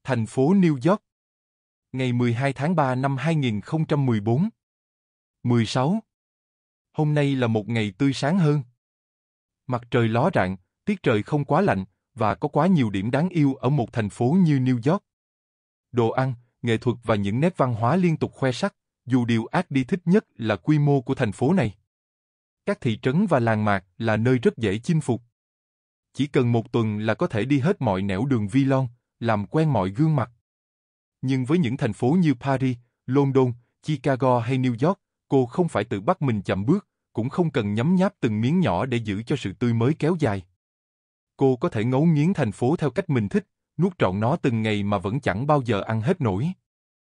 Thành phố New York. Ngày 12 tháng 3 năm 2014. 16. Hôm nay là một ngày tươi sáng hơn. Mặt trời ló rạng, tiết trời không quá lạnh, và có quá nhiều điểm đáng yêu ở một thành phố như New York. Đồ ăn, nghệ thuật và những nét văn hóa liên tục khoe sắc, dù điều Andy thích nhất là quy mô của thành phố này. Các thị trấn và làng mạc là nơi rất dễ chinh phục. Chỉ cần một tuần là có thể đi hết mọi nẻo đường Villon, làm quen mọi gương mặt. Nhưng với những thành phố như Paris, London, Chicago hay New York, cô không phải tự bắt mình chậm bước, cũng không cần nhấm nháp từng miếng nhỏ để giữ cho sự tươi mới kéo dài. Cô có thể ngấu nghiến thành phố theo cách mình thích, nuốt trọn nó từng ngày mà vẫn chẳng bao giờ ăn hết nổi.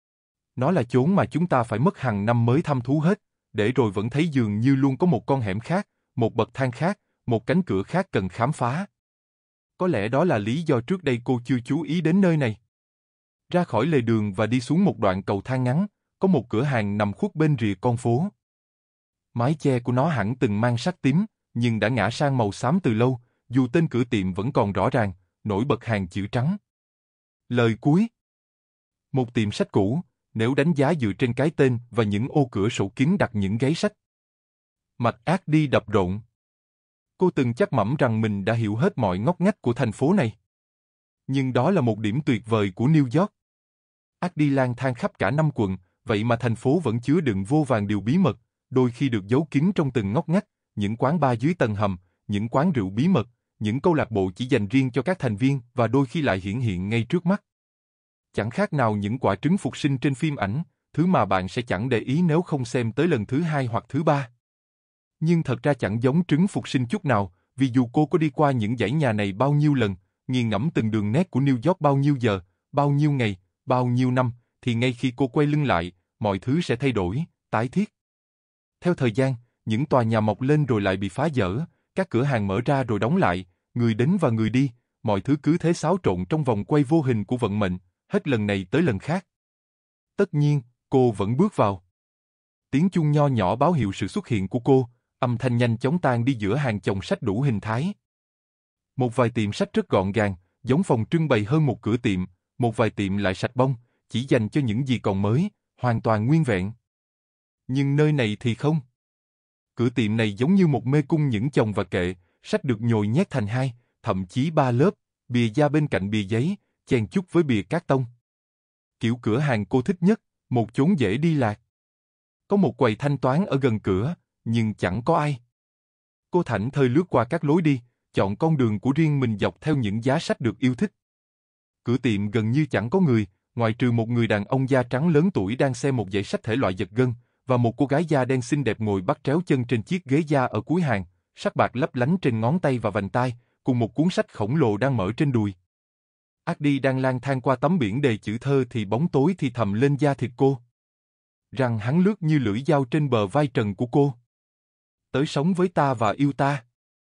Nó là chốn mà chúng ta phải mất hàng năm mới thăm thú hết, để rồi vẫn thấy dường như luôn có một con hẻm khác, một bậc thang khác, một cánh cửa khác cần khám phá. Có lẽ đó là lý do trước đây cô chưa chú ý đến nơi này. Ra khỏi lề đường và đi xuống một đoạn cầu thang ngắn, có một cửa hàng nằm khuất bên rìa con phố. Mái che của nó hẳn từng mang sắc tím, nhưng đã ngã sang màu xám từ lâu, dù tên cửa tiệm vẫn còn rõ ràng, nổi bật hàng chữ trắng. Lời cuối. Một tiệm sách cũ, nếu đánh giá dựa trên cái tên và những ô cửa sổ kín đặt những gáy sách. Mạch Andy đập rộn. Cô từng chắc mẩm rằng mình đã hiểu hết mọi ngóc ngách của thành phố này. Nhưng đó là một điểm tuyệt vời của New York. Andy lang thang khắp cả 5 quận, vậy mà thành phố vẫn chứa đựng vô vàn điều bí mật, đôi khi được giấu kín trong từng ngóc ngách, những quán bar dưới tầng hầm, những quán rượu bí mật, những câu lạc bộ chỉ dành riêng cho các thành viên và đôi khi lại hiển hiện ngay trước mắt. Chẳng khác nào những quả trứng phục sinh trên phim ảnh, thứ mà bạn sẽ chẳng để ý nếu không xem tới lần thứ 2 hoặc thứ 3. Nhưng thật ra chẳng giống trứng phục sinh chút nào, vì dù cô có đi qua những dãy nhà này bao nhiêu lần, nghiền ngẫm từng đường nét của New York bao nhiêu giờ, bao nhiêu ngày, bao nhiêu năm, thì ngay khi cô quay lưng lại, mọi thứ sẽ thay đổi, tái thiết. Theo thời gian, những tòa nhà mọc lên rồi lại bị phá dỡ, các cửa hàng mở ra rồi đóng lại, người đến và người đi, mọi thứ cứ thế xáo trộn trong vòng quay vô hình của vận mệnh, hết lần này tới lần khác. Tất nhiên, cô vẫn bước vào. Tiếng chuông nho nhỏ báo hiệu sự xuất hiện của cô, âm thanh nhanh chóng tan đi giữa hàng chồng sách đủ hình thái. Một vài tiệm sách rất gọn gàng, giống phòng trưng bày hơn một cửa tiệm, một vài tiệm lại sạch bông, chỉ dành cho những gì còn mới, hoàn toàn nguyên vẹn. Nhưng nơi này thì không. Cửa tiệm này giống như một mê cung những chồng và kệ, sách được nhồi nhét thành 2, thậm chí 3 lớp, bìa da bên cạnh bìa giấy, chen chúc với bìa cát tông. Kiểu cửa hàng cô thích nhất, một chốn dễ đi lạc. Có một quầy thanh toán ở gần cửa, nhưng chẳng có ai. Cô thảnh thơi lướt qua các lối đi, chọn con đường của riêng mình dọc theo những giá sách được yêu thích. Cửa tiệm gần như chẳng có người, ngoại trừ một người đàn ông da trắng lớn tuổi đang xem một dãy sách thể loại giật gân, và một cô gái da đen xinh đẹp ngồi bắt chéo chân trên chiếc ghế da ở cuối hàng, sắc bạc lấp lánh trên ngón tay và vành tai, cùng một cuốn sách khổng lồ đang mở trên đùi. Andy đang lang thang qua tấm biển đề chữ thơ thì bóng tối thì thầm lên da thịt cô. Rằng hắn lướt như lưỡi dao trên bờ vai trần của cô. Tới sống với ta và yêu ta.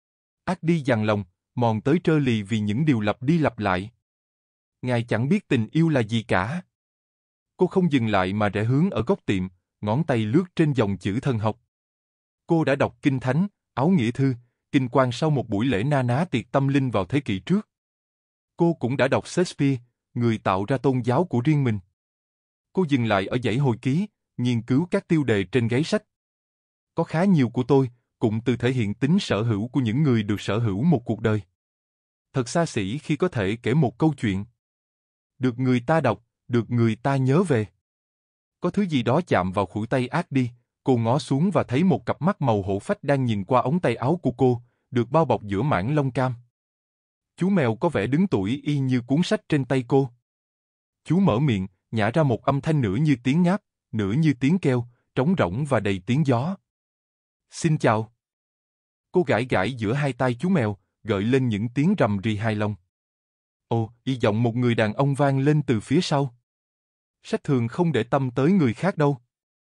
Andy dằn lòng, mòn tới trơ lì vì những điều lặp đi lặp lại. Ngài chẳng biết tình yêu là gì cả. Cô không dừng lại mà rẽ hướng ở góc tiệm, ngón tay lướt trên dòng chữ thần học. Cô đã đọc Kinh Thánh, Áo Nghĩa Thư, Kinh Quang sau một buổi lễ na ná tiệc tâm linh vào thế kỷ trước. Cô cũng đã đọc Shakespeare, người tạo ra tôn giáo của riêng mình. Cô dừng lại ở dãy hồi ký, nghiên cứu các tiêu đề trên gáy sách. Có khá nhiều của tôi, cụm từ thể hiện tính sở hữu của những người được sở hữu một cuộc đời. Thật xa xỉ khi có thể kể một câu chuyện. Được người ta đọc, được người ta nhớ về. Có thứ gì đó chạm vào khuỷu tay Andy, cô ngó xuống và thấy một cặp mắt màu hổ phách đang nhìn qua ống tay áo của cô, được bao bọc giữa mảng lông cam. Chú mèo có vẻ đứng tuổi y như cuốn sách trên tay cô. Chú mở miệng, nhả ra một âm thanh nửa như tiếng ngáp, nửa như tiếng kêu, trống rỗng và đầy tiếng gió. Xin chào. Cô gãi gãi giữa hai tay chú mèo, gợi lên những tiếng rầm rì hài lòng. Ồ, y giọng một người đàn ông vang lên từ phía sau. Sách thường không để tâm tới người khác đâu.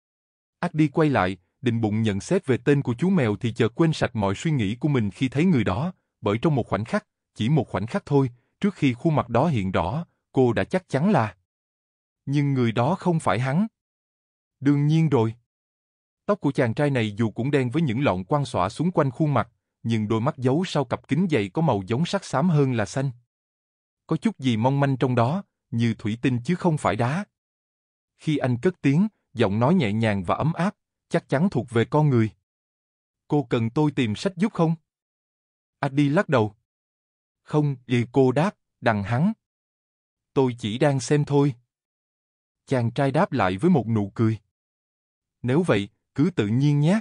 Andy quay lại, định bụng nhận xét về tên của chú mèo thì chợt quên sạch mọi suy nghĩ của mình khi thấy người đó, bởi trong một khoảnh khắc, chỉ một khoảnh khắc thôi, trước khi khuôn mặt đó hiện rõ, cô đã chắc chắn là. Nhưng người đó không phải hắn. Đương nhiên rồi. Tóc của chàng trai này dù cũng đen với những lọn quăng xõa xuống quanh khuôn mặt, nhưng đôi mắt giấu sau cặp kính dày có màu giống sắt xám hơn là xanh. Có chút gì mong manh trong đó, như thủy tinh chứ không phải đá. Khi anh cất tiếng, giọng nói nhẹ nhàng và ấm áp, chắc chắn thuộc về con người. Cô cần tôi tìm sách giúp không? Adi lắc đầu. Không, cô đáp, đằng hắn. Tôi chỉ đang xem thôi. Chàng trai đáp lại với một nụ cười. Nếu vậy, cứ tự nhiên nhé.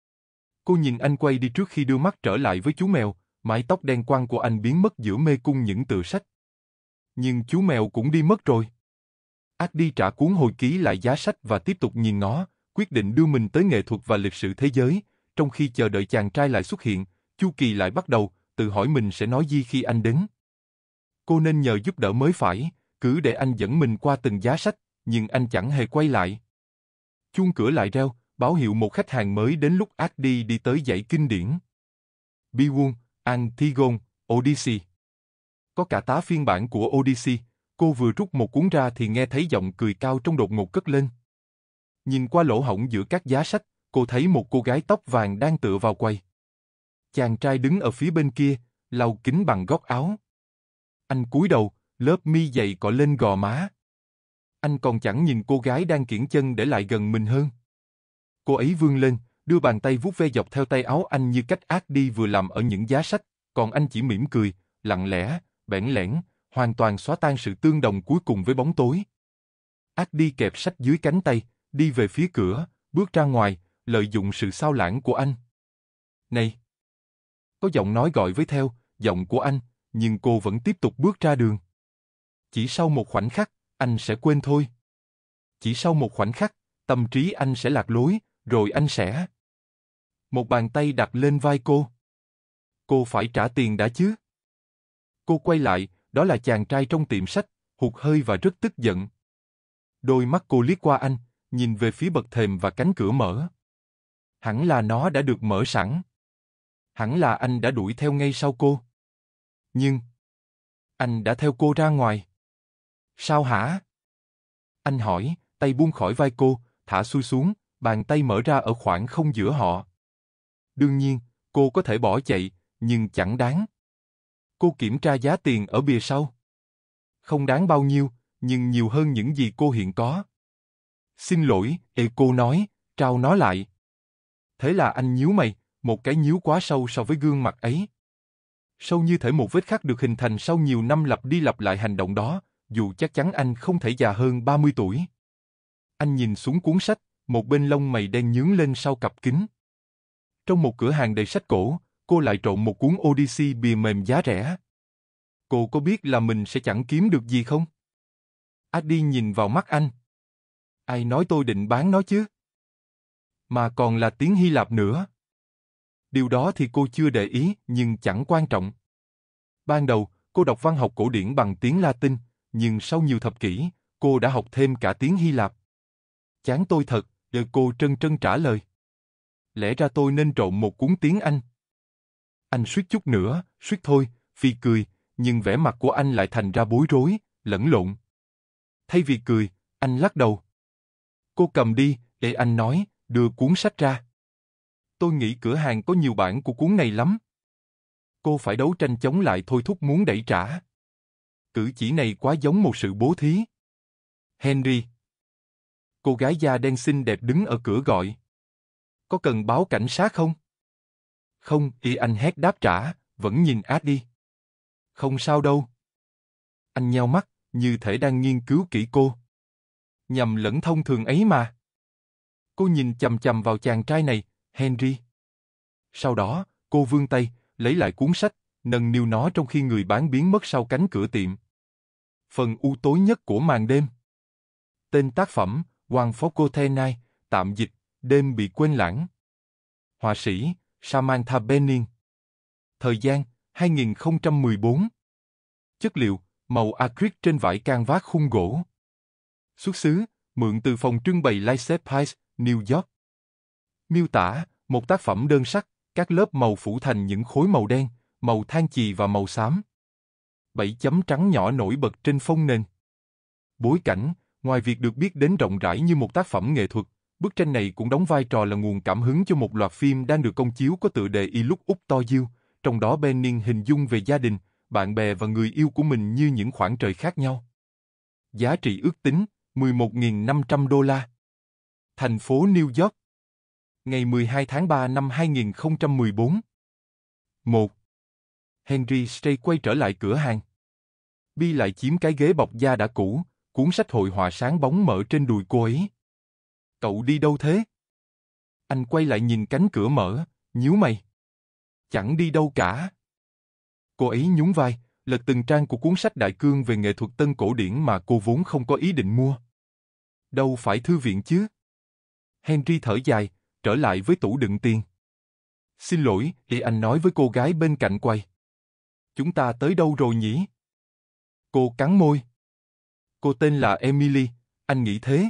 Cô nhìn anh quay đi trước khi đưa mắt trở lại với chú mèo, mái tóc đen quăng của anh biến mất giữa mê cung những tựa sách. Nhưng chú mèo cũng đi mất rồi. Adi trả cuốn hồi ký lại giá sách và tiếp tục nhìn ngó, quyết định đưa mình tới nghệ thuật và lịch sử thế giới. Trong khi chờ đợi chàng trai lại xuất hiện, chu kỳ lại bắt đầu, tự hỏi mình sẽ nói gì khi anh đến. Cô nên nhờ giúp đỡ mới phải, cứ để anh dẫn mình qua từng giá sách, nhưng anh chẳng hề quay lại. Chuông cửa lại reo, báo hiệu một khách hàng mới đến lúc Adi đi tới dãy kinh điển. Beowulf, Antigone, Odyssey. Có cả tá phiên bản của Odyssey. Cô vừa rút một cuốn ra thì nghe thấy giọng cười cao trong đột ngột cất lên. Nhìn qua lỗ hổng giữa các giá sách, cô thấy một cô gái tóc vàng đang tựa vào quầy. Chàng trai đứng ở phía bên kia, lau kính bằng góc áo. Anh cúi đầu, lớp mi dày cọ lên gò má. Anh còn chẳng nhìn cô gái đang kiễng chân để lại gần mình hơn. Cô ấy vươn lên, đưa bàn tay vuốt ve dọc theo tay áo anh như cách Adi vừa làm ở những giá sách, còn anh chỉ mỉm cười, lặng lẽ, bẽn lẽn, hoàn toàn xóa tan sự tương đồng cuối cùng với bóng tối. Adi kẹp sách dưới cánh tay, đi về phía cửa, bước ra ngoài, lợi dụng sự xao lãng của anh. Này! Có giọng nói gọi với theo, giọng của anh, nhưng cô vẫn tiếp tục bước ra đường. Chỉ sau một khoảnh khắc, anh sẽ quên thôi. Chỉ sau một khoảnh khắc, tâm trí anh sẽ lạc lối, rồi anh sẽ... Một bàn tay đặt lên vai cô. Cô phải trả tiền đã chứ? Cô quay lại, đó là chàng trai trong tiệm sách, hụt hơi và rất tức giận. Đôi mắt cô liếc qua anh, nhìn về phía bậc thềm và cánh cửa mở. Hẳn là nó đã được mở sẵn. Hẳn là anh đã đuổi theo ngay sau cô. Nhưng... anh đã theo cô ra ngoài. Sao hả? Anh hỏi, tay buông khỏi vai cô, thả xuôi xuống, bàn tay mở ra ở khoảng không giữa họ. Đương nhiên, cô có thể bỏ chạy, nhưng chẳng đáng. Cô kiểm tra giá tiền ở bìa sau. Không đáng bao nhiêu, nhưng nhiều hơn những gì cô hiện có. Xin lỗi, cô nói, trao nó lại. Thế là anh nhíu mày, một cái nhíu quá sâu so với gương mặt ấy. Sâu như thể một vết khắc được hình thành sau nhiều năm lặp đi lặp lại hành động đó, dù chắc chắn anh không thể già hơn 30 tuổi. Anh nhìn xuống cuốn sách, một bên lông mày đen nhướng lên sau cặp kính. Trong một cửa hàng đầy sách cổ, cô lại trộn một cuốn Odyssey bìa mềm giá rẻ. Cô có biết là mình sẽ chẳng kiếm được gì không? Adi nhìn vào mắt anh. Ai nói tôi định bán nó chứ? Mà còn là tiếng Hy Lạp nữa. Điều đó thì cô chưa để ý, nhưng chẳng quan trọng. Ban đầu, cô đọc văn học cổ điển bằng tiếng Latin, nhưng sau nhiều thập kỷ, cô đã học thêm cả tiếng Hy Lạp. Chán tôi thật, cô trân trân trả lời. Lẽ ra tôi nên trộn một cuốn tiếng Anh. Anh suýt chút nữa, suýt thôi, Phi cười, nhưng vẻ mặt của anh lại thành ra bối rối, lẫn lộn. Thay vì cười, anh lắc đầu. Cô cầm đi, để anh nói, đưa cuốn sách ra. Tôi nghĩ cửa hàng có nhiều bản của cuốn này lắm. Cô phải đấu tranh chống lại thôi thúc muốn đẩy trả. Cử chỉ này quá giống một sự bố thí. Henry. Cô gái da đen xinh đẹp đứng ở cửa gọi. Có cần báo cảnh sát không? Không, anh hét đáp trả, vẫn nhìn Adi. Không sao đâu. Anh nheo mắt, như thể đang nghiên cứu kỹ cô. Nhầm lẫn thông thường ấy mà. Cô nhìn chằm chằm vào chàng trai này, Henry. Sau đó, cô vươn tay, lấy lại cuốn sách, nâng niu nó trong khi người bán biến mất sau cánh cửa tiệm. Phần u tối nhất của màn đêm. Tên tác phẩm, One Forgotten Night, tạm dịch, đêm bị quên lãng. Họa sĩ, Samantha Benning. Thời gian, 2014. Chất liệu, màu acrylic trên vải canvas khung gỗ. Xuất xứ, mượn từ phòng trưng bày Leicester Pies, New York. Miêu tả, một tác phẩm đơn sắc, các lớp màu phủ thành những khối màu đen, màu than chì và màu xám. 7 chấm trắng nhỏ nổi bật trên phông nền. Bối cảnh, ngoài việc được biết đến rộng rãi như một tác phẩm nghệ thuật, bức tranh này cũng đóng vai trò là nguồn cảm hứng cho một loạt phim đang được công chiếu có tựa đề I Look Up To You, trong đó Benning hình dung về gia đình, bạn bè và người yêu của mình như những khoảng trời khác nhau. giá trị ước tính 11.500 đô la. Thành phố New York. Ngày 12 tháng 3 năm 2014. 1. Henry Stay quay trở lại cửa hàng. Bi lại chiếm cái ghế bọc da đã cũ, cuốn sách hội họa sáng bóng mở trên đùi cô ấy. Cậu đi đâu thế? Anh quay lại nhìn cánh cửa mở, nhíu mày. Chẳng đi đâu cả. Cô ấy nhún vai, lật từng trang của cuốn sách đại cương về nghệ thuật tân cổ điển mà cô vốn không có ý định mua. Đâu phải thư viện chứ? Henry thở dài, trở lại với tủ đựng tiền. Xin lỗi, anh nói với cô gái bên cạnh quầy. Chúng ta tới đâu rồi nhỉ? Cô cắn môi. Cô tên là Emily, anh nghĩ thế.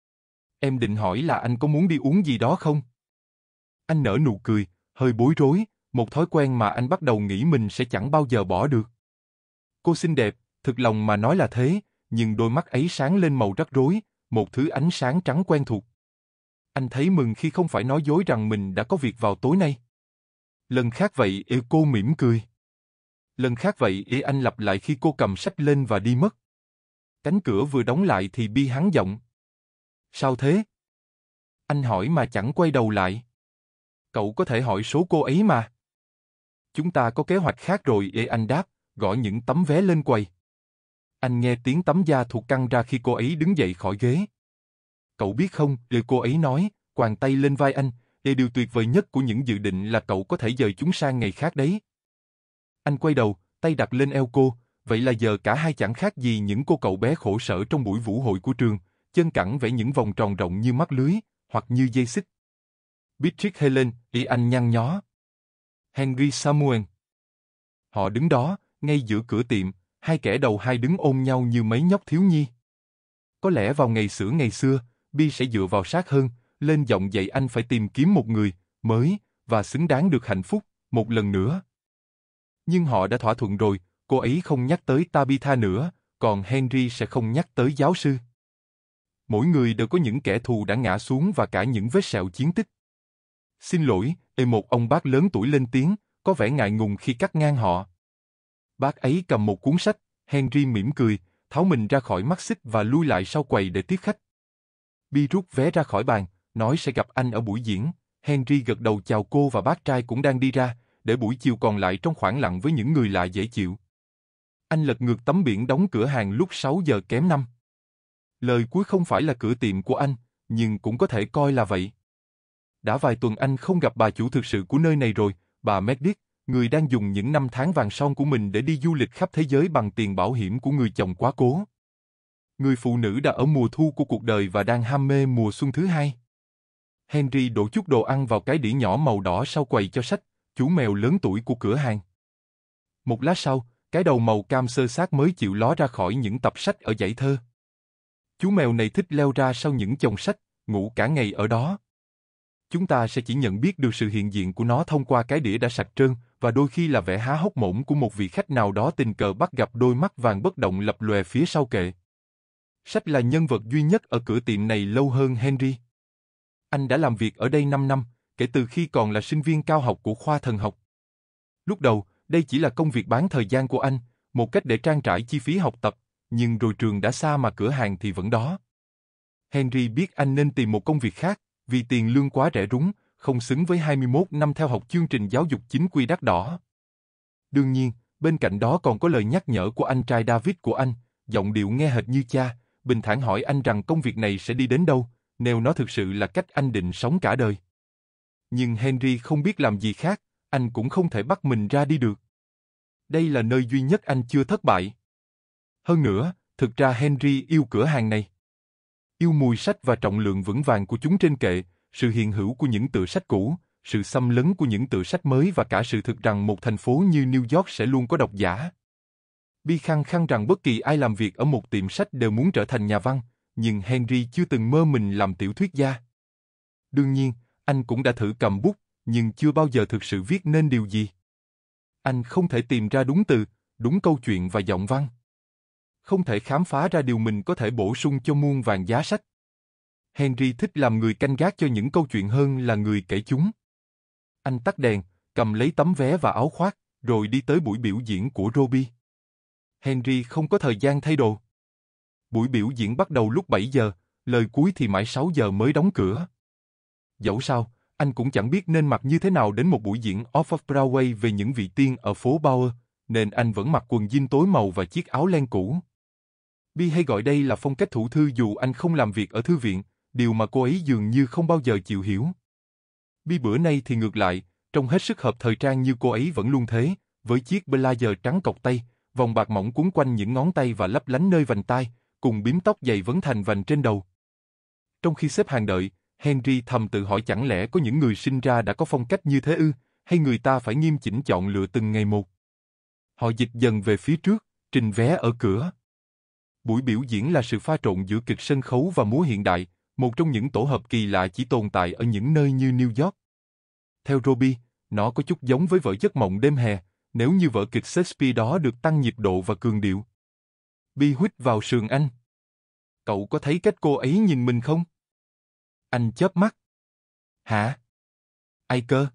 Em định hỏi là anh có muốn đi uống gì đó không? Anh nở nụ cười, hơi bối rối, một thói quen mà anh bắt đầu nghĩ mình sẽ chẳng bao giờ bỏ được. Cô xinh đẹp, thực lòng mà nói là thế, nhưng đôi mắt ấy sáng lên màu rắc rối, một thứ ánh sáng trắng quen thuộc. Anh thấy mừng khi không phải nói dối rằng mình đã có việc vào tối nay. Lần khác vậy, cô mỉm cười. Lần khác vậy, anh lặp lại khi cô cầm sách lên và đi mất. Cánh cửa vừa đóng lại thì Bi hắn giọng. Sao thế? Anh hỏi mà chẳng quay đầu lại. Cậu có thể hỏi số cô ấy mà. Chúng ta có kế hoạch khác rồi, anh đáp, gõ những tấm vé lên quầy. Anh nghe tiếng tấm da thuộc căng ra khi cô ấy đứng dậy khỏi ghế. Cậu biết không, cô ấy nói, quàng tay lên vai anh, điều tuyệt vời nhất của những dự định là cậu có thể dời chúng sang ngày khác đấy. Anh quay đầu, tay đặt lên eo cô, vậy là giờ cả hai chẳng khác gì những cô cậu bé khổ sở trong buổi vũ hội của trường, chân cẳng vẽ những vòng tròn rộng như mắt lưới, hoặc như dây xích. Beatrice Helen, anh nhăn nhó. Henry Samuel. Họ đứng đó, ngay giữa cửa tiệm, hai kẻ đầu hai đứng ôm nhau như mấy nhóc thiếu nhi. Có lẽ vào ngày xưa, Bi sẽ dựa vào sát hơn, lên giọng dạy anh phải tìm kiếm một người mới và xứng đáng được hạnh phúc một lần nữa. Nhưng họ đã thỏa thuận rồi, cô ấy không nhắc tới Tabitha nữa, còn Henry sẽ không nhắc tới giáo sư. Mỗi người đều có những kẻ thù đã ngã xuống và cả những vết sẹo chiến tích. Xin lỗi, một ông bác lớn tuổi lên tiếng, có vẻ ngại ngùng khi cắt ngang họ. Bác ấy cầm một cuốn sách, Henry mỉm cười, tháo mình ra khỏi mắt xích và lui lại sau quầy để tiếp khách. Bi rút vé ra khỏi bàn, nói sẽ gặp anh ở buổi diễn. Henry gật đầu chào cô và bác trai cũng đang đi ra, để buổi chiều còn lại trong khoảng lặng với những người lạ dễ chịu. Anh lật ngược tấm biển đóng cửa hàng lúc 6 giờ kém 5. Lời cuối không phải là cửa tiệm của anh, nhưng cũng có thể coi là vậy. Đã vài tuần anh không gặp bà chủ thực sự của nơi này rồi, bà Meredith, người đang dùng những năm tháng vàng son của mình để đi du lịch khắp thế giới bằng tiền bảo hiểm của người chồng quá cố. Người phụ nữ đã ở mùa thu của cuộc đời và đang ham mê mùa xuân thứ hai. Henry đổ chút đồ ăn vào cái đĩa nhỏ màu đỏ sau quầy cho sách, chú mèo lớn tuổi của cửa hàng. Một lát sau, cái đầu màu cam xơ xác mới chịu ló ra khỏi những tập sách ở dãy thơ. Chú mèo này thích leo ra sau những chồng sách, ngủ cả ngày ở đó. Chúng ta sẽ chỉ nhận biết được sự hiện diện của nó thông qua cái đĩa đã sạch trơn, và đôi khi là vẻ há hốc mồm của một vị khách nào đó tình cờ bắt gặp đôi mắt vàng bất động lập lòe phía sau kệ. Sách là nhân vật duy nhất ở cửa tiệm này lâu hơn Henry. Anh đã làm việc ở đây 5 năm, kể từ khi còn là sinh viên cao học của khoa thần học. Lúc đầu, đây chỉ là công việc bán thời gian của anh, một cách để trang trải chi phí học tập, nhưng rồi trường đã xa mà cửa hàng thì vẫn đó. Henry biết anh nên tìm một công việc khác, vì tiền lương quá rẻ rúng, không xứng với 21 năm theo học chương trình giáo dục chính quy đắt đỏ. Đương nhiên, bên cạnh đó còn có lời nhắc nhở của anh trai David của anh, giọng điệu nghe hệt như cha, bình thản hỏi anh rằng công việc này sẽ đi đến đâu, nếu nó thực sự là cách anh định sống cả đời. Nhưng Henry không biết làm gì khác, anh cũng không thể bắt mình ra đi được. Đây là nơi duy nhất anh chưa thất bại. Hơn nữa, thực ra Henry yêu cửa hàng này. Yêu mùi sách và trọng lượng vững vàng của chúng trên kệ, sự hiện hữu của những tựa sách cũ, sự xâm lấn của những tựa sách mới và cả sự thực rằng một thành phố như New York sẽ luôn có độc giả. Bi khăng khăng rằng bất kỳ ai làm việc ở một tiệm sách đều muốn trở thành nhà văn, nhưng Henry chưa từng mơ mình làm tiểu thuyết gia. Đương nhiên, anh cũng đã thử cầm bút, nhưng chưa bao giờ thực sự viết nên điều gì. Anh không thể tìm ra đúng từ, đúng câu chuyện và giọng văn. Không thể khám phá ra điều mình có thể bổ sung cho muôn vàn giá sách. Henry thích làm người canh gác cho những câu chuyện hơn là người kể chúng. Anh tắt đèn, cầm lấy tấm vé và áo khoác, rồi đi tới buổi biểu diễn của Robbie. Henry không có thời gian thay đồ. Buổi biểu diễn bắt đầu lúc 7 giờ, lời cuối thì mãi 6 giờ mới đóng cửa. Dẫu sao, anh cũng chẳng biết nên mặc như thế nào đến một buổi diễn Off of Broadway về những vị tiên ở phố Bower, nên anh vẫn mặc quần jean tối màu và chiếc áo len cũ. Bi hay gọi đây là phong cách thủ thư dù anh không làm việc ở thư viện, điều mà cô ấy dường như không bao giờ chịu hiểu. Bi bữa nay thì ngược lại, trông hết sức hợp thời trang như cô ấy vẫn luôn thế, với chiếc blazer trắng cộc tay, vòng bạc mỏng quấn quanh những ngón tay và lấp lánh nơi vành tai, cùng bím tóc dày vấn thành vành trên đầu. Trong khi xếp hàng đợi, Henry thầm tự hỏi chẳng lẽ có những người sinh ra đã có phong cách như thế ư, hay người ta phải nghiêm chỉnh chọn lựa từng ngày một. Họ dịch dần về phía trước, trình vé ở cửa. Buổi biểu diễn là sự pha trộn giữa kịch sân khấu và múa hiện đại, một trong những tổ hợp kỳ lạ chỉ tồn tại ở những nơi như New York. Theo Robbie, nó có chút giống với vở Giấc mộng đêm hè, nếu như vở kịch Shakespeare đó được tăng nhịp độ và cường điệu. Bi huýt vào sườn anh. Cậu có thấy cách cô ấy nhìn mình không? Anh chớp mắt. Hả? Ai cơ?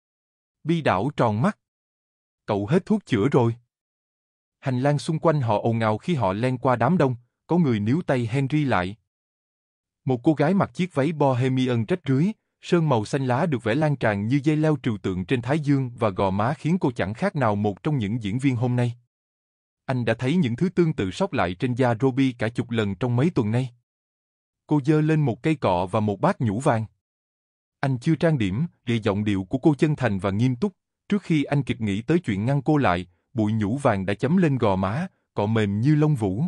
Bi đảo tròn mắt. Cậu hết thuốc chữa rồi. Hành lang xung quanh họ ồn ào khi họ len qua đám đông, có người níu tay Henry lại. Một cô gái mặc chiếc váy bohemian rách rưới, sơn màu xanh lá được vẽ lan tràn như dây leo trừu tượng trên thái dương và gò má khiến cô chẳng khác nào một trong những diễn viên hôm nay. Anh đã thấy những thứ tương tự sóc lại trên da Robbie cả chục lần trong mấy tuần nay. Cô giơ lên một cây cọ và một bát nhũ vàng. Anh chưa trang điểm, vì giọng điệu của cô chân thành và nghiêm túc. Trước khi anh kịp nghĩ tới chuyện ngăn cô lại, bụi nhũ vàng đã chấm lên gò má, cọ mềm như lông vũ.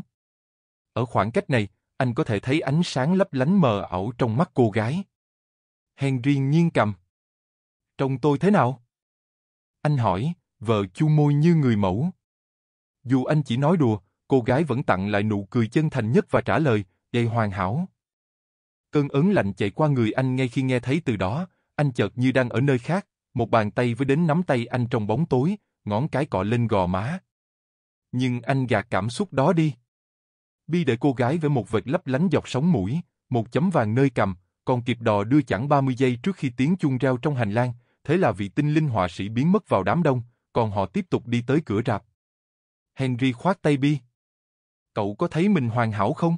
Ở khoảng cách này, anh có thể thấy ánh sáng lấp lánh mờ ảo trong mắt cô gái. Henry nghiêng cằm. Trông tôi thế nào? Anh hỏi, vợ chu môi như người mẫu. Dù anh chỉ nói đùa, cô gái vẫn tặng lại nụ cười chân thành nhất và trả lời, đầy hoàn hảo. Cơn ớn lạnh chạy qua người anh ngay khi nghe thấy từ đó, anh chợt như đang ở nơi khác, một bàn tay với đến nắm tay anh trong bóng tối, ngón cái cọ lên gò má. Nhưng anh gạt cảm xúc đó đi. Bi để cô gái vẽ một vệt lấp lánh dọc sống mũi, một chấm vàng nơi cằm, còn kịp đò đưa chẳng 30 giây trước khi tiếng chuông reo trong hành lang, thế là vị tinh linh họa sĩ biến mất vào đám đông, còn họ tiếp tục đi tới cửa rạp. Henry khoát tay Bi. Cậu có thấy mình hoàn hảo không?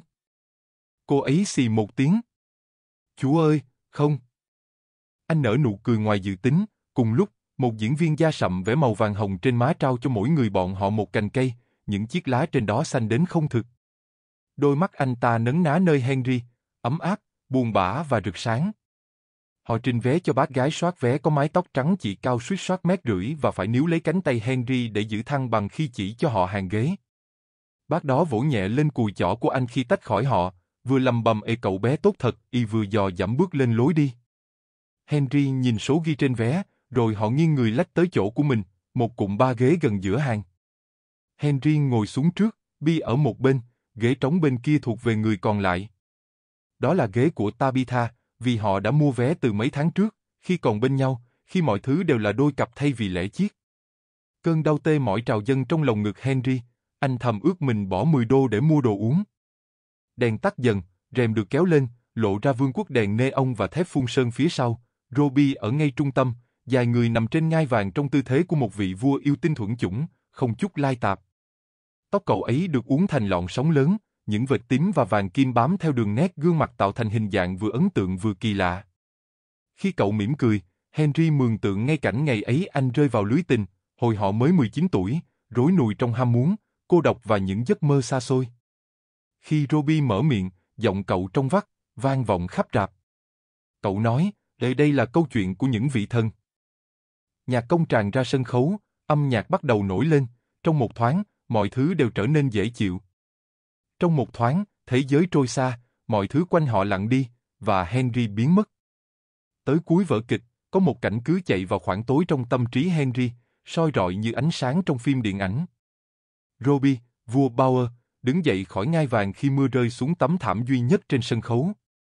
Cô ấy xì một tiếng. Chúa ơi, không. Anh nở nụ cười ngoài dự tính, cùng lúc, một diễn viên da sậm vẽ màu vàng hồng trên má trao cho mỗi người bọn họ một cành cây, những chiếc lá trên đó xanh đến không thực. Đôi mắt anh ta nấn ná nơi Henry, ấm áp, buồn bã và rực sáng. Họ trình vé cho bác gái soát vé có mái tóc trắng chỉ cao suýt soát 1,5 mét và phải níu lấy cánh tay Henry để giữ thăng bằng khi chỉ cho họ hàng ghế. Bác đó vỗ nhẹ lên cùi chỏ của anh khi tách khỏi họ, vừa lầm bầm ê cậu bé tốt thật, y vừa dò dẫm bước lên lối đi. Henry nhìn số ghi trên vé, rồi họ nghiêng người lách tới chỗ của mình, một cụm 3 ghế gần giữa hàng. Henry ngồi xuống trước, Bi ở một bên, ghế trống bên kia thuộc về người còn lại. Đó là ghế của Tabitha, vì họ đã mua vé từ mấy tháng trước, khi còn bên nhau, khi mọi thứ đều là đôi cặp thay vì lẻ chiếc. Cơn đau tê mỏi trào dâng trong lồng ngực Henry, anh thầm ước mình bỏ 10 đô để mua đồ uống. Đèn tắt dần, rèm được kéo lên, lộ ra vương quốc đèn neon và thép phun sơn phía sau. Robbie ở ngay trung tâm, dài người nằm trên ngai vàng trong tư thế của một vị vua yêu tinh thuần chủng, không chút lai tạp. Tóc cậu ấy được uốn thành lọn sóng lớn, những vệt tím và vàng kim bám theo đường nét gương mặt tạo thành hình dạng vừa ấn tượng vừa kỳ lạ. Khi cậu mỉm cười, Henry mường tượng ngay cảnh ngày ấy anh rơi vào lưới tình, hồi họ mới 19 tuổi, rối nùi trong ham muốn, cô độc và những giấc mơ xa xôi. Khi Robbie mở miệng, giọng cậu trong vắt, vang vọng khắp rạp. Cậu nói, đây là câu chuyện của những vị thần. Nhạc công tràn ra sân khấu, âm nhạc bắt đầu nổi lên, trong một thoáng, mọi thứ đều trở nên dễ chịu. Trong một thoáng, thế giới trôi xa, mọi thứ quanh họ lặng đi, và Henry biến mất. Tới cuối vở kịch, có một cảnh cứ chạy vào khoảng tối trong tâm trí Henry, soi rọi như ánh sáng trong phim điện ảnh. Robbie, vua Bower, đứng dậy khỏi ngai vàng khi mưa rơi xuống tấm thảm duy nhất trên sân khấu.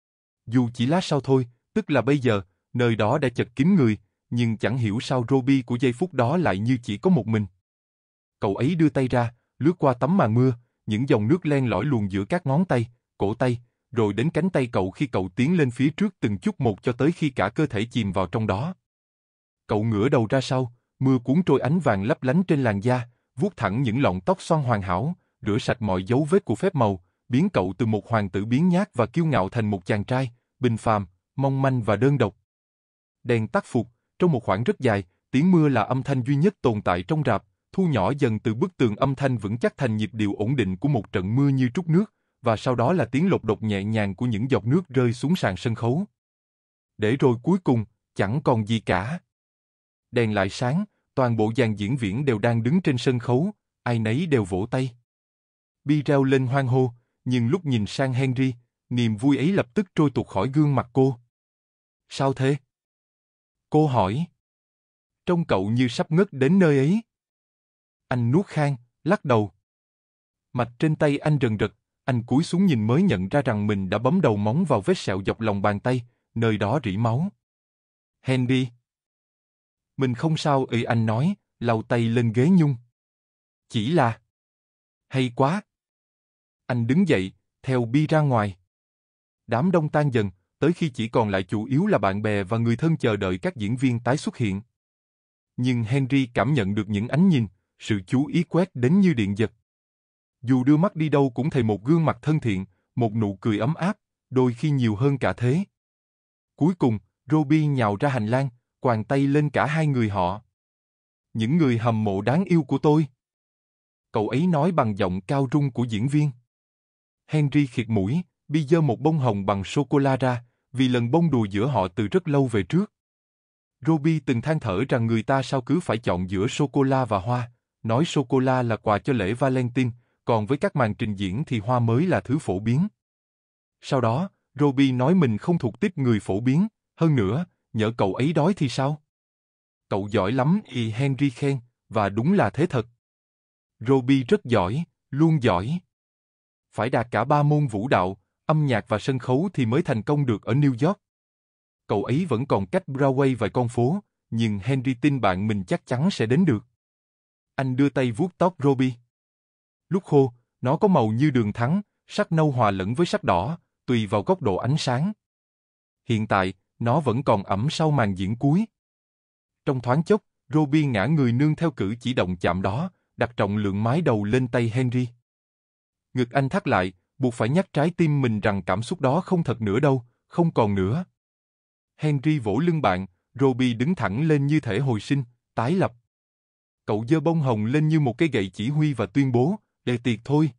Dù chỉ lát sau thôi, tức là bây giờ, nơi đó đã chật kín người, nhưng chẳng hiểu sao Robbie của giây phút đó lại như chỉ có một mình. Cậu ấy đưa tay ra, lướt qua tấm màn mưa, những dòng nước len lỏi luồn giữa các ngón tay, cổ tay, rồi đến cánh tay cậu khi cậu tiến lên phía trước từng chút một cho tới khi cả cơ thể chìm vào trong đó. Cậu ngửa đầu ra sau, mưa cuốn trôi ánh vàng lấp lánh trên làn da, vuốt thẳng những lọn tóc xoăn hoàn hảo, rửa sạch mọi dấu vết của phép màu, biến cậu từ một hoàng tử biếng nhác và kiêu ngạo thành một chàng trai, bình phàm, mong manh và đơn độc. Đèn tắt phục, trong một khoảng rất dài, tiếng mưa là âm thanh duy nhất tồn tại trong rạp, thu nhỏ dần từ bức tường âm thanh vững chắc thành nhịp điệu ổn định của một trận mưa như trút nước, và sau đó là tiếng lột đột nhẹ nhàng của những giọt nước rơi xuống sàn sân khấu. Để rồi cuối cùng, chẳng còn gì cả. Đèn lại sáng, toàn bộ dàn diễn viên đều đang đứng trên sân khấu, ai nấy đều vỗ tay. Bi reo lên hoan hô, nhưng lúc nhìn sang Henry, niềm vui ấy lập tức trôi tuột khỏi gương mặt cô. Sao thế? Cô hỏi. Trông cậu như sắp ngất đến nơi ấy. Anh nuốt khan, lắc đầu. Mạch trên tay anh rần rật, anh cúi xuống nhìn mới nhận ra rằng mình đã bấm đầu móng vào vết sẹo dọc lòng bàn tay, nơi đó rỉ máu. Henry. Mình không sao anh nói, lau tay lên ghế nhung. Chỉ là... Hay quá. Anh đứng dậy, theo Bi ra ngoài. Đám đông tan dần, tới khi chỉ còn lại chủ yếu là bạn bè và người thân chờ đợi các diễn viên tái xuất hiện. Nhưng Henry cảm nhận được những ánh nhìn, sự chú ý quét đến như điện giật. Dù đưa mắt đi đâu cũng thấy một gương mặt thân thiện, một nụ cười ấm áp, đôi khi nhiều hơn cả thế. Cuối cùng, Robbie nhào ra hành lang, quàng tay lên cả hai người họ. Những người hâm mộ đáng yêu của tôi. Cậu ấy nói bằng giọng cao rung của diễn viên. Henry khịt mũi, Bi giơ một bông hồng bằng sô-cô-la ra, vì lần bông đùa giữa họ từ rất lâu về trước. Robbie từng than thở rằng người ta sao cứ phải chọn giữa sô-cô-la và hoa, nói sô-cô-la là quà cho lễ Valentine, còn với các màn trình diễn thì hoa mới là thứ phổ biến. Sau đó, Robbie nói mình không thuộc tiếp người phổ biến, hơn nữa, nhỡ cậu ấy đói thì sao? Cậu giỏi lắm, Henry khen, và đúng là thế thật. Robbie rất giỏi, luôn giỏi. Phải đạt cả 3 môn vũ đạo, âm nhạc và sân khấu thì mới thành công được ở New York. Cậu ấy vẫn còn cách Broadway vài con phố, nhưng Henry tin bạn mình chắc chắn sẽ đến được. Anh đưa tay vuốt tóc Robbie. Lúc khô, nó có màu như đường thắng, sắc nâu hòa lẫn với sắc đỏ, tùy vào góc độ ánh sáng. Hiện tại, nó vẫn còn ẩm sau màn diễn cuối. Trong thoáng chốc, Robbie ngã người nương theo cử chỉ động chạm đó, đặt trọng lượng mái đầu lên tay Henry. Ngực anh thắt lại, buộc phải nhắc trái tim mình rằng cảm xúc đó không thật nữa đâu, không còn nữa. Henry vỗ lưng bạn, Robbie đứng thẳng lên như thể hồi sinh, tái lập. Cậu giơ bông hồng lên như một cây gậy chỉ huy và tuyên bố, để tiệc thôi.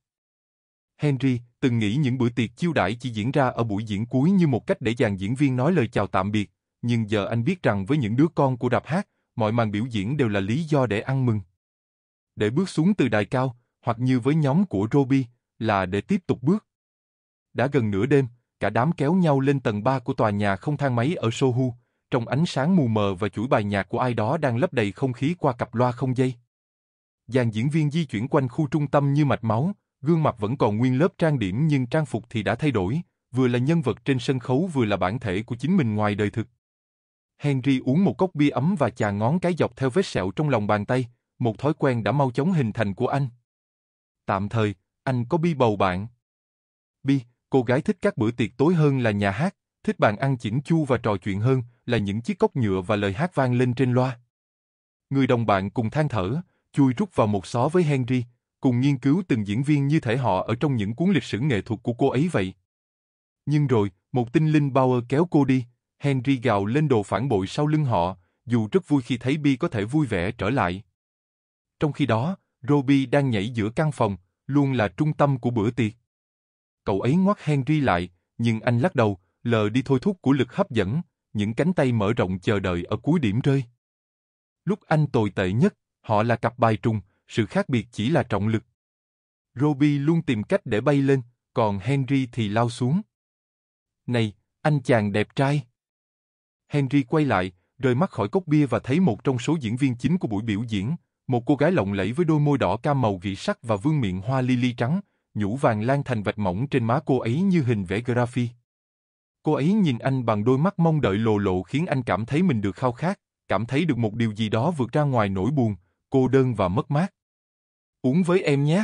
Henry từng nghĩ những bữa tiệc chiêu đãi chỉ diễn ra ở buổi diễn cuối như một cách để dàn diễn viên nói lời chào tạm biệt, nhưng giờ anh biết rằng với những đứa con của rạp hát, mọi màn biểu diễn đều là lý do để ăn mừng. Để bước xuống từ đài cao, hoặc như với nhóm của Robbie, là để tiếp tục bước. Đã gần nửa đêm, cả đám kéo nhau lên tầng 3 của tòa nhà không thang máy ở Soho, trong ánh sáng mù mờ và chuỗi bài nhạc của ai đó đang lấp đầy không khí qua cặp loa không dây. Dàn diễn viên di chuyển quanh khu trung tâm như mạch máu, gương mặt vẫn còn nguyên lớp trang điểm nhưng trang phục thì đã thay đổi, vừa là nhân vật trên sân khấu vừa là bản thể của chính mình ngoài đời thực. Henry uống một cốc bia ấm và chà ngón cái dọc theo vết sẹo trong lòng bàn tay, một thói quen đã mau chóng hình thành của anh. Tạm thời, anh có Bi bầu bạn. Bi, cô gái thích các bữa tiệc tối hơn là nhà hát, thích bàn ăn chỉnh chu và trò chuyện hơn là những chiếc cốc nhựa và lời hát vang lên trên loa. Người đồng bạn cùng than thở, chui rút vào một xó với Henry, cùng nghiên cứu từng diễn viên như thể họ ở trong những cuốn lịch sử nghệ thuật của cô ấy vậy. Nhưng rồi, một tinh linh Bauer kéo cô đi, Henry gào lên đồ phản bội sau lưng họ, dù rất vui khi thấy Bi có thể vui vẻ trở lại. Trong khi đó, Robbie đang nhảy giữa căn phòng, luôn là trung tâm của bữa tiệc. Cậu ấy ngoắt Henry lại, nhưng anh lắc đầu, lờ đi thôi thúc của lực hấp dẫn, những cánh tay mở rộng chờ đợi ở cuối điểm rơi. Lúc anh tồi tệ nhất, họ là cặp bài trùng, sự khác biệt chỉ là trọng lực. Robbie luôn tìm cách để bay lên, còn Henry thì lao xuống. Này, anh chàng đẹp trai. Henry quay lại, rời mắt khỏi cốc bia và thấy một trong số diễn viên chính của buổi biểu diễn, một cô gái lộng lẫy với đôi môi đỏ cam màu gỉ sắc và vương miệng hoa lily trắng, nhũ vàng lan thành vạch mỏng trên má cô ấy như hình vẽ graffiti. Cô ấy nhìn anh bằng đôi mắt mong đợi lồ lộ khiến anh cảm thấy mình được khao khát, cảm thấy được một điều gì đó vượt ra ngoài nỗi buồn, cô đơn và mất mát. Uống với em nhé.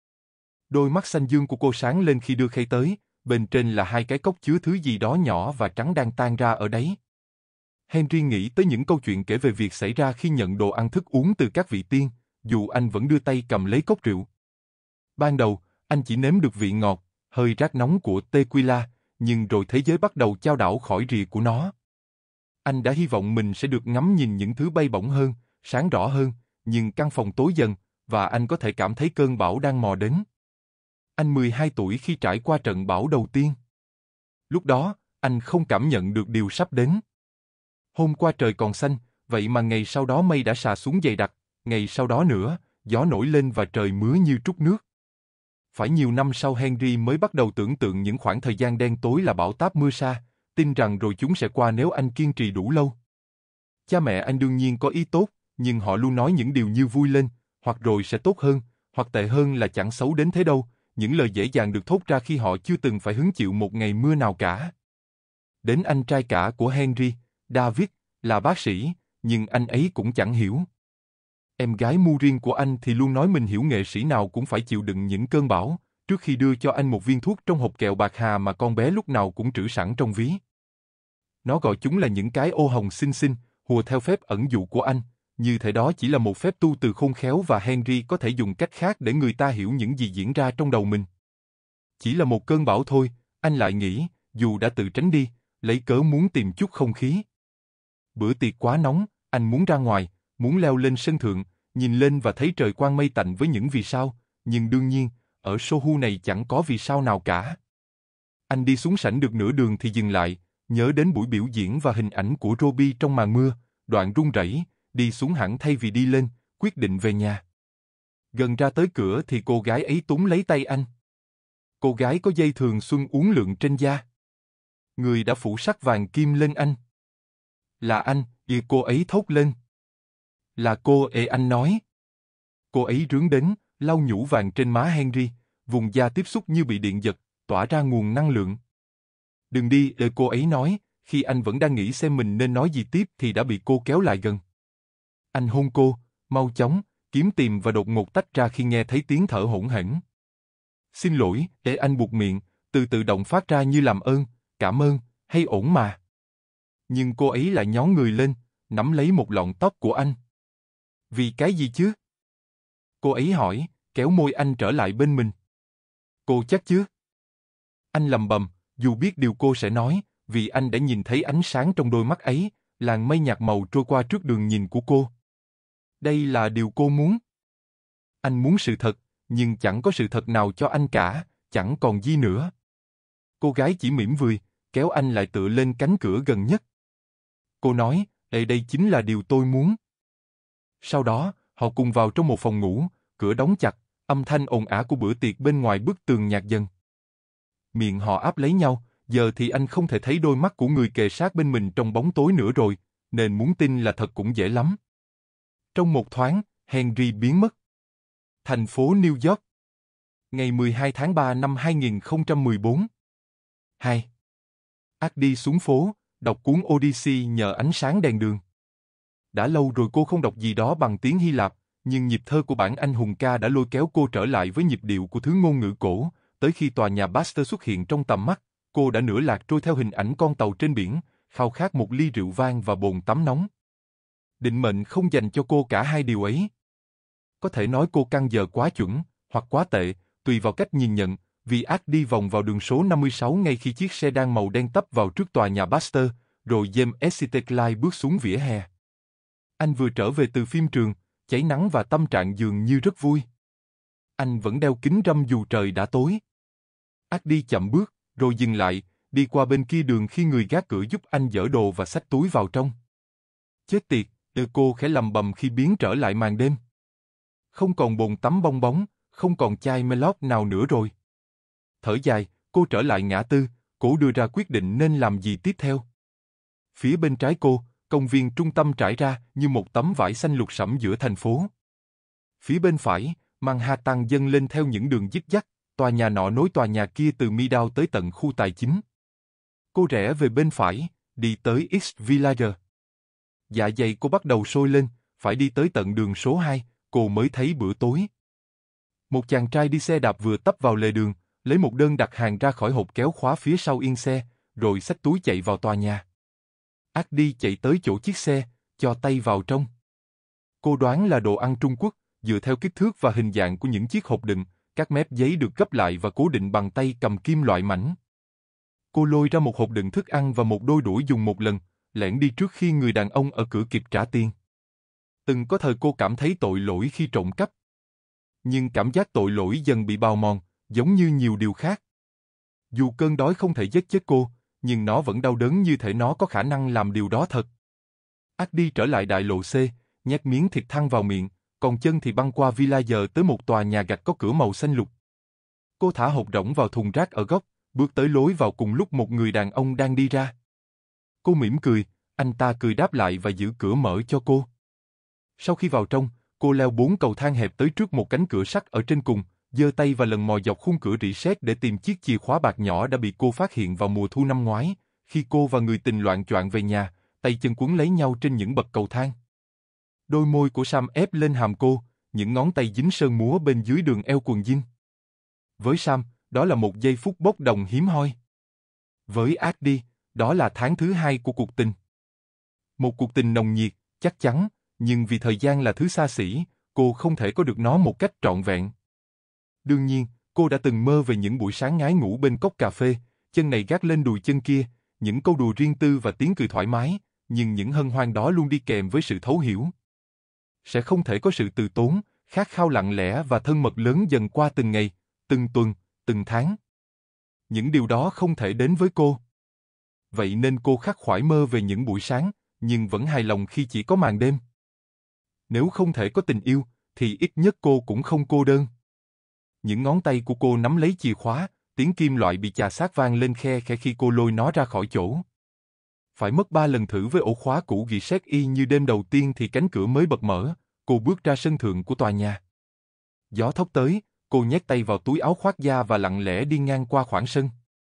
Đôi mắt xanh dương của cô sáng lên khi đưa khay tới, bên trên là 2 cái cốc chứa thứ gì đó nhỏ và trắng đang tan ra ở đấy. Henry nghĩ tới những câu chuyện kể về việc xảy ra khi nhận đồ ăn thức uống từ các vị tiên, dù anh vẫn đưa tay cầm lấy cốc rượu. Ban đầu, anh chỉ nếm được vị ngọt, hơi rát nóng của tequila, nhưng rồi thế giới bắt đầu chao đảo khỏi rìa của nó. Anh đã hy vọng mình sẽ được ngắm nhìn những thứ bay bổng hơn, sáng rõ hơn, nhưng căn phòng tối dần, và anh có thể cảm thấy cơn bão đang mò đến. Anh 12 tuổi khi trải qua trận bão đầu tiên. Lúc đó, anh không cảm nhận được điều sắp đến. Hôm qua trời còn xanh, vậy mà ngày sau đó mây đã xà xuống dày đặc, ngày sau đó nữa, gió nổi lên và trời mưa như trút nước. Phải nhiều năm sau Henry mới bắt đầu tưởng tượng những khoảng thời gian đen tối là bão táp mưa sa, tin rằng rồi chúng sẽ qua nếu anh kiên trì đủ lâu. Cha mẹ anh đương nhiên có ý tốt, nhưng họ luôn nói những điều như vui lên, hoặc rồi sẽ tốt hơn, hoặc tệ hơn là chẳng xấu đến thế đâu, những lời dễ dàng được thốt ra khi họ chưa từng phải hứng chịu một ngày mưa nào cả. Đến anh trai cả của Henry, David, là bác sĩ, nhưng anh ấy cũng chẳng hiểu. Em gái Maureen của anh thì luôn nói mình hiểu nghệ sĩ nào cũng phải chịu đựng những cơn bão, trước khi đưa cho anh một viên thuốc trong hộp kẹo bạc hà mà con bé lúc nào cũng trữ sẵn trong ví. Nó gọi chúng là những cái ô hồng xinh xinh, hùa theo phép ẩn dụ của anh, như thể đó chỉ là một phép tu từ khôn khéo và Henry có thể dùng cách khác để người ta hiểu những gì diễn ra trong đầu mình. Chỉ là một cơn bão thôi, anh lại nghĩ, dù đã tự tránh đi, lấy cớ muốn tìm chút không khí. Bữa tiệc quá nóng, anh muốn ra ngoài, muốn leo lên sân thượng, nhìn lên và thấy trời quang mây tạnh với những vì sao, nhưng đương nhiên, ở Soho này chẳng có vì sao nào cả. Anh đi xuống sảnh được nửa đường thì dừng lại, nhớ đến buổi biểu diễn và hình ảnh của Robbie trong màn mưa, đoạn run rẩy, đi xuống hẳn thay vì đi lên, quyết định về nhà. Gần ra tới cửa thì cô gái ấy túm lấy tay anh. Cô gái có dây thường xuân uốn lượn trên da. Người đã phủ sắc vàng kim lên anh. Là anh, cô ấy thốt lên. Là cô, anh nói. Cô ấy rướn đến, lau nhũ vàng trên má Henry, vùng da tiếp xúc như bị điện giật, tỏa ra nguồn năng lượng. Đừng đi, cô ấy nói, khi anh vẫn đang nghĩ xem mình nên nói gì tiếp thì đã bị cô kéo lại gần. Anh hôn cô, mau chóng, kiếm tìm và đột ngột tách ra khi nghe thấy tiếng thở hổn hển. Xin lỗi, anh buột miệng, từ tự động phát ra như làm ơn, cảm ơn, hay ổn mà. Nhưng cô ấy lại nhón người lên, nắm lấy một lọn tóc của anh. Vì cái gì chứ? Cô ấy hỏi, kéo môi anh trở lại bên mình. Cô chắc chứ? Anh lầm bầm, dù biết điều cô sẽ nói, vì anh đã nhìn thấy ánh sáng trong đôi mắt ấy, làn mây nhạt màu trôi qua trước đường nhìn của cô. Đây là điều cô muốn. Anh muốn sự thật, nhưng chẳng có sự thật nào cho anh cả, chẳng còn gì nữa. Cô gái chỉ mỉm cười, kéo anh lại tựa lên cánh cửa gần nhất. Cô nói, đây chính là điều tôi muốn. Sau đó, họ cùng vào trong một phòng ngủ, cửa đóng chặt, âm thanh ồn ào của bữa tiệc bên ngoài bức tường nhạt dần. Miệng họ áp lấy nhau, giờ thì anh không thể thấy đôi mắt của người kề sát bên mình trong bóng tối nữa rồi, nên muốn tin là thật cũng dễ lắm. Trong một thoáng, Henry biến mất. Thành phố New York. Ngày 12 tháng 3 năm 2014. 2. Ác đi xuống phố, đọc cuốn Odyssey nhờ ánh sáng đèn đường. Đã lâu rồi cô không đọc gì đó bằng tiếng Hy Lạp, nhưng nhịp thơ của bản anh hùng ca đã lôi kéo cô trở lại với nhịp điệu của thứ ngôn ngữ cổ, tới khi tòa nhà Baxter xuất hiện trong tầm mắt, cô đã nửa lạc trôi theo hình ảnh con tàu trên biển, khao khát một ly rượu vang và bồn tắm nóng. Định mệnh không dành cho cô cả hai điều ấy. Có thể nói cô căn giờ quá chuẩn, hoặc quá tệ, tùy vào cách nhìn nhận, vì ác đi vòng vào đường số 56 ngay khi chiếc xe đang màu đen tấp vào trước tòa nhà Baxter, rồi James St. Clyde bước xuống vỉa hè. Anh vừa trở về từ phim trường, cháy nắng và tâm trạng dường như rất vui. Anh vẫn đeo kính râm dù trời đã tối. Ác đi chậm bước, rồi dừng lại, đi qua bên kia đường khi người gác cửa giúp anh dỡ đồ và xách túi vào trong. Chết tiệt, cô khẽ lầm bầm khi biến trở lại màn đêm. Không còn bồn tắm bong bóng, không còn chai Melot nào nữa rồi. Thở dài, cô trở lại ngã tư, cố đưa ra quyết định nên làm gì tiếp theo. Phía bên trái cô, công viên trung tâm trải ra như một tấm vải xanh lục sẫm giữa thành phố. Phía bên phải, Manhattan dâng lên theo những đường dích dắc, tòa nhà nọ nối tòa nhà kia từ Midtown tới tận khu tài chính. Cô rẽ về bên phải, đi tới East Village. Dạ dày cô bắt đầu sôi lên, phải đi tới tận đường số 2, cô mới thấy bữa tối. Một chàng trai đi xe đạp vừa tấp vào lề đường, lấy một đơn đặt hàng ra khỏi hộp kéo khóa phía sau yên xe, rồi xách túi chạy vào tòa nhà. Ác đi chạy tới chỗ chiếc xe, cho tay vào trong. Cô đoán là đồ ăn Trung Quốc, dựa theo kích thước và hình dạng của những chiếc hộp đựng, các mép giấy được gấp lại và cố định bằng tay cầm kim loại mảnh. Cô lôi ra một hộp đựng thức ăn và một đôi đũa dùng một lần, lẻn đi trước khi người đàn ông ở cửa kịp trả tiền. Từng có thời cô cảm thấy tội lỗi khi trộm cắp. Nhưng cảm giác tội lỗi dần bị bào mòn, giống như nhiều điều khác. Dù cơn đói không thể giết chết cô, nhưng nó vẫn đau đớn như thể nó có khả năng làm điều đó thật. Ác trở lại đại lộ C, nhét miếng thịt thăn vào miệng, còn chân thì băng qua Villager tới một tòa nhà gạch có cửa màu xanh lục. Cô thả hộp rỗng vào thùng rác ở góc, bước tới lối vào cùng lúc một người đàn ông đang đi ra. Cô mỉm cười, anh ta cười đáp lại và giữ cửa mở cho cô. Sau khi vào trong, cô leo 4 cầu thang hẹp tới trước một cánh cửa sắt ở trên cùng, giơ tay và lần mò dọc khung cửa rỉ sét để tìm chiếc chìa khóa bạc nhỏ đã bị cô phát hiện vào mùa thu năm ngoái, khi cô và người tình loạng choạng về nhà, tay chân quấn lấy nhau trên những bậc cầu thang. Đôi môi của Sam ép lên hàm cô, những ngón tay dính sơn múa bên dưới đường eo quần jean. Với Sam, đó là một giây phút bốc đồng hiếm hoi. Với Adi, đó là tháng thứ 2 của cuộc tình. Một cuộc tình nồng nhiệt, chắc chắn, nhưng vì thời gian là thứ xa xỉ, cô không thể có được nó một cách trọn vẹn. Đương nhiên, cô đã từng mơ về những buổi sáng ngái ngủ bên cốc cà phê, chân này gác lên đùi chân kia, những câu đùa riêng tư và tiếng cười thoải mái, nhưng những hân hoan đó luôn đi kèm với sự thấu hiểu. Sẽ không thể có sự từ tốn, khát khao lặng lẽ và thân mật lớn dần qua từng ngày, từng tuần, từng tháng. Những điều đó không thể đến với cô. Vậy nên cô khắc khoải mơ về những buổi sáng, nhưng vẫn hài lòng khi chỉ có màn đêm. Nếu không thể có tình yêu, thì ít nhất cô cũng không cô đơn. Những ngón tay của cô nắm lấy chìa khóa, tiếng kim loại bị chà sát vang lên khe khẽ khi cô lôi nó ra khỏi chỗ. Phải mất 3 lần thử với ổ khóa cũ gỉ sét y như đêm đầu tiên thì cánh cửa mới bật mở, cô bước ra sân thượng của tòa nhà. Gió thốc tới, cô nhét tay vào túi áo khoác da và lặng lẽ đi ngang qua khoảng sân.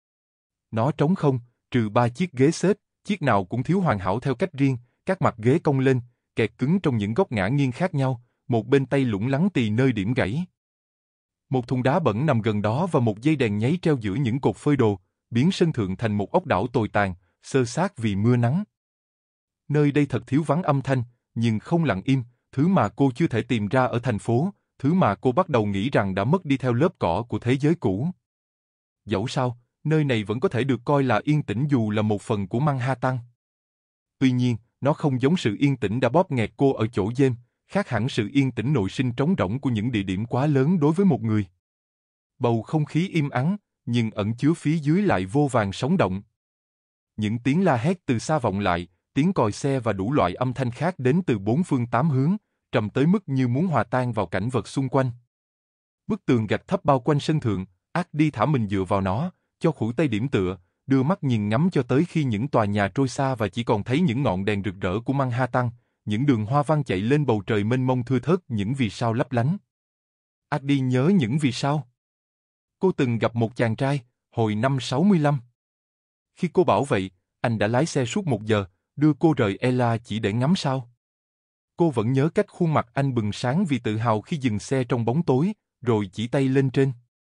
Nó trống không, trừ 3 chiếc ghế xếp, chiếc nào cũng thiếu hoàn hảo theo cách riêng, các mặt ghế cong lên, kẹt cứng trong những góc ngả nghiêng khác nhau, một bên tay lủng lẳng tì nơi điểm gãy. Một thùng đá bẩn nằm gần đó và một dây đèn nháy treo giữa những cột phơi đồ, biến sân thượng thành một ốc đảo tồi tàn, xơ xác vì mưa nắng. Nơi đây thật thiếu vắng âm thanh, nhưng không lặng im, thứ mà cô chưa thể tìm ra ở thành phố, thứ mà cô bắt đầu nghĩ rằng đã mất đi theo lớp cỏ của thế giới cũ. Dẫu sao, nơi này vẫn có thể được coi là yên tĩnh dù là một phần của Manhattan. Tuy nhiên, nó không giống sự yên tĩnh đã bóp nghẹt cô ở chỗ James, khác hẳn sự yên tĩnh nội sinh trống rỗng của những địa điểm quá lớn đối với một người. Bầu không khí im ắng, nhưng ẩn chứa phía dưới lại vô vàn sống động. Những tiếng la hét từ xa vọng lại, tiếng còi xe và đủ loại âm thanh khác đến từ 4 phương 8 hướng, trầm tới mức như muốn hòa tan vào cảnh vật xung quanh. Bức tường gạch thấp bao quanh sân thượng, Adi thả mình dựa vào nó, cho khuỷu tay điểm tựa, đưa mắt nhìn ngắm cho tới khi những tòa nhà trôi xa và chỉ còn thấy những ngọn đèn rực rỡ của Manhattan, những đường hoa văn chạy lên bầu trời mênh mông thưa thớt những vì sao lấp lánh. Adi nhớ những vì sao. Cô từng gặp một chàng trai, hồi năm 65. Khi cô bảo vậy, anh đã lái xe suốt 1 giờ, đưa cô rời Ella chỉ để ngắm sao. Cô vẫn nhớ cách khuôn mặt anh bừng sáng vì tự hào khi dừng xe trong bóng tối, rồi chỉ tay lên trên.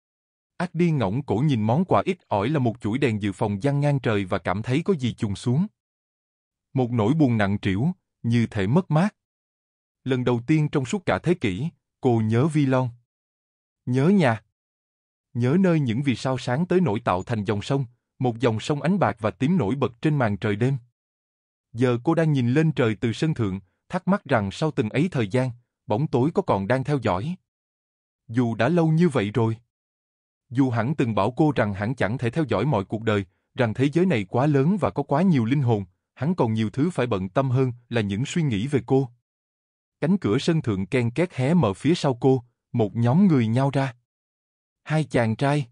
Adi ngẩng cổ nhìn món quà ít ỏi là một chuỗi đèn dự phòng giăng ngang trời và cảm thấy có gì chùng xuống. Một nỗi buồn nặng trĩu, như thể mất mát. Lần đầu tiên trong suốt cả thế kỷ, cô nhớ Villon. Nhớ nhà. Nhớ nơi những vì sao sáng tới nổi tạo thành dòng sông, một dòng sông ánh bạc và tím nổi bật trên màn trời đêm. Giờ cô đang nhìn lên trời từ sân thượng, thắc mắc rằng sau từng ấy thời gian, bóng tối có còn đang theo dõi. Dù đã lâu như vậy rồi. Dù hắn từng bảo cô rằng hắn chẳng thể theo dõi mọi cuộc đời, rằng thế giới này quá lớn và có quá nhiều linh hồn, hắn còn nhiều thứ phải bận tâm hơn là những suy nghĩ về cô. Cánh cửa sân thượng ken két hé mở phía sau cô, một nhóm người nhao ra. 2 chàng trai.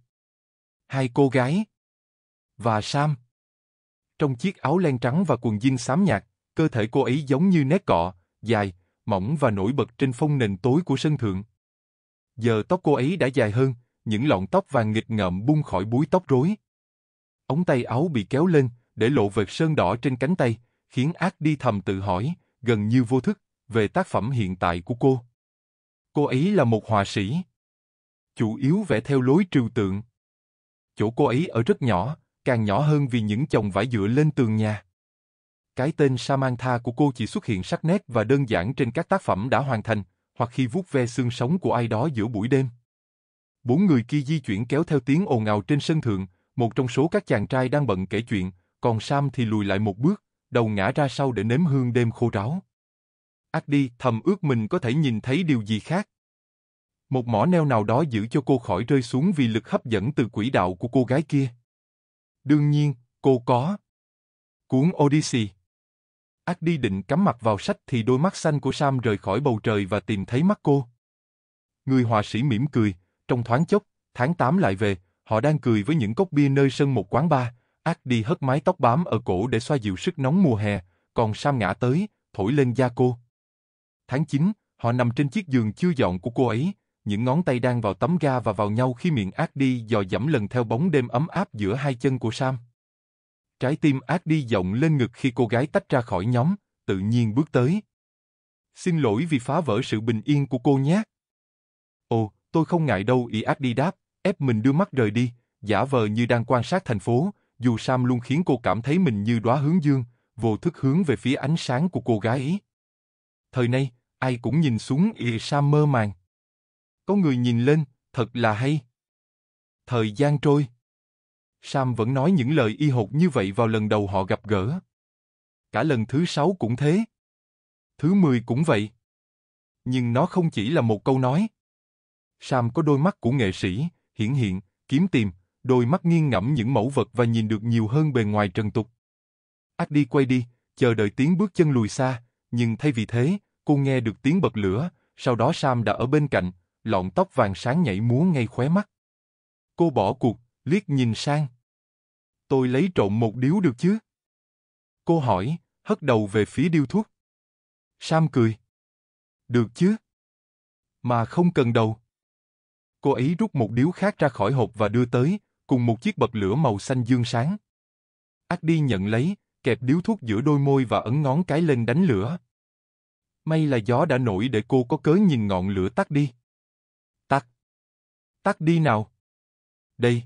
2 cô gái. Và Sam. Trong chiếc áo len trắng và quần jean xám nhạt, cơ thể cô ấy giống như nét cọ, dài, mỏng và nổi bật trên phông nền tối của sân thượng. Giờ tóc cô ấy đã dài hơn, những lọn tóc vàng nghịch ngợm bung khỏi búi tóc rối. Ống tay áo bị kéo lên, để lộ vệt sơn đỏ trên cánh tay, khiến Adi thầm tự hỏi, gần như vô thức, về tác phẩm hiện tại của cô. Cô ấy là một họa sĩ. Chủ yếu vẽ theo lối trừu tượng. Chỗ cô ấy ở rất nhỏ, càng nhỏ hơn vì những chồng vải dựa lên tường nhà. Cái tên Samantha của cô chỉ xuất hiện sắc nét và đơn giản trên các tác phẩm đã hoàn thành, hoặc khi vuốt ve xương sống của ai đó giữa buổi đêm. Bốn người kia di chuyển kéo theo tiếng ồn ào trên sân thượng, một trong số các chàng trai đang bận kể chuyện, còn Sam thì lùi lại một bước, đầu ngã ra sau để nếm hương đêm khô ráo. Addy thầm ước mình có thể nhìn thấy điều gì khác. Một mỏ neo nào đó giữ cho cô khỏi rơi xuống vì lực hấp dẫn từ quỹ đạo của cô gái kia. Đương nhiên, cô có. Cuốn Odyssey. Addy định cắm mặt vào sách thì đôi mắt xanh của Sam rời khỏi bầu trời và tìm thấy mắt cô. Người họa sĩ mỉm cười, trong thoáng chốc, tháng 8 lại về, họ đang cười với những cốc bia nơi sân một quán bar. Addy hất mái tóc bám ở cổ để xoa dịu sức nóng mùa hè, còn Sam ngã tới, thổi lên da cô. Tháng 9, họ nằm trên chiếc giường chưa dọn của cô ấy, những ngón tay đang vào tấm ga và vào nhau khi miệng Addy dò dẫm lần theo bóng đêm ấm áp giữa hai chân của Sam. Trái tim Addy dộng lên ngực khi cô gái tách ra khỏi nhóm, tự nhiên bước tới. Xin lỗi vì phá vỡ sự bình yên của cô nhé. Ồ, tôi không ngại đâu, Addy đáp, ép mình đưa mắt rời đi, giả vờ như đang quan sát thành phố, dù Sam luôn khiến cô cảm thấy mình như đóa hướng dương, vô thức hướng về phía ánh sáng của cô gái ấy. Thời nay, ai cũng nhìn xuống, Sam mơ màng. Có người nhìn lên, thật là hay. Thời gian trôi. Sam vẫn nói những lời y hột như vậy vào lần đầu họ gặp gỡ. Cả lần thứ 6 cũng thế. Thứ 10 cũng vậy. Nhưng nó không chỉ là một câu nói. Sam có đôi mắt của nghệ sĩ, hiển hiện, kiếm tìm, đôi mắt nghiêng ngẫm những mẫu vật và nhìn được nhiều hơn bề ngoài trần tục. Addy quay đi, chờ đợi tiếng bước chân lùi xa, nhưng thay vì thế, cô nghe được tiếng bật lửa, sau đó Sam đã ở bên cạnh, lọn tóc vàng sáng nhảy múa ngay khóe mắt. Cô bỏ cuộc, liếc nhìn sang. Tôi lấy trộm một điếu được chứ? Cô hỏi, hất đầu về phía điếu thuốc. Sam cười. Được chứ? Mà không cần đầu. Cô ấy rút một điếu khác ra khỏi hộp và đưa tới, cùng một chiếc bật lửa màu xanh dương sáng. Addy nhận lấy, kẹp điếu thuốc giữa đôi môi và ấn ngón cái lên đánh lửa. May là gió đã nổi để cô có cớ nhìn ngọn lửa tắt đi. Tắt. Tắt đi nào. Đây.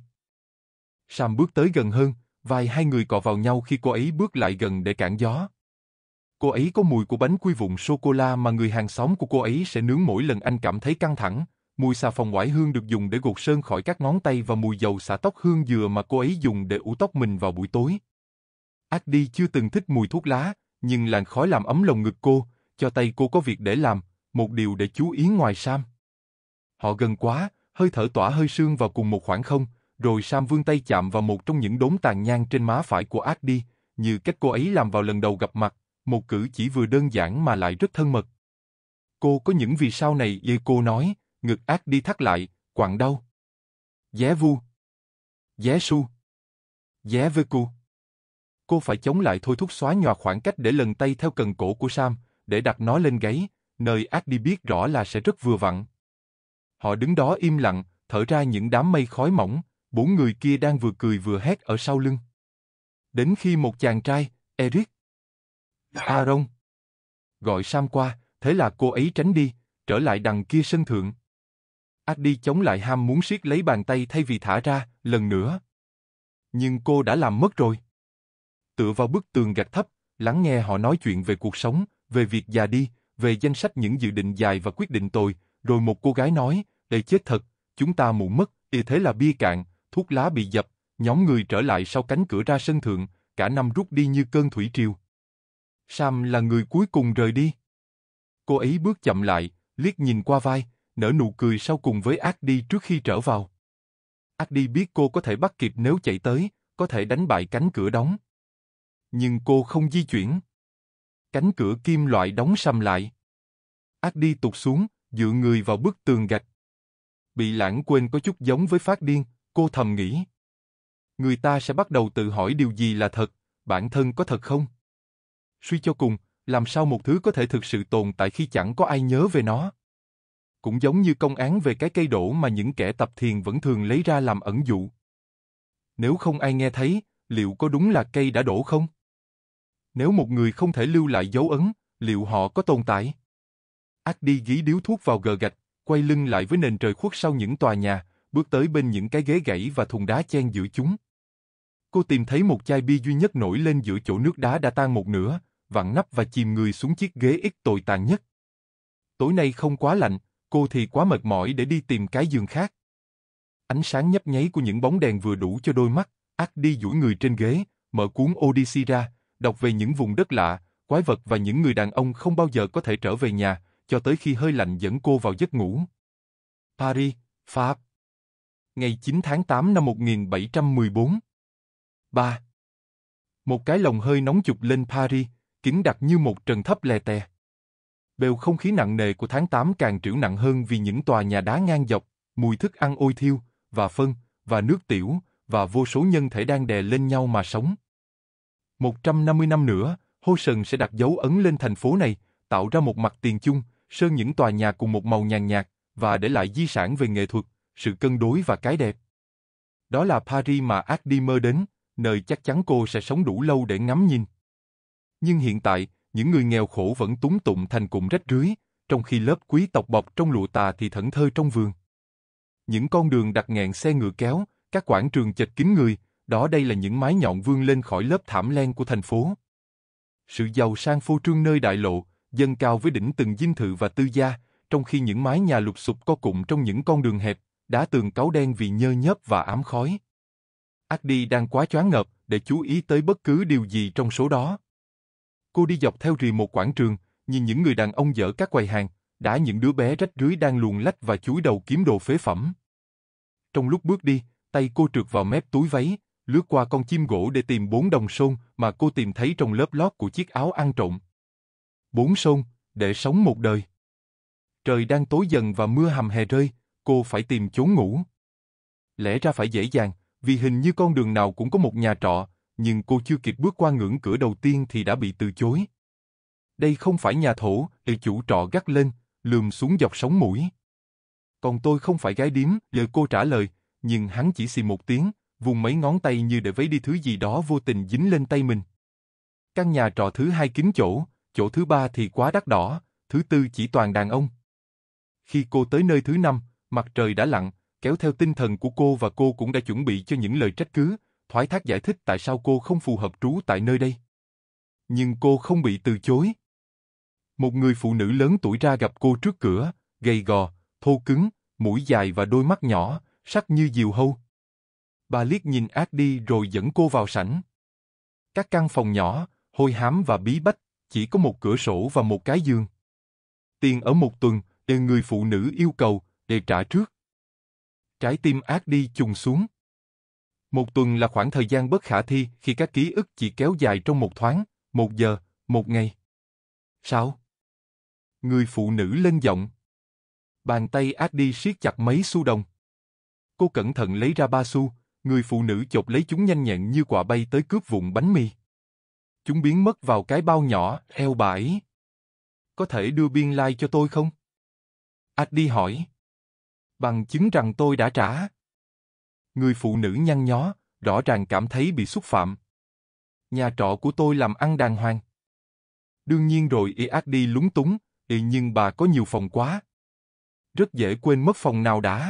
Sam bước tới gần hơn, vai hai người cọ vào nhau khi cô ấy bước lại gần để cản gió. Cô ấy có mùi của bánh quy vụn sô-cô-la mà người hàng xóm của cô ấy sẽ nướng mỗi lần anh cảm thấy căng thẳng, mùi xà phòng oải hương được dùng để gột sơn khỏi các ngón tay và mùi dầu xả tóc hương dừa mà cô ấy dùng để ủ tóc mình vào buổi tối. Addy chưa từng thích mùi thuốc lá, nhưng làn khói làm ấm lòng ngực cô, cho tay cô có việc để làm, một điều để chú ý ngoài Sam. Họ gần quá, hơi thở tỏa hơi sương vào cùng một khoảng không, rồi Sam vươn tay chạm vào một trong những đốm tàn nhang trên má phải của Addy, như cách cô ấy làm vào lần đầu gặp mặt, một cử chỉ vừa đơn giản mà lại rất thân mật. Cô có những vì sao này, cô nói, ngực Addy thắt lại, quặn đau. Dé vu. Dé su. Dé vê cu. Cô phải chống lại thôi thúc xóa nhòa khoảng cách để lần tay theo cần cổ của Sam, để đặt nó lên gáy, nơi Addy biết rõ là sẽ rất vừa vặn. Họ đứng đó im lặng, thở ra những đám mây khói mỏng, bốn người kia đang vừa cười vừa hét ở sau lưng. Đến khi một chàng trai, Eric Aaron, gọi Sam qua, thế là cô ấy tránh đi, trở lại đằng kia sân thượng. Addy chống lại ham muốn siết lấy bàn tay thay vì thả ra, lần nữa. Nhưng cô đã làm mất rồi. Tựa vào bức tường gạch thấp, lắng nghe họ nói chuyện về cuộc sống, về việc già đi, về danh sách những dự định dài và quyết định tồi, rồi một cô gái nói, "Ê chết thật, chúng ta muộn mất." Thế là bia cạn, thuốc lá bị dập, nhóm người trở lại sau cánh cửa ra sân thượng, cả năm rút đi như cơn thủy triều. Sam là người cuối cùng rời đi. Cô ấy bước chậm lại, liếc nhìn qua vai, nở nụ cười sau cùng với Addy trước khi trở vào. Addy biết cô có thể bắt kịp nếu chạy tới, có thể đánh bại cánh cửa đóng. Nhưng cô không di chuyển. Cánh cửa kim loại đóng sầm lại. Addy tụt xuống, dựa người vào bức tường gạch. Bị lãng quên có chút giống với phát điên, cô thầm nghĩ. Người ta sẽ bắt đầu tự hỏi điều gì là thật, bản thân có thật không? Suy cho cùng, làm sao một thứ có thể thực sự tồn tại khi chẳng có ai nhớ về nó? Cũng giống như công án về cái cây đổ mà những kẻ tập thiền vẫn thường lấy ra làm ẩn dụ. Nếu không ai nghe thấy, liệu có đúng là cây đã đổ không? Nếu một người không thể lưu lại dấu ấn, liệu họ có tồn tại? Addy gí điếu thuốc vào gờ gạch, quay lưng lại với nền trời khuất sau những tòa nhà, bước tới bên những cái ghế gãy và thùng đá chen giữa chúng. Cô tìm thấy một chai bia duy nhất nổi lên giữa chỗ nước đá đã tan một nửa, vặn nắp và chìm người xuống chiếc ghế ít tồi tàn nhất. Tối nay không quá lạnh, cô thì quá mệt mỏi để đi tìm cái giường khác. Ánh sáng nhấp nháy của những bóng đèn vừa đủ cho đôi mắt, Agdi duỗi người trên ghế, mở cuốn Odyssey ra, đọc về những vùng đất lạ, quái vật và những người đàn ông không bao giờ có thể trở về nhà, cho tới khi hơi lạnh dẫn cô vào giấc ngủ. Paris, Pháp. Ngày 9 tháng 8 năm 1714. 3. Một cái lồng hơi nóng chụp lên Paris, kín đặc như một trần thấp lè tè. Bầu không khí nặng nề của tháng 8 càng trĩu nặng hơn vì những tòa nhà đá ngang dọc, mùi thức ăn ôi thiêu, và phân, và nước tiểu, và vô số nhân thể đang đè lên nhau mà sống. 150 năm nữa, Houston sẽ đặt dấu ấn lên thành phố này, tạo ra một mặt tiền chung, sơn những tòa nhà cùng một màu nhàn nhạt, và để lại di sản về nghệ thuật, sự cân đối và cái đẹp. Đó là Paris mà Agdi mơ đến, nơi chắc chắn cô sẽ sống đủ lâu để ngắm nhìn. Nhưng hiện tại, những người nghèo khổ vẫn túng tụng thành cụm rách rưới, trong khi lớp quý tộc bọc trong lụa tà thì thẫn thơ trong vườn. Những con đường đặt nghẹn xe ngựa kéo, các quảng trường chật kín người, đó đây là những mái nhọn vươn lên khỏi lớp thảm len của thành phố. Sự giàu sang phô trương nơi đại lộ, dâng cao với đỉnh từng dinh thự và tư gia, trong khi những mái nhà lụp xụp co cụm trong những con đường hẹp, đá tường cáu đen vì nhơ nhớp và ám khói. Agdi đang quá choáng ngợp để chú ý tới bất cứ điều gì trong số đó. Cô đi dọc theo rìa một quảng trường, nhìn những người đàn ông dỡ các quầy hàng, đã những đứa bé rách rưới đang luồn lách và chúi đầu kiếm đồ phế phẩm. Trong lúc bước đi, tay cô trượt vào mép túi váy, lướt qua con chim gỗ để tìm 4 đồng xôn mà cô tìm thấy trong lớp lót của chiếc áo ăn trộm. 4 xôn, để sống một đời. Trời đang tối dần và mưa hầm hè rơi, cô phải tìm chốn ngủ. Lẽ ra phải dễ dàng, vì hình như con đường nào cũng có một nhà trọ, nhưng cô chưa kịp bước qua ngưỡng cửa đầu tiên thì đã bị từ chối. Đây không phải nhà thổ, chủ trọ gắt lên, lườm xuống dọc sống mũi. Còn tôi không phải gái điếm, lời cô trả lời, nhưng hắn chỉ xì một tiếng, vùng mấy ngón tay như để vấy đi thứ gì đó vô tình dính lên tay mình. Căn nhà trọ thứ 2 kín chỗ thứ 3 thì quá đắt đỏ, thứ 4 chỉ toàn đàn ông. Khi cô tới nơi thứ 5, mặt trời đã lặn, kéo theo tinh thần của cô và cô cũng đã chuẩn bị cho những lời trách cứ, thoái thác giải thích tại sao cô không phù hợp trú tại nơi đây. Nhưng cô không bị từ chối. Một người phụ nữ lớn tuổi ra gặp cô trước cửa, gầy gò, thô cứng, mũi dài và đôi mắt nhỏ, sắc như diều hâu. Bà liếc nhìn Agdi rồi dẫn cô vào sảnh. Các căn phòng nhỏ, hôi hám và bí bách, chỉ có một cửa sổ và một cái giường. Tiền ở một tuần, người phụ nữ yêu cầu, để trả trước. Trái tim Agdi chùng xuống. Một tuần là khoảng thời gian bất khả thi khi các ký ức chỉ kéo dài trong một thoáng, 1 giờ, 1 ngày. Sao? Người phụ nữ lên giọng. Bàn tay Agdi siết chặt mấy xu đồng. Cô cẩn thận lấy ra 3 xu, người phụ nữ chộp lấy chúng nhanh nhẹn như quạ bay tới cướp vụn bánh mì. Chúng biến mất vào cái bao nhỏ, eo bà ấy. Có thể đưa biên lai cho tôi không? Agdi hỏi. Bằng chứng rằng tôi đã trả. Người phụ nữ nhăn nhó, rõ ràng cảm thấy bị xúc phạm. Nhà trọ của tôi làm ăn đàng hoàng. Đương nhiên rồi, Agdi lúng túng, nhưng bà có nhiều phòng quá. Rất dễ quên mất phòng nào đã.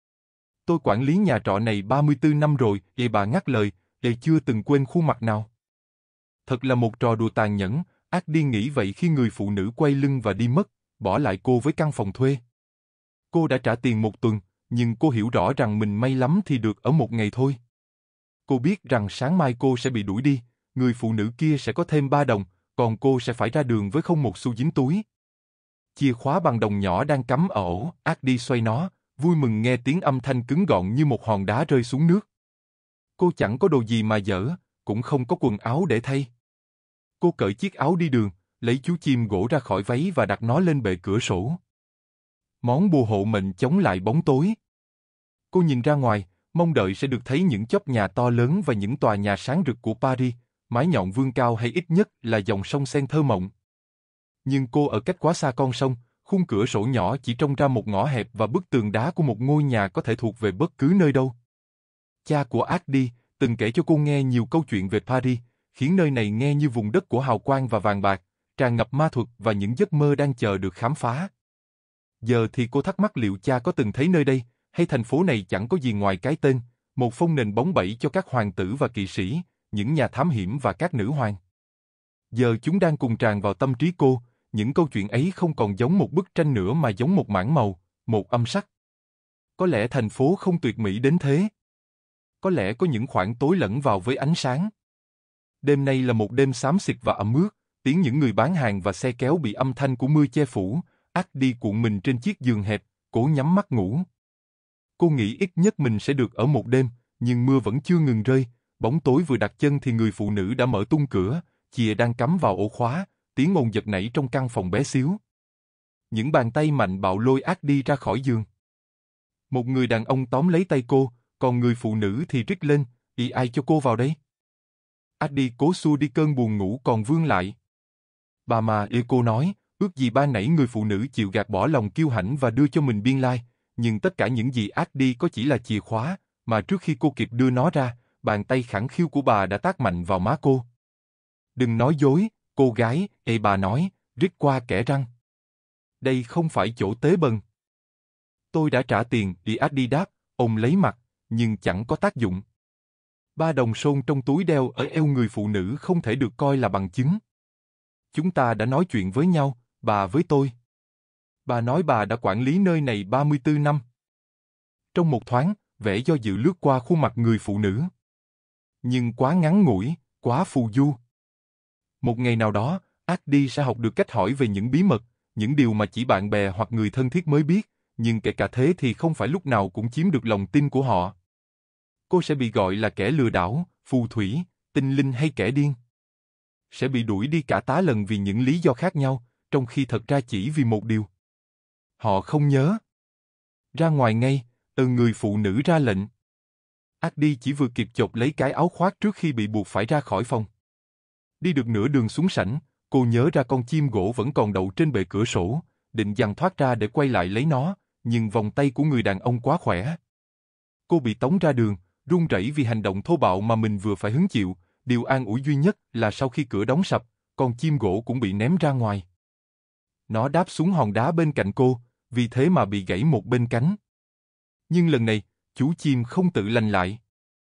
Tôi quản lý nhà trọ này 34 năm rồi, bà ngắt lời, chưa từng quên khuôn mặt nào. Thật là một trò đùa tàn nhẫn, Agdi nghĩ vậy khi người phụ nữ quay lưng và đi mất, bỏ lại cô với căn phòng thuê. Cô đã trả tiền 1 tuần, nhưng cô hiểu rõ rằng mình may lắm thì được ở 1 ngày thôi. Cô biết rằng sáng mai cô sẽ bị đuổi đi, người phụ nữ kia sẽ có thêm 3 đồng, còn cô sẽ phải ra đường với không một xu dính túi. Chìa khóa bằng đồng nhỏ đang cắm ở ổ, Agdi xoay nó, vui mừng nghe tiếng âm thanh cứng gọn như một hòn đá rơi xuống nước. Cô chẳng có đồ gì mà dở, cũng không có quần áo để thay. Cô cởi chiếc áo đi đường, lấy chú chim gỗ ra khỏi váy và đặt nó lên bệ cửa sổ. Món bùa hộ mệnh chống lại bóng tối. Cô nhìn ra ngoài, mong đợi sẽ được thấy những chóp nhà to lớn và những tòa nhà sáng rực của Paris, mái nhọn vươn cao hay ít nhất là dòng sông Seine thơ mộng. Nhưng cô ở cách quá xa con sông, khung cửa sổ nhỏ chỉ trông ra một ngõ hẹp và bức tường đá của một ngôi nhà có thể thuộc về bất cứ nơi đâu. Cha của Agdi từng kể cho cô nghe nhiều câu chuyện về Paris, khiến nơi này nghe như vùng đất của hào quang và vàng bạc, tràn ngập ma thuật và những giấc mơ đang chờ được khám phá. Giờ thì cô thắc mắc liệu cha có từng thấy nơi đây, hay thành phố này chẳng có gì ngoài cái tên, một phông nền bóng bẩy cho các hoàng tử và kỵ sĩ, những nhà thám hiểm và các nữ hoàng. Giờ chúng đang cùng tràn vào tâm trí cô, những câu chuyện ấy không còn giống một bức tranh nữa mà giống một mảng màu, một âm sắc. Có lẽ thành phố không tuyệt mỹ đến thế. Có lẽ có những khoảng tối lẫn vào với ánh sáng. Đêm nay là một đêm xám xịt và ẩm ướt, tiếng những người bán hàng và xe kéo bị âm thanh của mưa che phủ, Addy cuộn mình trên chiếc giường hẹp, cố nhắm mắt ngủ. Cô nghĩ ít nhất mình sẽ được ở một đêm, nhưng mưa vẫn chưa ngừng rơi, bóng tối vừa đặt chân thì người phụ nữ đã mở tung cửa, chìa đang cắm vào ổ khóa, tiếng ồn giật nảy trong căn phòng bé xíu. Những bàn tay mạnh bạo lôi Addy ra khỏi giường. Một người đàn ông tóm lấy tay cô, còn người phụ nữ thì rít lên, "Ý ai cho cô vào đây?" Addy cố xua đi cơn buồn ngủ còn vương lại. "Bà mà," cô nói, ước gì ban nãy người phụ nữ chịu gạt bỏ lòng kiêu hãnh và đưa cho mình biên lai, nhưng tất cả những gì Addy có chỉ là chìa khóa, mà trước khi cô kịp đưa nó ra, bàn tay khẳng khiu của bà đã tát mạnh vào má cô. "Đừng nói dối, cô gái," bà nói, rít qua kẽ răng. "Đây không phải chỗ tế bần." "Tôi đã trả tiền," Addy đáp, ôm lấy mặt, nhưng chẳng có tác dụng. 3 đồng xôn trong túi đeo ở eo người phụ nữ không thể được coi là bằng chứng. "Chúng ta đã nói chuyện với nhau, bà với tôi. Bà nói bà đã quản lý nơi này 34 năm. Trong một thoáng, vẻ do dự lướt qua khuôn mặt người phụ nữ. Nhưng quá ngắn ngủi, quá phù du. Một ngày nào đó, Addy sẽ học được cách hỏi về những bí mật, những điều mà chỉ bạn bè hoặc người thân thiết mới biết, nhưng kể cả thế thì không phải lúc nào cũng chiếm được lòng tin của họ. Cô sẽ bị gọi là kẻ lừa đảo, phù thủy, tinh linh hay kẻ điên. Sẽ bị đuổi đi cả tá lần vì những lý do khác nhau, trong khi thật ra chỉ vì một điều. Họ không nhớ. Ra ngoài ngay, người phụ nữ ra lệnh. Addy chỉ vừa kịp chộp lấy cái áo khoác trước khi bị buộc phải ra khỏi phòng. Đi được nửa đường xuống sảnh, cô nhớ ra con chim gỗ vẫn còn đậu trên bệ cửa sổ, định giằng thoát ra để quay lại lấy nó, nhưng vòng tay của người đàn ông quá khỏe. Cô bị tống ra đường, run rẩy vì hành động thô bạo mà mình vừa phải hứng chịu, điều an ủi duy nhất là sau khi cửa đóng sập, con chim gỗ cũng bị ném ra ngoài. Nó đáp xuống hòn đá bên cạnh cô, vì thế mà bị gãy một bên cánh. Nhưng lần này, chú chim không tự lành lại.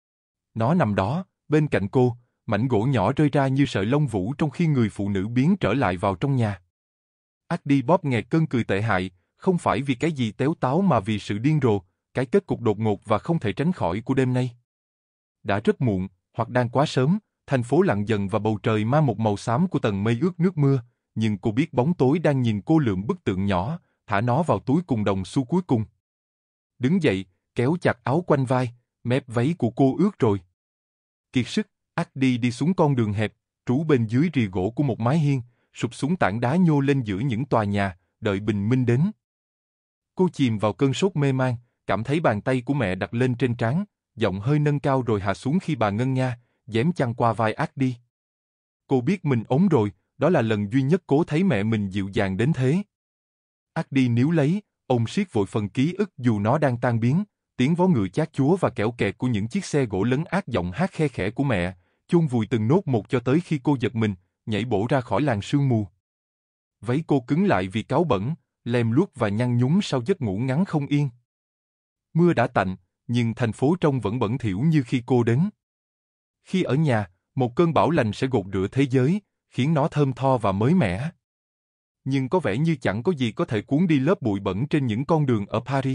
Nó nằm đó, bên cạnh cô, mảnh gỗ nhỏ rơi ra như sợi lông vũ trong khi người phụ nữ biến trở lại vào trong nhà. Addy bóp nghẹt cơn cười tệ hại, không phải vì cái gì téo táo mà vì sự điên rồ, cái kết cục đột ngột và không thể tránh khỏi của đêm nay. Đã rất muộn, hoặc đang quá sớm, thành phố lặng dần và bầu trời mang một màu xám của tầng mây ướt nước mưa, nhưng cô biết bóng tối đang nhìn cô lượm bức tượng nhỏ, thả nó vào túi cùng đồng xu cuối cùng. Đứng dậy, kéo chặt áo quanh vai, mép váy của cô ướt rồi. Kiệt sức, Addy đi xuống con đường hẹp, trú bên dưới rìa gỗ của một mái hiên, sụp xuống tảng đá nhô lên giữa những tòa nhà, đợi bình minh đến. Cô chìm vào cơn sốt mê man, cảm thấy bàn tay của mẹ đặt lên trên trán, giọng hơi nâng cao rồi hạ xuống khi bà ngân nga, giếm chăn qua vai Addy. Cô biết mình ốm rồi, đó là lần duy nhất cố thấy mẹ mình dịu dàng đến thế. Addy níu lấy, ôm siết vội phần ký ức dù nó đang tan biến, tiếng vó ngựa chát chúa và kẽo kẹt của những chiếc xe gỗ lấn át giọng hát khe khẽ của mẹ, chôn vùi từng nốt một cho tới khi cô giật mình, nhảy bổ ra khỏi làn sương mù. Váy cô cứng lại vì cáu bẩn, lem luốc và nhăn nhúm sau giấc ngủ ngắn không yên. Mưa đã tạnh, nhưng thành phố trông vẫn bẩn thỉu như khi cô đến. Khi ở nhà, một cơn bão lành sẽ gột rửa thế giới, khiến nó thơm tho và mới mẻ. Nhưng có vẻ như chẳng có gì có thể cuốn đi lớp bụi bẩn trên những con đường ở Paris.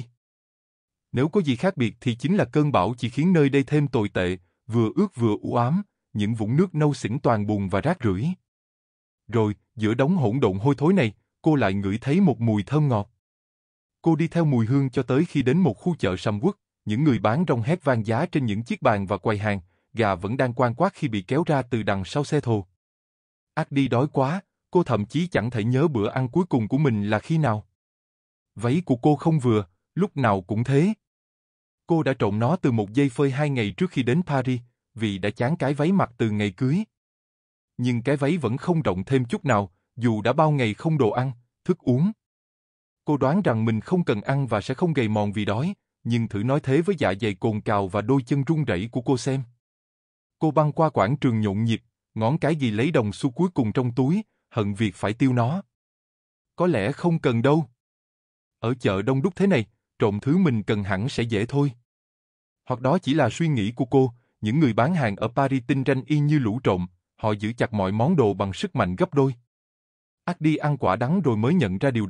Nếu có gì khác biệt thì chính là cơn bão chỉ khiến nơi đây thêm tồi tệ, vừa ướt vừa u ám, những vũng nước nâu xỉn toàn bùn và rác rưởi. Rồi, giữa đống hỗn độn hôi thối này, cô lại ngửi thấy một mùi thơm ngọt. Cô đi theo mùi hương cho tới khi đến một khu chợ sầm uất, những người bán rong hét vang giá trên những chiếc bàn và quầy hàng, gà vẫn đang quang quát khi bị kéo ra từ đằng sau xe thồ. Addy đói quá, cô thậm chí chẳng thể nhớ bữa ăn cuối cùng của mình là khi nào. Váy của cô không vừa, lúc nào cũng thế. Cô đã trộn nó từ một giây phơi 2 ngày trước khi đến Paris, vì đã chán cái váy mặc từ ngày cưới. Nhưng cái váy vẫn không rộng thêm chút nào, dù đã bao ngày không đồ ăn, thức uống. Cô đoán rằng mình không cần ăn và sẽ không gầy mòn vì đói, nhưng thử nói thế với dạ dày cồn cào và đôi chân run rẩy của cô xem. Cô băng qua quảng trường nhộn nhịp, ngón cái gì lấy đồng xu cuối cùng trong túi, hận việc phải tiêu nó. Có lẽ không cần đâu. Ở chợ đông đúc thế này, trộm thứ mình cần hẳn sẽ dễ thôi. Hoặc đó chỉ là suy nghĩ của cô, những người bán hàng ở Paris tinh ranh y như lũ trộm, họ giữ chặt mọi món đồ bằng sức mạnh gấp đôi. Addy ăn quả đắng rồi mới nhận ra điều đó,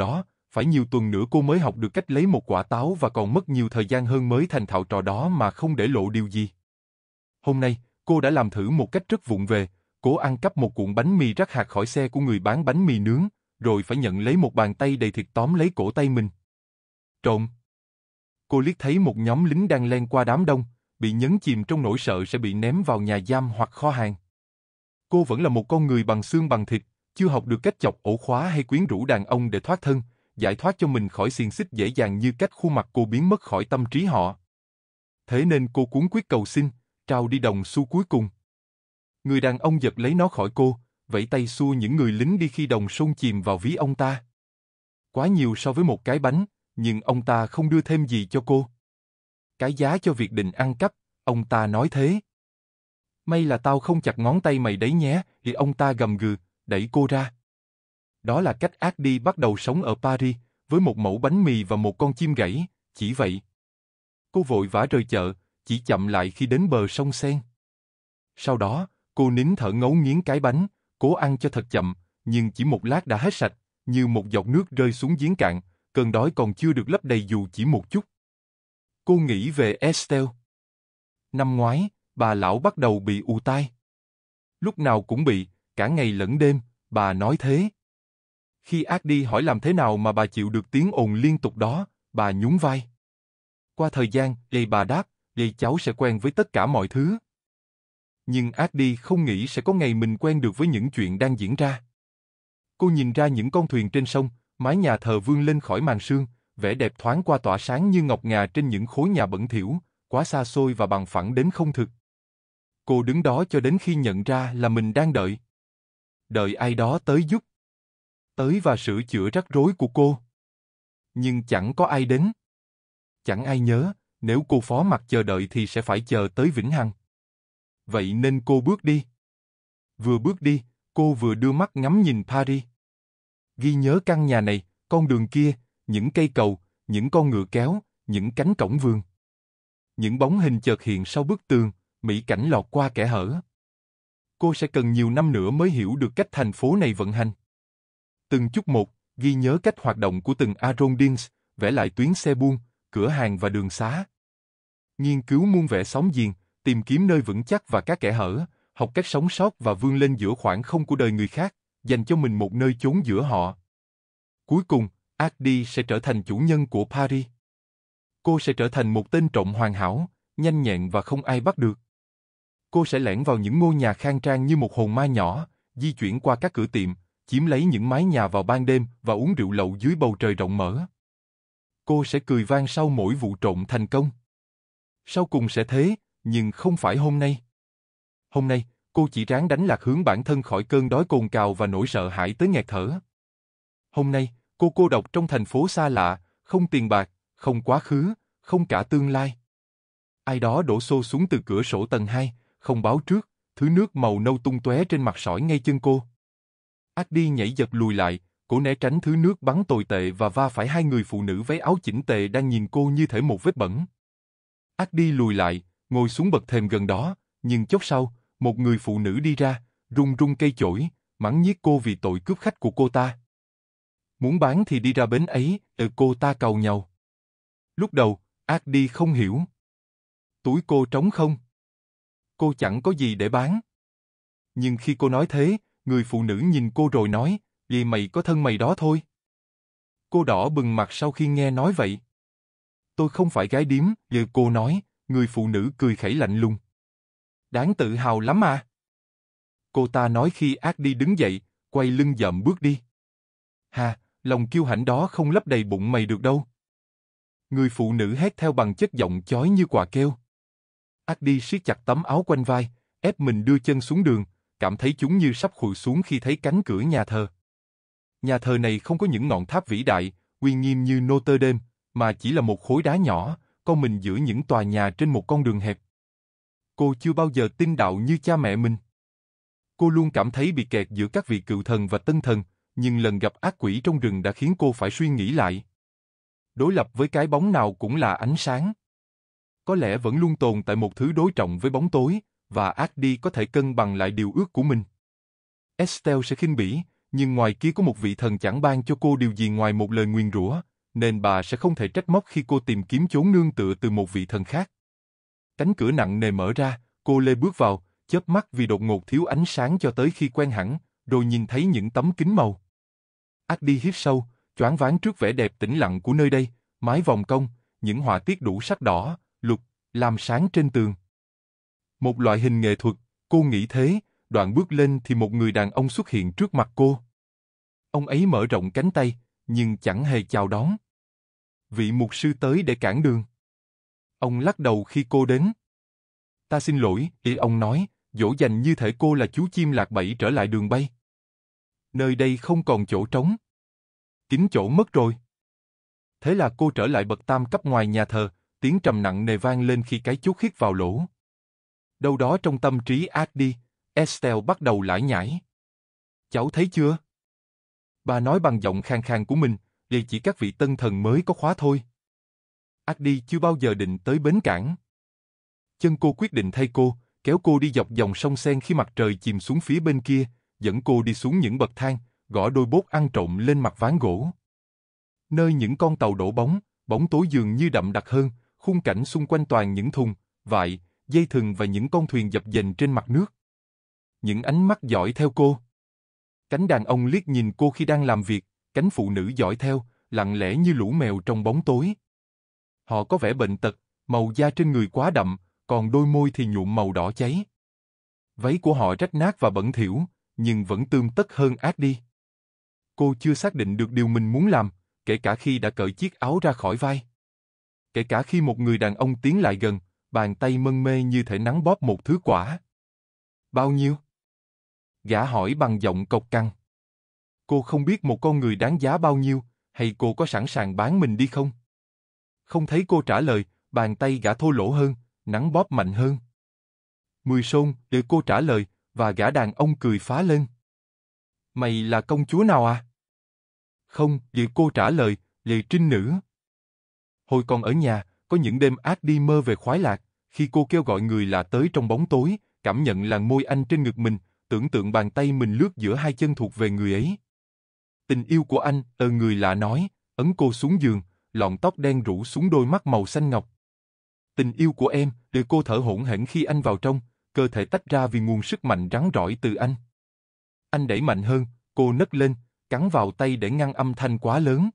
phải nhiều tuần nữa cô mới học được cách lấy một quả táo và còn mất nhiều thời gian hơn mới thành thạo trò đó mà không để lộ điều gì. Hôm nay, cô đã làm thử một cách rất vụng về, cố ăn cắp một cuộn bánh mì rắc hạt khỏi xe của người bán bánh mì nướng, rồi phải nhận lấy một bàn tay đầy thịt tóm lấy cổ tay mình. Trộm. Cô liếc thấy một nhóm lính đang len qua đám đông, bị nhấn chìm trong nỗi sợ sẽ bị ném vào nhà giam hoặc kho hàng. Cô vẫn là một con người bằng xương bằng thịt, chưa học được cách chọc ổ khóa hay quyến rũ đàn ông để thoát thân, giải thoát cho mình khỏi xiềng xích dễ dàng như cách khuôn mặt cô biến mất khỏi tâm trí họ. Thế nên cô cuống quyết cầu xin, trao đi đồng xu cuối cùng. Người đàn ông giật lấy nó khỏi cô, vẫy tay xua những người lính đi khi đồng xôn chìm vào ví ông ta. Quá nhiều so với một cái bánh, nhưng ông ta không đưa thêm gì cho cô. Cái giá cho việc định ăn cắp, ông ta nói thế. May là tao không chặt ngón tay mày đấy nhé, thì ông ta gầm gừ, đẩy cô ra. Đó là cách Adi bắt đầu sống ở Paris, với một mẩu bánh mì và một con chim gãy, chỉ vậy. Cô vội vã rời chợ, chỉ chậm lại khi đến bờ sông Seine. Sau đó, cô nín thở ngấu nghiến cái bánh, cố ăn cho thật chậm, nhưng chỉ một lát đã hết sạch, như một giọt nước rơi xuống giếng cạn, cơn đói còn chưa được lấp đầy dù chỉ một chút. Cô nghĩ về Estelle. Năm ngoái, bà lão bắt đầu bị ù tai. Lúc nào cũng bị, cả ngày lẫn đêm, bà nói thế. Khi Adi hỏi làm thế nào mà bà chịu được tiếng ồn liên tục đó, bà nhún vai. Qua thời gian, bà đáp, cháu sẽ quen với tất cả mọi thứ. Nhưng Adi không nghĩ sẽ có ngày mình quen được với những chuyện đang diễn ra. Cô nhìn ra những con thuyền trên sông, mái nhà thờ vươn lên khỏi màn sương, vẻ đẹp thoáng qua tỏa sáng như ngọc ngà trên những khối nhà bẩn thỉu, quá xa xôi và bằng phẳng đến không thực. Cô đứng đó cho đến khi nhận ra là mình đang đợi. Đợi ai đó tới giúp. Tới và sửa chữa rắc rối của cô. Nhưng chẳng có ai đến. Chẳng ai nhớ, nếu cô phó mặc chờ đợi thì sẽ phải chờ tới vĩnh hằng. Vậy nên cô bước đi. Vừa bước đi, cô vừa đưa mắt ngắm nhìn Paris. Ghi nhớ căn nhà này, con đường kia, những cây cầu, những con ngựa kéo, những cánh cổng vườn. Những bóng hình chợt hiện sau bức tường, mỹ cảnh lọt qua kẽ hở. Cô sẽ cần nhiều năm nữa mới hiểu được cách thành phố này vận hành. Từng chút một, ghi nhớ cách hoạt động của từng arrondissement, vẽ lại tuyến xe buôn, cửa hàng và đường xá. Nghiên cứu muôn vẻ xóm giềng, tìm kiếm nơi vững chắc và các kẽ hở, học cách sống sót và vươn lên giữa khoảng không của đời người khác, dành cho mình một nơi chốn giữa họ. Cuối cùng, Adi sẽ trở thành chủ nhân của Paris. Cô sẽ trở thành một tên trộm hoàn hảo, nhanh nhẹn và không ai bắt được. Cô sẽ lẻn vào những ngôi nhà khang trang như một hồn ma nhỏ, di chuyển qua các cửa tiệm, chiếm lấy những mái nhà vào ban đêm và uống rượu lậu dưới bầu trời rộng mở. Cô sẽ cười vang sau mỗi vụ trộm thành công. Sau cùng sẽ thế, nhưng không phải hôm nay. Hôm nay, cô chỉ ráng đánh lạc hướng bản thân khỏi cơn đói cồn cào và nỗi sợ hãi tới nghẹt thở. Hôm nay, cô cô độc trong thành phố xa lạ, không tiền bạc, không quá khứ, không cả tương lai. Ai đó đổ xô xuống từ cửa sổ tầng 2, không báo trước, thứ nước màu nâu tung tóe trên mặt sỏi ngay chân cô. Adi nhảy giật lùi lại, cố né tránh thứ nước bắn tồi tệ và va phải hai người phụ nữ váy áo chỉnh tề đang nhìn cô như thể một vết bẩn. Adi lùi lại, ngồi xuống bậc thềm gần đó, nhưng chốc sau, một người phụ nữ đi ra, run run cây chổi, mắng nhiếc cô vì tội cướp khách của cô ta. Muốn bán thì đi ra bến ấy, cô ta càu nhàu. Lúc đầu, Adi không hiểu. Túi cô trống không. Cô chẳng có gì để bán. Nhưng khi cô nói thế, người phụ nữ nhìn cô rồi nói, vì mày có thân mày đó thôi. Cô đỏ bừng mặt sau khi nghe nói vậy. Tôi không phải gái điếm, giờ cô nói, người phụ nữ cười khẩy lạnh lùng. Đáng tự hào lắm à. Cô ta nói khi Adi đứng dậy, quay lưng dậm bước đi. Hà, lòng kiêu hãnh đó không lấp đầy bụng mày được đâu. Người phụ nữ hét theo bằng chất giọng chói như quà keo. Adi siết chặt tấm áo quanh vai, ép mình đưa chân xuống đường, cảm thấy chúng như sắp khuỵu xuống khi thấy cánh cửa nhà thờ. Nhà thờ này không có những ngọn tháp vĩ đại, uy nghiêm như Notre Dame, mà chỉ là một khối đá nhỏ, con mình giữa những tòa nhà trên một con đường hẹp. Cô chưa bao giờ tin đạo như cha mẹ mình. Cô luôn cảm thấy bị kẹt giữa các vị cựu thần và tân thần, nhưng lần gặp ác quỷ trong rừng đã khiến cô phải suy nghĩ lại. Đối lập với cái bóng nào cũng là ánh sáng. Có lẽ vẫn luôn tồn tại một thứ đối trọng với bóng tối, và Adi có thể cân bằng lại điều ước của mình. Estelle sẽ khinh bỉ, nhưng ngoài kia có một vị thần chẳng ban cho cô điều gì ngoài một lời nguyền rủa, nên bà sẽ không thể trách móc khi cô tìm kiếm chốn nương tựa từ một vị thần khác. Cánh cửa nặng nề mở ra, cô Lê bước vào, chớp mắt vì đột ngột thiếu ánh sáng cho tới khi quen hẳn, rồi nhìn thấy những tấm kính màu. Adi hít sâu, choáng váng trước vẻ đẹp tĩnh lặng của nơi đây, mái vòm cong, những họa tiết đủ sắc đỏ, lục, lam sáng trên tường. Một loại hình nghệ thuật, cô nghĩ thế, đoạn bước lên thì một người đàn ông xuất hiện trước mặt cô. Ông ấy mở rộng cánh tay, nhưng chẳng hề chào đón. Vị mục sư tới để cản đường. Ông lắc đầu khi cô đến. Ta xin lỗi, ông nói, dỗ dành như thể cô là chú chim lạc bẫy trở lại đường bay. Nơi đây không còn chỗ trống. Kín chỗ mất rồi. Thế là cô trở lại bậc tam cấp ngoài nhà thờ, tiếng trầm nặng nề vang lên khi cái chốt khít vào lỗ. Đâu đó trong tâm trí Adi, Estelle bắt đầu lải nhải. Cháu thấy chưa? Bà nói bằng giọng khàn khàn của mình, đây chỉ các vị tân thần mới có khóa thôi. Adi chưa bao giờ định tới bến cảng. Chân cô quyết định thay cô, kéo cô đi dọc dòng sông Sen khi mặt trời chìm xuống phía bên kia, dẫn cô đi xuống những bậc thang, gõ đôi bốt ăn trộm lên mặt ván gỗ. Nơi những con tàu đổ bóng, bóng tối dường như đậm đặc hơn, khung cảnh xung quanh toàn những thùng, vại, dây thừng và những con thuyền dập dềnh trên mặt nước. Những ánh mắt dõi theo cô. Cánh đàn ông liếc nhìn cô khi đang làm việc, cánh phụ nữ dõi theo, lặng lẽ như lũ mèo trong bóng tối. Họ có vẻ bệnh tật, màu da trên người quá đậm, còn đôi môi thì nhuộm màu đỏ cháy. Váy của họ rách nát và bẩn thỉu, nhưng vẫn tươm tất hơn Adi. Cô chưa xác định được điều mình muốn làm, kể cả khi đã cởi chiếc áo ra khỏi vai. Kể cả khi một người đàn ông tiến lại gần, bàn tay mân mê như thể nắng bóp một thứ quả. Bao nhiêu? Gã hỏi bằng giọng cộc cằn. Cô không biết một con người đáng giá bao nhiêu, hay cô có sẵn sàng bán mình đi không? Không thấy cô trả lời, bàn tay gã thô lỗ hơn, nắng bóp mạnh hơn. 10 sôn, để cô trả lời, và gã đàn ông cười phá lên. Mày là công chúa nào à? Không, để cô trả lời, lệ trinh nữ. Hồi còn ở nhà, có những đêm Adi mơ về khoái lạc, khi cô kêu gọi người lạ tới trong bóng tối, cảm nhận làn môi anh trên ngực mình, tưởng tượng bàn tay mình lướt giữa hai chân thuộc về người ấy. Tình yêu của anh, người lạ nói, ấn cô xuống giường, lọn tóc đen rủ xuống đôi mắt màu xanh ngọc. Tình yêu của em, để cô thở hổn hển khi anh vào trong, cơ thể tách ra vì nguồn sức mạnh rắn rỏi từ anh. Anh đẩy mạnh hơn, cô nấc lên, cắn vào tay để ngăn âm thanh quá lớn.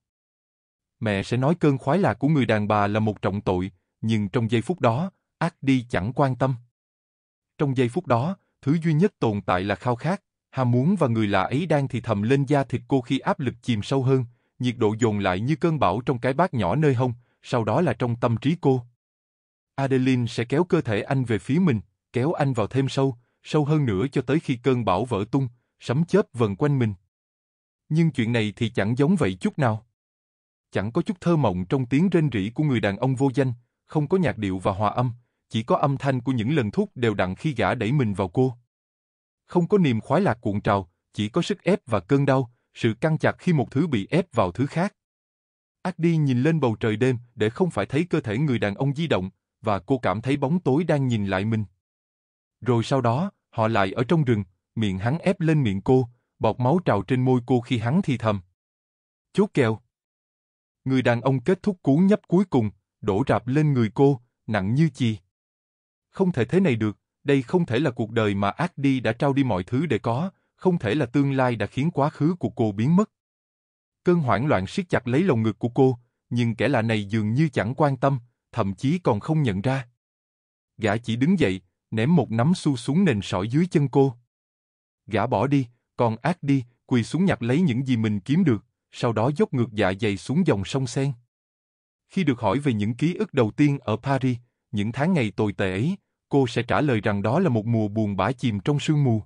Mẹ sẽ nói cơn khoái lạc của người đàn bà là một trọng tội, nhưng trong giây phút đó, Adi chẳng quan tâm. Trong giây phút đó, thứ duy nhất tồn tại là khao khát, ham muốn và người lạ ấy đang thì thầm lên da thịt cô khi áp lực chìm sâu hơn, nhiệt độ dồn lại như cơn bão trong cái bát nhỏ nơi hông, sau đó là trong tâm trí cô. Adeline sẽ kéo cơ thể anh về phía mình, kéo anh vào thêm sâu, sâu hơn nữa cho tới khi cơn bão vỡ tung, sấm chớp vần quanh mình. Nhưng chuyện này thì chẳng giống vậy chút nào. Chẳng có chút thơ mộng trong tiếng rên rỉ của người đàn ông vô danh, không có nhạc điệu và hòa âm, chỉ có âm thanh của những lần thúc đều đặn khi gã đẩy mình vào cô. Không có niềm khoái lạc cuộn trào, chỉ có sức ép và cơn đau, sự căng chặt khi một thứ bị ép vào thứ khác. Adi nhìn lên bầu trời đêm để không phải thấy cơ thể người đàn ông di động, và cô cảm thấy bóng tối đang nhìn lại mình. Rồi sau đó, họ lại ở trong rừng, miệng hắn ép lên miệng cô, bọt máu trào trên môi cô khi hắn thì thầm. Chốt kèo. Người đàn ông kết thúc cú nhấp cuối cùng, đổ rạp lên người cô, nặng như chì. Không thể thế này được, đây không thể là cuộc đời mà Adi đã trao đi mọi thứ để có, không thể là tương lai đã khiến quá khứ của cô biến mất. Cơn hoảng loạn siết chặt lấy lồng ngực của cô, nhưng kẻ lạ này dường như chẳng quan tâm, thậm chí còn không nhận ra. Gã chỉ đứng dậy, ném một nắm xu xuống nền sỏi dưới chân cô. Gã bỏ đi, còn Adi quỳ xuống nhặt lấy những gì mình kiếm được, sau đó dốc ngược dạ dày xuống dòng sông Sen. Khi được hỏi về những ký ức đầu tiên ở Paris, những tháng ngày tồi tệ ấy, cô sẽ trả lời rằng đó là một mùa buồn bã chìm trong sương mù.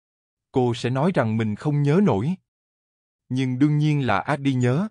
Cô sẽ nói rằng mình không nhớ nổi. Nhưng đương nhiên là Adi nhớ.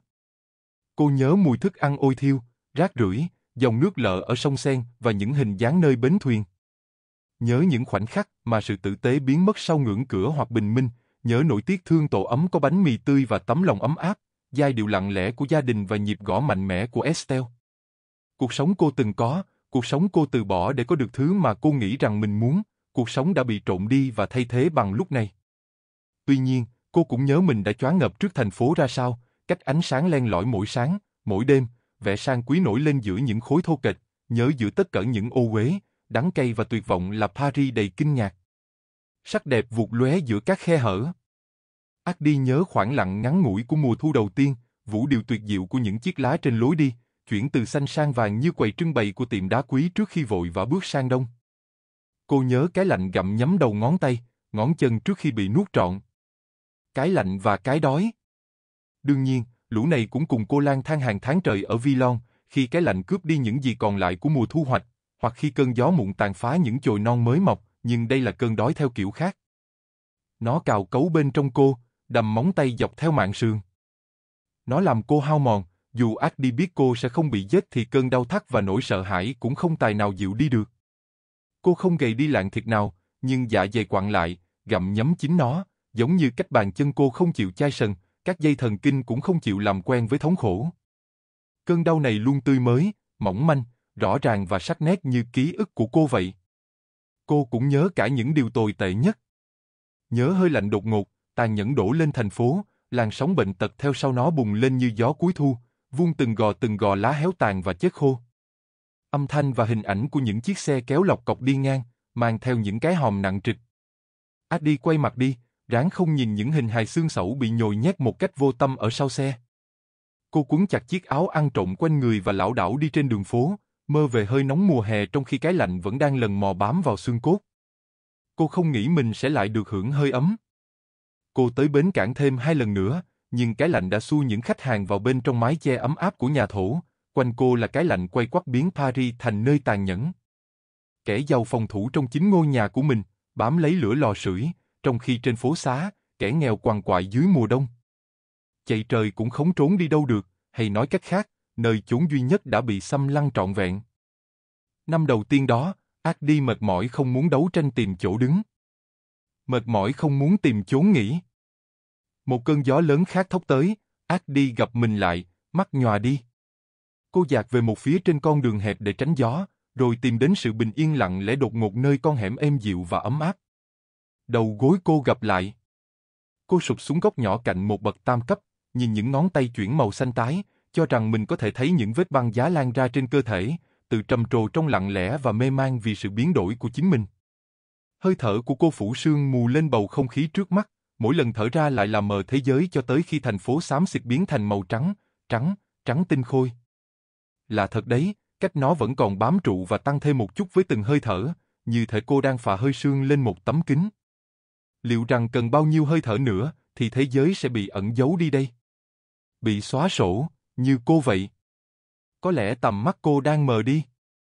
Cô nhớ mùi thức ăn ôi thiêu, rác rưởi, dòng nước lợ ở sông Sen và những hình dáng nơi bến thuyền. Nhớ những khoảnh khắc mà sự tử tế biến mất sau ngưỡng cửa hoặc bình minh, nhớ nỗi tiếc thương tổ ấm có bánh mì tươi và tấm lòng ấm áp, giai điệu lặng lẽ của gia đình và nhịp gõ mạnh mẽ của Estelle. Cuộc sống cô từng có, cuộc sống cô từ bỏ để có được thứ mà cô nghĩ rằng mình muốn, cuộc sống đã bị trộn đi và thay thế bằng lúc này. Tuy nhiên, Cô cũng nhớ mình đã choáng ngợp trước thành phố ra sao, cách ánh sáng len lỏi mỗi sáng, mỗi đêm, vẻ sang quý nổi lên giữa những khối thô kệch, nhớ giữa tất cả những ô uế, đắng cay và tuyệt vọng là Paris đầy kinh ngạc. Sắc đẹp vụt lóe giữa các khe hở. Acdy nhớ khoảng lặng ngắn ngủi của mùa thu đầu tiên, vũ điệu tuyệt diệu của những chiếc lá trên lối đi, chuyển từ xanh sang vàng như quầy trưng bày của tiệm đá quý trước khi vội vã bước sang đông. Cô nhớ cái lạnh gặm nhấm đầu ngón tay, ngón chân trước khi bị nuốt trọn. Cái lạnh và cái đói. Đương nhiên, lũ này cũng cùng cô lang thang hàng tháng trời ở Villon, khi cái lạnh cướp đi những gì còn lại của mùa thu hoạch, hoặc khi cơn gió muộn tàn phá những chồi non mới mọc, nhưng đây là cơn đói theo kiểu khác. Nó cào cấu bên trong cô, đầm móng tay dọc theo mạn sườn. Nó làm cô hao mòn, dù Acdy biết cô sẽ không bị giết thì cơn đau thắt và nỗi sợ hãi cũng không tài nào dịu đi được. Cô không gầy đi lạng thịt nào, nhưng dạ dày quặn lại, gặm nhấm chính nó, giống như cách bàn chân cô không chịu chai sần, các dây thần kinh cũng không chịu làm quen với thống khổ. Cơn đau này luôn tươi mới, mỏng manh, rõ ràng và sắc nét như ký ức của cô vậy. Cô cũng nhớ cả những điều tồi tệ nhất. Nhớ hơi lạnh đột ngột, tàn nhẫn đổ lên thành phố, làn sóng bệnh tật theo sau nó bùng lên như gió cuối thu, vung từng gò lá héo tàn và chết khô. Âm thanh và hình ảnh của những chiếc xe kéo lọc cọc đi ngang, mang theo những cái hòm nặng trịch. Acdy quay mặt đi, ráng không nhìn những hình hài xương sẩu bị nhồi nhét một cách vô tâm ở sau xe. Cô quấn chặt chiếc áo ăn trộm quanh người và lảo đảo đi trên đường phố, mơ về hơi nóng mùa hè trong khi cái lạnh vẫn đang lần mò bám vào xương cốt. Cô không nghĩ mình sẽ lại được hưởng hơi ấm. Cô tới bến cảng thêm 2 lần nữa, nhưng cái lạnh đã xua những khách hàng vào bên trong mái che ấm áp của nhà thổ, quanh cô là cái lạnh quay quắt biến Paris thành nơi tàn nhẫn. Kẻ giàu phòng thủ trong chính ngôi nhà của mình, bám lấy lửa lò sưởi, trong khi trên phố xá, kẻ nghèo quằn quại dưới mùa đông. Chạy trời cũng không trốn đi đâu được, hay nói cách khác, nơi chốn duy nhất đã bị xâm lăng trọn vẹn. Năm đầu tiên đó, Acdy mệt mỏi không muốn đấu tranh tìm chỗ đứng. Mệt mỏi không muốn tìm chốn nghỉ. Một cơn gió lớn khác thốc tới, Acdy gặp mình lại, mắt nhòa đi. Cô dạt về một phía trên con đường hẹp để tránh gió, rồi tìm đến sự bình yên lặng lẽ đột ngột nơi con hẻm êm dịu và ấm áp. Đầu gối cô gập lại. Cô sụp xuống góc nhỏ cạnh một bậc tam cấp, nhìn những ngón tay chuyển màu xanh tái, cho rằng mình có thể thấy những vết băng giá lan ra trên cơ thể, tự trầm trồ trong lặng lẽ và mê man vì sự biến đổi của chính mình. Hơi thở của cô phủ sương mù lên bầu không khí trước mắt, mỗi lần thở ra lại làm mờ thế giới cho tới khi thành phố xám xịt biến thành màu trắng, trắng tinh khôi. Là thật đấy, cách nó vẫn còn bám trụ và tăng thêm một chút với từng hơi thở, như thể cô đang phả hơi sương lên một tấm kính. Liệu rằng cần bao nhiêu hơi thở nữa, thì thế giới sẽ bị ẩn giấu đi đây? Bị xóa sổ, như cô vậy. Có lẽ tầm mắt cô đang mờ đi.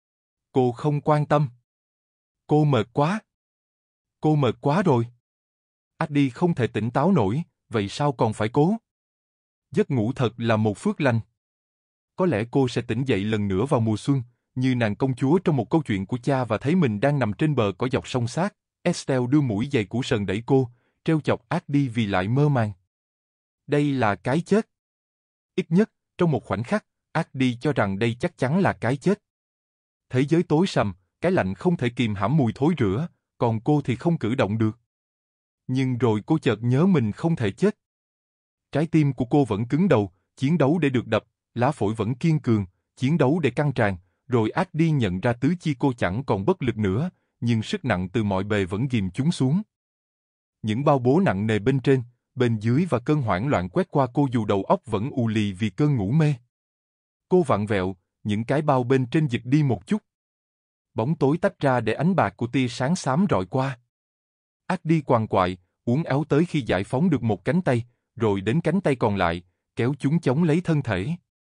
Cô không quan tâm. Cô mệt quá. Cô mệt quá rồi. Acdy không thể tỉnh táo nổi, vậy sao còn phải cố? Giấc ngủ thật là một phước lành. Có lẽ cô sẽ tỉnh dậy lần nữa vào mùa xuân, như nàng công chúa trong một câu chuyện của cha và thấy mình đang nằm trên bờ cỏ dọc sông sát. Estelle đưa mũi giày củ sần đẩy cô, trêu chọc Acdy vì lại mơ màng. Đây là cái chết. Ít nhất, trong một khoảnh khắc, Acdy cho rằng đây chắc chắn là cái chết. Thế giới tối sầm, cái lạnh không thể kìm hãm mùi thối rữa, còn cô thì không cử động được. Nhưng rồi cô chợt nhớ mình không thể chết. Trái tim của cô vẫn cứng đầu, chiến đấu để được đập, lá phổi vẫn kiên cường, chiến đấu để căng tràn, rồi Acdy nhận ra tứ chi cô chẳng còn bất lực nữa, nhưng sức nặng từ mọi bề vẫn ghìm chúng xuống. Những bao bố nặng nề bên trên, bên dưới và cơn hoảng loạn quét qua cô dù đầu óc vẫn u lì vì cơn ngủ mê. Cô vặn vẹo, những cái bao bên trên giật đi một chút. Bóng tối tách ra để ánh bạc của tia sáng xám rọi qua. Acdy quằn quại, uốn éo tới khi giải phóng được một cánh tay, rồi đến cánh tay còn lại, kéo chúng chống lấy thân thể.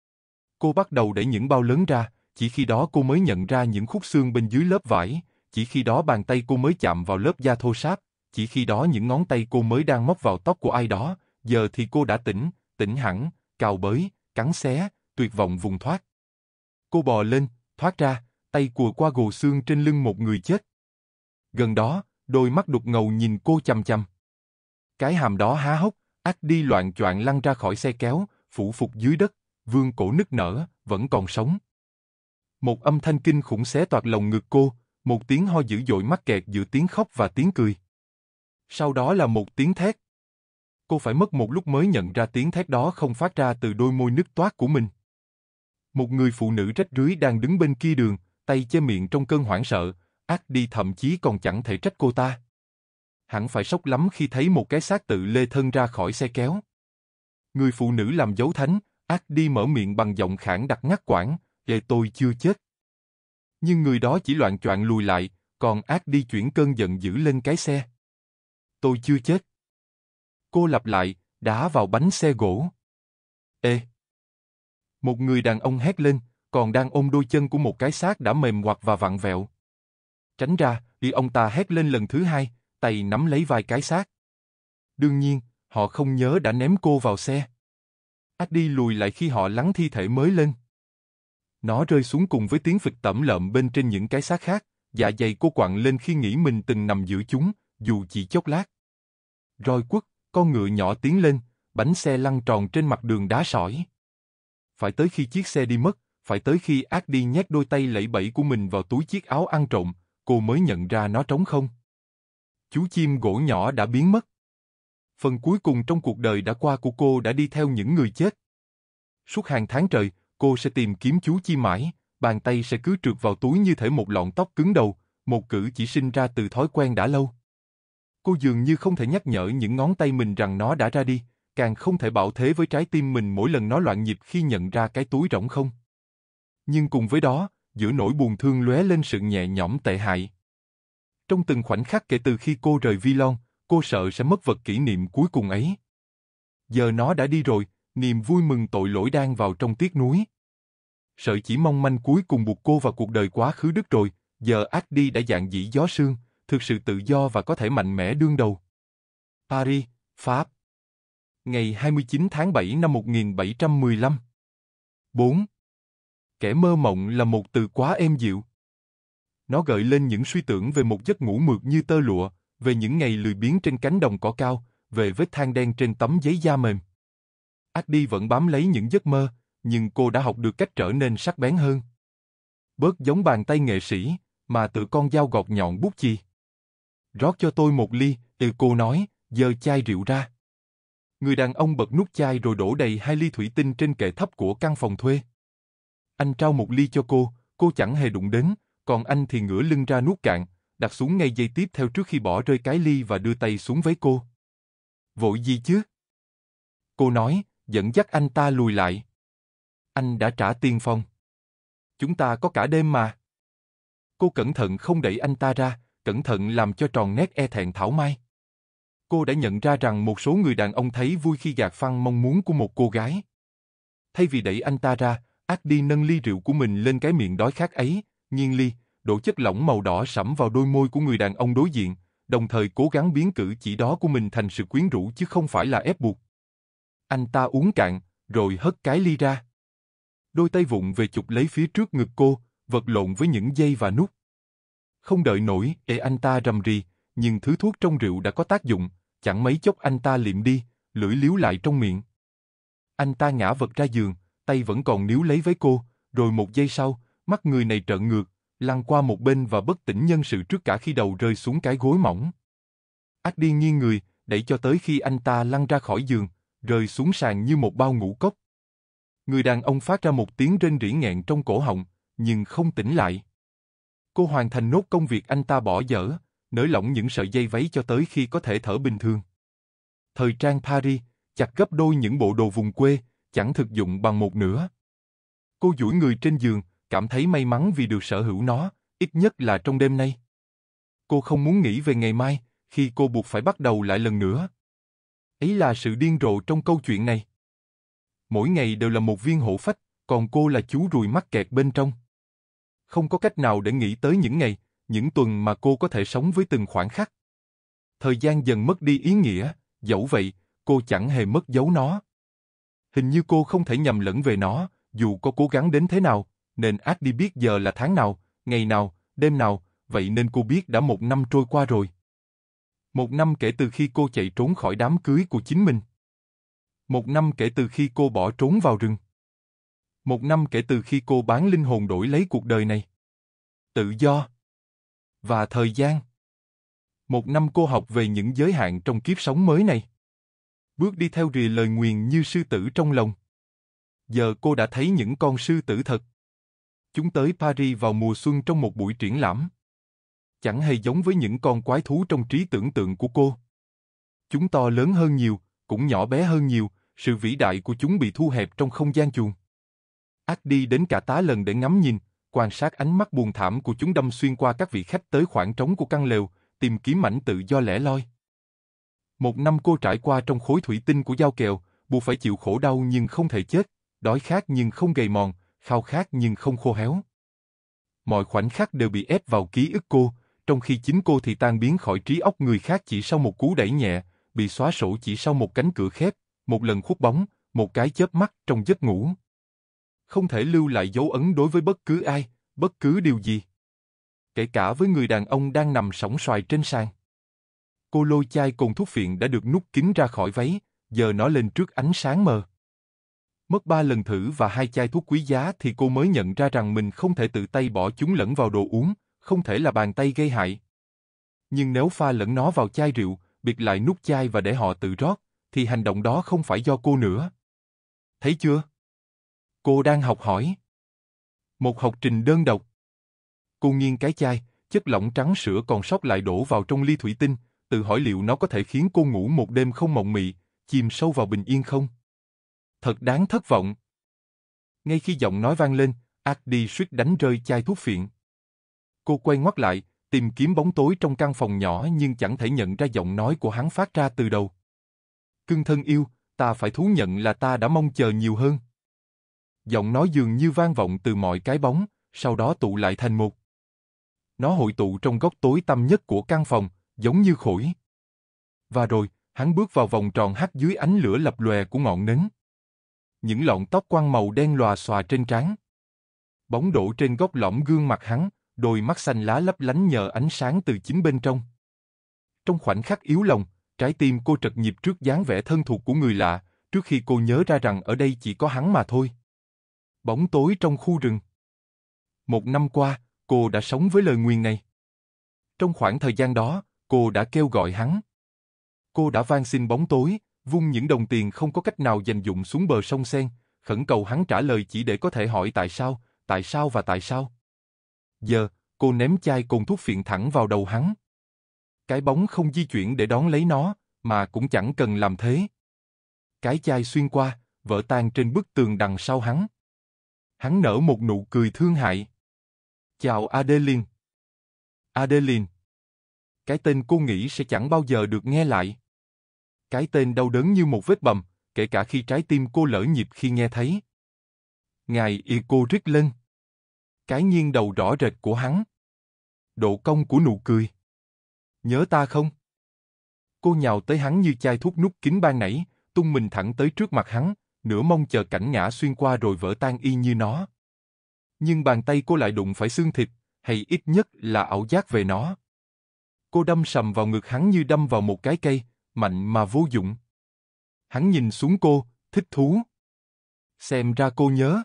Cô bắt đầu đẩy những bao lớn ra, chỉ khi đó cô mới nhận ra những khúc xương bên dưới lớp vải, chỉ khi đó bàn tay cô mới chạm vào lớp da thô ráp, chỉ khi đó những ngón tay cô mới đang móc vào tóc của ai đó, giờ thì cô đã tỉnh hẳn, cào bới, cắn xé, tuyệt vọng vùng thoát. Cô bò lên, thoát ra, tay cùa qua gồ xương trên lưng một người chết. Gần đó, đôi mắt đục ngầu nhìn cô chằm chằm. Cái hàm đó há hốc, Acdy loạng choạng lăn ra khỏi xe kéo, phủ phục dưới đất, vương cổ nức nở, vẫn còn sống. Một âm thanh kinh khủng xé toạc lồng ngực cô, một tiếng ho dữ dội mắc kẹt giữa tiếng khóc và tiếng cười. Sau đó là một tiếng thét. Cô phải mất một lúc mới nhận ra tiếng thét đó không phát ra từ đôi môi nứt toát của mình. Một người phụ nữ rách rưới đang đứng bên kia đường, tay che miệng trong cơn hoảng sợ, Ashley thậm chí còn chẳng thể trách cô ta. Hẳn phải sốc lắm khi thấy một cái xác tự lê thân ra khỏi xe kéo. Người phụ nữ làm dấu thánh, Ashley mở miệng bằng giọng khản đặc ngắt quãng, tôi chưa chết. Nhưng người đó chỉ loạng choạng lùi lại, còn Ashley chuyển cơn giận dữ lên cái xe. Tôi chưa chết. Cô lặp lại, đá vào bánh xe gỗ. Ê! Một người đàn ông hét lên, còn đang ôm đôi chân của một cái xác đã mềm ngoặt và vặn vẹo. Tránh ra, đi, ông ta hét lên lần thứ hai, tay nắm lấy vai cái xác. Đương nhiên, họ không nhớ đã ném cô vào xe. Ashley lùi lại khi họ lắng thi thể mới lên. Nó rơi xuống cùng với tiếng phịch tẩm lợm bên trên những cái xác khác, dạ dày cô quặn lên khi nghĩ mình từng nằm giữa chúng, dù chỉ chốc lát. Roi quất, con ngựa nhỏ tiến lên, bánh xe lăn tròn trên mặt đường đá sỏi. Phải tới khi chiếc xe đi mất, phải tới khi Ashley nhét đôi tay lẫy bẫy của mình vào túi chiếc áo ăn trộm, cô mới nhận ra nó trống không. Chú chim gỗ nhỏ đã biến mất. Phần cuối cùng trong cuộc đời đã qua của cô đã đi theo những người chết. Suốt hàng tháng trời, cô sẽ tìm kiếm chú chim mãi, bàn tay sẽ cứ trượt vào túi như thể một lọn tóc cứng đầu, một cử chỉ sinh ra từ thói quen đã lâu. Cô dường như không thể nhắc nhở những ngón tay mình rằng nó đã ra đi, càng không thể bảo thế với trái tim mình mỗi lần nó loạn nhịp khi nhận ra cái túi rỗng không. Nhưng cùng với đó, giữa nỗi buồn thương lóe lên sự nhẹ nhõm tệ hại. Trong từng khoảnh khắc kể từ khi cô rời Villon, cô sợ sẽ mất vật kỷ niệm cuối cùng ấy. Giờ nó đã đi rồi, niềm vui mừng tội lỗi đang vào trong tiếc nuối. Sợi chỉ mong manh cuối cùng buộc cô vào cuộc đời quá khứ đứt rồi, giờ Ashley đã dạn dĩ gió sương, thực sự tự do và có thể mạnh mẽ đương đầu. Paris, Pháp. Ngày 29 tháng 7 năm 1715. 4. Kẻ mơ mộng là một từ quá êm dịu. Nó gợi lên những suy tưởng về một giấc ngủ mượt như tơ lụa, về những ngày lười biếng trên cánh đồng cỏ cao, về vết than đen trên tấm giấy da mềm. Ashley vẫn bám lấy những giấc mơ, nhưng cô đã học được cách trở nên sắc bén hơn. Bớt giống bàn tay nghệ sĩ, mà tự con dao gọt nhọn bút chì. Rót cho tôi một ly, cô nói, giơ chai rượu ra. Người đàn ông bật nút chai rồi đổ đầy 2 ly thủy tinh trên kệ thấp của căn phòng thuê. Anh trao một ly cho cô chẳng hề đụng đến, còn anh thì ngửa lưng ra nuốt cạn, đặt xuống ngay giây tiếp theo trước khi bỏ rơi cái ly và đưa tay xuống váy cô. Vội gì chứ? Cô nói, dẫn dắt anh ta lùi lại. Anh đã trả tiền phòng. Chúng ta có cả đêm mà. Cô cẩn thận không đẩy anh ta ra, cẩn thận làm cho tròn nét e thẹn thảo mai. Cô đã nhận ra rằng một số người đàn ông thấy vui khi gạt phăng mong muốn của một cô gái. Thay vì đẩy anh ta ra, Ashley nâng ly rượu của mình lên cái miệng đói khát ấy, nghiêng ly, đổ chất lỏng màu đỏ sẫm vào đôi môi của người đàn ông đối diện, đồng thời cố gắng biến cử chỉ đó của mình thành sự quyến rũ chứ không phải là ép buộc. Anh ta uống cạn, rồi hất cái ly ra. Đôi tay vụng về chụp lấy phía trước ngực cô, vật lộn với những dây và nút. Không đợi nổi, anh ta rầm rì, nhưng thứ thuốc trong rượu đã có tác dụng, chẳng mấy chốc anh ta liệm đi, lưỡi liếu lại trong miệng. Anh ta ngã vật ra giường, tay vẫn còn níu lấy váy cô, rồi một giây sau, mắt người này trợn ngược, lăn qua một bên và bất tỉnh nhân sự trước cả khi đầu rơi xuống cái gối mỏng. Ashley nghiêng người, đẩy cho tới khi anh ta lăn ra khỏi giường, rơi xuống sàn như một bao ngũ cốc. Người đàn ông phát ra một tiếng rên rỉ nghẹn trong cổ họng, nhưng không tỉnh lại. Cô hoàn thành nốt công việc anh ta bỏ dở, nới lỏng những sợi dây váy cho tới khi có thể thở bình thường. Thời trang Paris, chặt gấp đôi những bộ đồ vùng quê, chẳng thực dụng bằng một nửa. Cô duỗi người trên giường, cảm thấy may mắn vì được sở hữu nó, ít nhất là trong đêm nay. Cô không muốn nghĩ về ngày mai, khi cô buộc phải bắt đầu lại lần nữa. Ấy là sự điên rồ trong câu chuyện này. Mỗi ngày đều là một viên hổ phách, còn cô là chú ruồi mắc kẹt bên trong. Không có cách nào để nghĩ tới những ngày, những tuần mà cô có thể sống với từng khoảnh khắc. Thời gian dần mất đi ý nghĩa, dẫu vậy, cô chẳng hề mất dấu nó. Hình như cô không thể nhầm lẫn về nó, dù có cố gắng đến thế nào, nên Ashley biết giờ là tháng nào, ngày nào, đêm nào, vậy nên cô biết đã 1 năm trôi qua rồi. 1 năm kể từ khi cô chạy trốn khỏi đám cưới của chính mình. 1 năm kể từ khi cô bỏ trốn vào rừng. 1 năm kể từ khi cô bán linh hồn đổi lấy cuộc đời này. Tự do. Và thời gian. 1 năm cô học về những giới hạn trong kiếp sống mới này. bước đi theo rìa lời nguyền như sư tử trong lòng. Giờ cô đã thấy những con sư tử thật. Chúng tới Paris vào mùa xuân trong một buổi triển lãm. Chẳng hề giống với những con quái thú trong trí tưởng tượng của cô. Chúng to lớn hơn nhiều, cũng nhỏ bé hơn nhiều, sự vĩ đại của chúng bị thu hẹp trong không gian chuồng. Ác đi đến cả tá lần để ngắm nhìn, quan sát ánh mắt buồn thảm của chúng đâm xuyên qua các vị khách tới khoảng trống của căn lều, tìm kiếm mảnh tự do lẻ loi. Một năm cô trải qua trong khối thủy tinh của dao kèo, buộc phải chịu khổ đau nhưng không thể chết, đói khát nhưng không gầy mòn, khao khát nhưng không khô héo. Mọi khoảnh khắc đều bị ép vào ký ức cô, trong khi chính cô thì tan biến khỏi trí óc người khác chỉ sau một cú đẩy nhẹ, bị xóa sổ chỉ sau một cánh cửa khép, một lần khuất bóng, một cái chớp mắt trong giấc ngủ. Không thể lưu lại dấu ấn đối với bất cứ ai, bất cứ điều gì. Kể cả với người đàn ông đang nằm sõng soài trên sàn. Cô lôi chai cồn thuốc phiện đã được nút kín ra khỏi váy, giờ nó lên trước ánh sáng mờ. Mất 3 lần thử và 2 chai thuốc quý giá thì cô mới nhận ra rằng mình không thể tự tay bỏ chúng lẫn vào đồ uống, không thể là bàn tay gây hại. Nhưng nếu pha lẫn nó vào chai rượu, bịt lại nút chai và để họ tự rót, thì hành động đó không phải do cô nữa. Thấy chưa? Cô đang học hỏi. Một học trình đơn độc. Cô nghiêng cái chai, chất lỏng trắng sữa còn sót lại đổ vào trong ly thủy tinh, tự hỏi liệu nó có thể khiến cô ngủ một đêm không mộng mị, chìm sâu vào bình yên không? Thật đáng thất vọng. Ngay khi giọng nói vang lên, Adi suýt đánh rơi chai thuốc phiện. Cô quay ngoắt lại, tìm kiếm bóng tối trong căn phòng nhỏ nhưng chẳng thể nhận ra giọng nói của hắn phát ra từ đầu. Cưng thân yêu, ta phải thú nhận là ta đã mong chờ nhiều hơn. Giọng nói dường như vang vọng từ mọi cái bóng, sau đó tụ lại thành một. Nó hội tụ trong góc tối tăm nhất của căn phòng, giống như khối. Và rồi, hắn bước vào vòng tròn hắt dưới ánh lửa lập lòe của ngọn nến. Những lọn tóc quăn màu đen lòa xòa trên trán. Bóng đổ trên góc lõm gương mặt hắn, đôi mắt xanh lá lấp lánh nhờ ánh sáng từ chính bên trong. Trong khoảnh khắc yếu lòng, trái tim cô trật nhịp trước dáng vẻ thân thuộc của người lạ, trước khi cô nhớ ra rằng ở đây chỉ có hắn mà thôi. Bóng tối trong khu rừng. 1 năm qua, cô đã sống với lời nguyền này. Trong khoảng thời gian đó, cô đã kêu gọi hắn. Cô đã van xin bóng tối, vung những đồng tiền không có cách nào dành dụm xuống bờ sông Sen, khẩn cầu hắn trả lời chỉ để có thể hỏi tại sao và tại sao. Giờ, cô ném chai cồn thuốc phiện thẳng vào đầu hắn. Cái bóng không di chuyển để đón lấy nó, mà cũng chẳng cần làm thế. Cái chai xuyên qua, vỡ tan trên bức tường đằng sau hắn. Hắn nở một nụ cười thương hại. Chào Adeline. Adeline. Cái tên cô nghĩ sẽ chẳng bao giờ được nghe lại. Cái tên đau đớn như một vết bầm, kể cả khi trái tim cô lỡ nhịp khi nghe thấy. Ngài y cô rít lên. Cái nghiêng đầu rõ rệt của hắn. Độ cong của nụ cười. Nhớ ta không? Cô nhào tới hắn như chai thuốc nút kín ban nãy, tung mình thẳng tới trước mặt hắn, nửa mong chờ cảnh ngã xuyên qua rồi vỡ tan y như nó. Nhưng bàn tay cô lại đụng phải xương thịt, hay ít nhất là ảo giác về nó. Cô đâm sầm vào ngực hắn như đâm vào một cái cây, mạnh mà vô dụng. Hắn nhìn xuống cô, thích thú. Xem ra cô nhớ.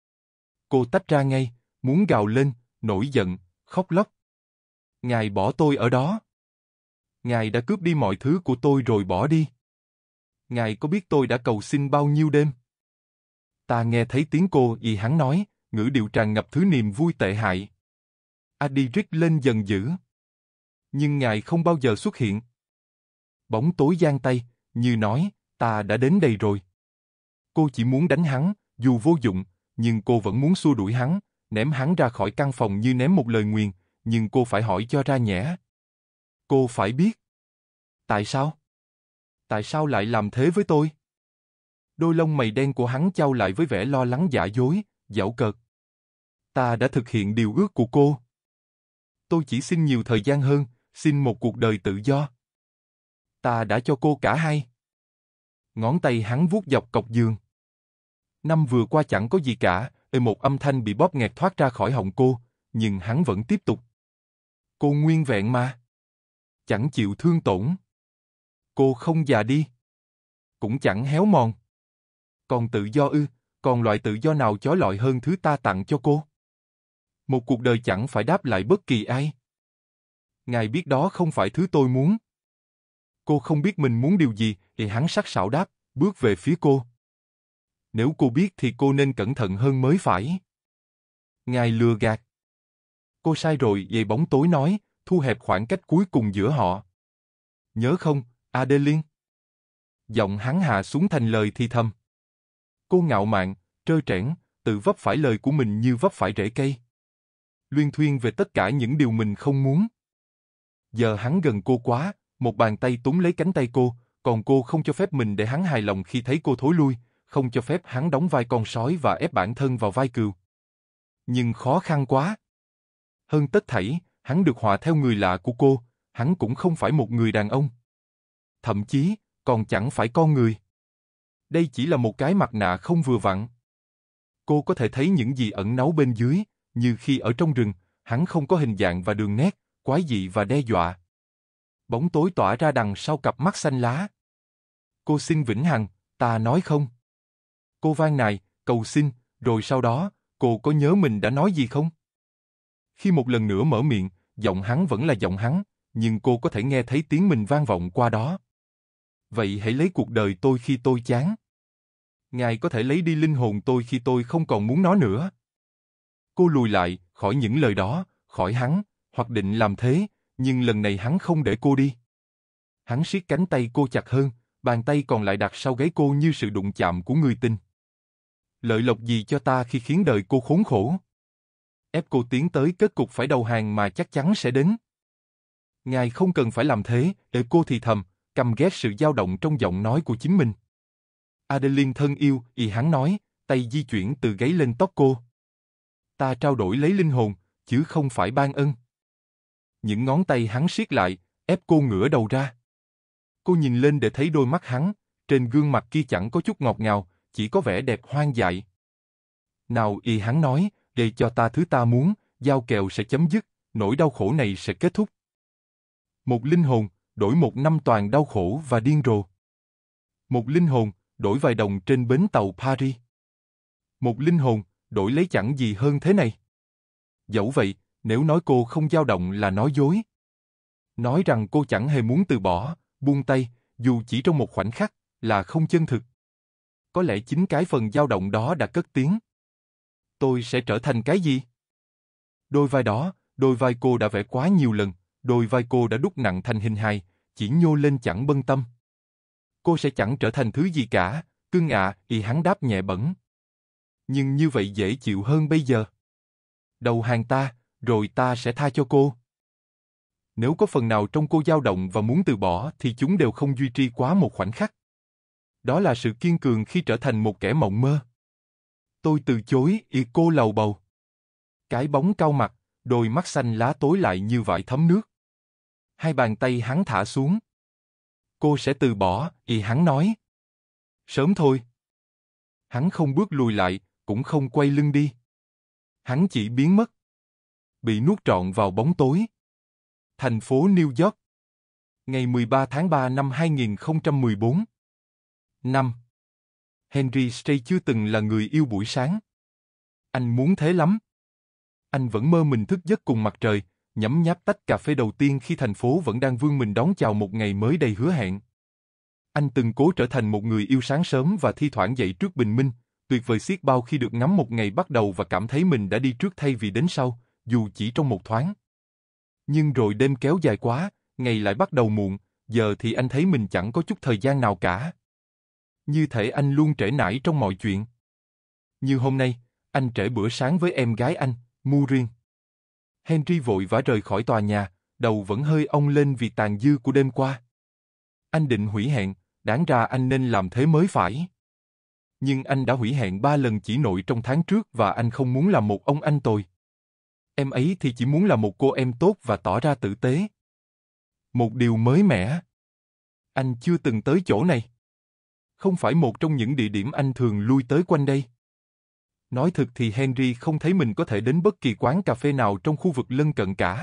Cô tách ra ngay, muốn gào lên, nổi giận, khóc lóc. Ngài bỏ tôi ở đó. Ngài đã cướp đi mọi thứ của tôi rồi bỏ đi. Ngài có biết tôi đã cầu xin bao nhiêu đêm? Ta nghe thấy tiếng cô y hắn nói, ngữ điệu tràn ngập thứ niềm vui tệ hại. Adi rít lên dần dữ. Nhưng ngài không bao giờ xuất hiện. Bóng tối giang tay, như nói, ta đã đến đây rồi. Cô chỉ muốn đánh hắn, dù vô dụng, nhưng cô vẫn muốn xua đuổi hắn, ném hắn ra khỏi căn phòng như ném một lời nguyền, nhưng cô phải hỏi cho ra nhẽ. Cô phải biết. Tại sao? Tại sao lại làm thế với tôi? Đôi lông mày đen của hắn chau lại với vẻ lo lắng giả dối, giễu cợt. Ta đã thực hiện điều ước của cô. Tôi chỉ xin nhiều thời gian hơn, xin một cuộc đời tự do. Ta đã cho cô cả hai. Ngón tay hắn vuốt dọc cọc giường. Năm vừa qua chẳng có gì cả, một âm thanh bị bóp nghẹt thoát ra khỏi họng cô, nhưng hắn vẫn tiếp tục. Cô nguyên vẹn mà. Chẳng chịu thương tổn. Cô không già đi. Cũng chẳng héo mòn. Còn tự do ư, còn loại tự do nào chói lọi hơn thứ ta tặng cho cô? Một cuộc đời chẳng phải đáp lại bất kỳ ai. Ngài biết đó không phải thứ tôi muốn. Cô không biết mình muốn điều gì, thì hắn sắc sảo đáp, bước về phía cô. Nếu cô biết thì cô nên cẩn thận hơn mới phải. Ngài lừa gạt. Cô sai rồi, về bóng tối nói, thu hẹp khoảng cách cuối cùng giữa họ. Nhớ không, Adeline? Giọng hắn hạ xuống thành lời thì thầm. Cô ngạo mạn, trơ trẽn, tự vấp phải lời của mình như vấp phải rễ cây. Luyên thuyên về tất cả những điều mình không muốn. Giờ hắn gần cô quá, một bàn tay túm lấy cánh tay cô, còn cô không cho phép mình để hắn hài lòng khi thấy cô thối lui, không cho phép hắn đóng vai con sói và ép bản thân vào vai cừu. Nhưng khó khăn quá. Hơn tất thảy, hắn được họa theo người lạ của cô, hắn cũng không phải một người đàn ông. Thậm chí, còn chẳng phải con người. Đây chỉ là một cái mặt nạ không vừa vặn. Cô có thể thấy những gì ẩn náu bên dưới, như khi ở trong rừng, hắn không có hình dạng và đường nét, quái dị và đe dọa. Bóng tối tỏa ra đằng sau cặp mắt xanh lá. Cô xin vĩnh hằng, ta nói không. Cô van nài, cầu xin, rồi sau đó, cô có nhớ mình đã nói gì không? Khi một lần nữa mở miệng, giọng hắn vẫn là giọng hắn, nhưng cô có thể nghe thấy tiếng mình vang vọng qua đó. Vậy hãy lấy cuộc đời tôi khi tôi chán. Ngài có thể lấy đi linh hồn tôi khi tôi không còn muốn nó nữa. Cô lùi lại, khỏi những lời đó, khỏi hắn, hoặc định làm thế, nhưng lần này hắn không để cô đi. Hắn siết cánh tay cô chặt hơn, bàn tay còn lại đặt sau gáy cô như sự đụng chạm của người tình. Lợi lộc gì cho ta khi khiến đời cô khốn khổ? Ép cô tiến tới kết cục phải đầu hàng mà chắc chắn sẽ đến. Ngài không cần phải làm thế, để cô thì thầm, căm ghét sự dao động trong giọng nói của chính mình. Adeline thân yêu, hắn nói, tay di chuyển từ gáy lên tóc cô. Ta trao đổi lấy linh hồn, chứ không phải ban ân. Những ngón tay hắn siết lại, ép cô ngửa đầu ra. Cô nhìn lên để thấy đôi mắt hắn, trên gương mặt kia chẳng có chút ngọt ngào, chỉ có vẻ đẹp hoang dại. Nào, hắn nói, để cho ta thứ ta muốn, giao kèo sẽ chấm dứt, nỗi đau khổ này sẽ kết thúc. Một linh hồn, đổi một năm toàn đau khổ và điên rồ. Một linh hồn, đổi vài đồng trên bến tàu Paris. Một linh hồn, đổi lấy chẳng gì hơn thế này. Dẫu vậy, nếu nói cô không dao động là nói dối. Nói rằng cô chẳng hề muốn từ bỏ, buông tay, dù chỉ trong một khoảnh khắc, là không chân thực. Có lẽ chính cái phần dao động đó đã cất tiếng. Tôi sẽ trở thành cái gì? Đôi vai đó, đôi vai cô đã vẽ quá nhiều lần, đôi vai cô đã đúc nặng thành hình hài, chỉ nhô lên chẳng bâng tâm. Cô sẽ chẳng trở thành thứ gì cả, cưng ạ, hắn đáp nhẹ bẫng. Nhưng như vậy dễ chịu hơn bây giờ. Đầu hàng ta, rồi ta sẽ tha cho cô. Nếu có phần nào trong cô dao động và muốn từ bỏ thì chúng đều không duy trì quá một khoảnh khắc. Đó là sự kiên cường khi trở thành một kẻ mộng mơ. Tôi từ chối, cô lầu bầu. Cái bóng cau mặt, đôi mắt xanh lá tối lại như vải thấm nước. Hai bàn tay hắn thả xuống. Cô sẽ từ bỏ, hắn nói. Sớm thôi. Hắn không bước lùi lại, cũng không quay lưng đi. Hắn chỉ biến mất. Bị nuốt trọn vào bóng tối. Thành phố New York. Ngày 13 tháng 3 năm 2014. 5. Henry Stray chưa từng là người yêu buổi sáng. Anh muốn thế lắm. Anh vẫn mơ mình thức giấc cùng mặt trời, nhấm nháp tách cà phê đầu tiên khi thành phố vẫn đang vươn mình đón chào một ngày mới đầy hứa hẹn. Anh từng cố trở thành một người yêu sáng sớm và thi thoảng dậy trước bình minh, tuyệt vời xiết bao khi được ngắm một ngày bắt đầu và cảm thấy mình đã đi trước thay vì đến sau, dù chỉ trong một thoáng. Nhưng rồi đêm kéo dài quá, ngày lại bắt đầu muộn, giờ thì anh thấy mình chẳng có chút thời gian nào cả. Như thể anh luôn trễ nải trong mọi chuyện. Như hôm nay, anh trễ bữa sáng với em gái anh, Maureen. Henry vội vã rời khỏi tòa nhà, đầu vẫn hơi ong lên vì tàn dư của đêm qua. Anh định hủy hẹn, đáng ra anh nên làm thế mới phải. Nhưng anh đã hủy hẹn 3 lần chỉ nội trong tháng trước và anh không muốn làm một ông anh tồi. Em ấy thì chỉ muốn là một cô em tốt và tỏ ra tử tế. Một điều mới mẻ. Anh chưa từng tới chỗ này. Không phải một trong những địa điểm anh thường lui tới quanh đây. Nói thực thì Henry không thấy mình có thể đến bất kỳ quán cà phê nào trong khu vực lân cận cả.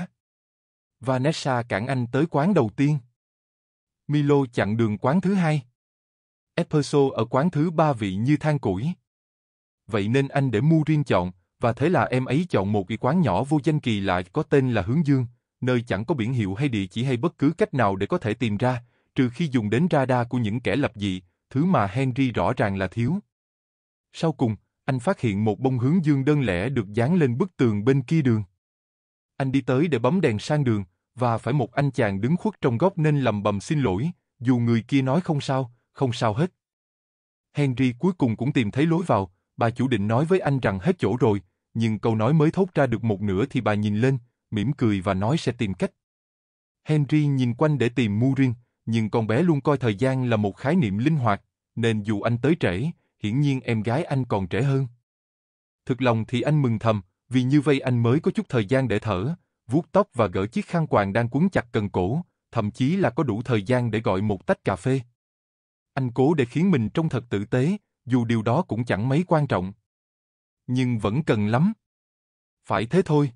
Vanessa cản anh tới quán đầu tiên. Milo chặn đường quán thứ hai. Espresso ở quán thứ ba vị như than củi. Vậy nên anh để Maureen chọn, và thế là em ấy chọn một cái quán nhỏ vô danh kỳ lạ có tên là Hướng Dương, nơi chẳng có biển hiệu hay địa chỉ hay bất cứ cách nào để có thể tìm ra, trừ khi dùng đến radar của những kẻ lập dị, thứ mà Henry rõ ràng là thiếu. Sau cùng, anh phát hiện một bông hướng dương đơn lẻ được dán lên bức tường bên kia đường. Anh đi tới để bấm đèn sang đường, và phải một anh chàng đứng khuất trong góc nên lầm bầm xin lỗi, dù người kia nói không sao hết. Henry cuối cùng cũng tìm thấy lối vào, bà chủ định nói với anh rằng hết chỗ rồi, nhưng câu nói mới thốt ra được một nửa thì bà nhìn lên, mỉm cười và nói sẽ tìm cách. Henry nhìn quanh để tìm Murin, nhưng con bé luôn coi thời gian là một khái niệm linh hoạt, nên dù anh tới trễ, hiển nhiên em gái anh còn trễ hơn. Thực lòng thì anh mừng thầm, vì như vậy anh mới có chút thời gian để thở, vuốt tóc và gỡ chiếc khăn quàng đang quấn chặt cần cổ, thậm chí là có đủ thời gian để gọi một tách cà phê. Anh cố để khiến mình trông thật tử tế, dù điều đó cũng chẳng mấy quan trọng. Nhưng vẫn cần lắm. Phải thế thôi.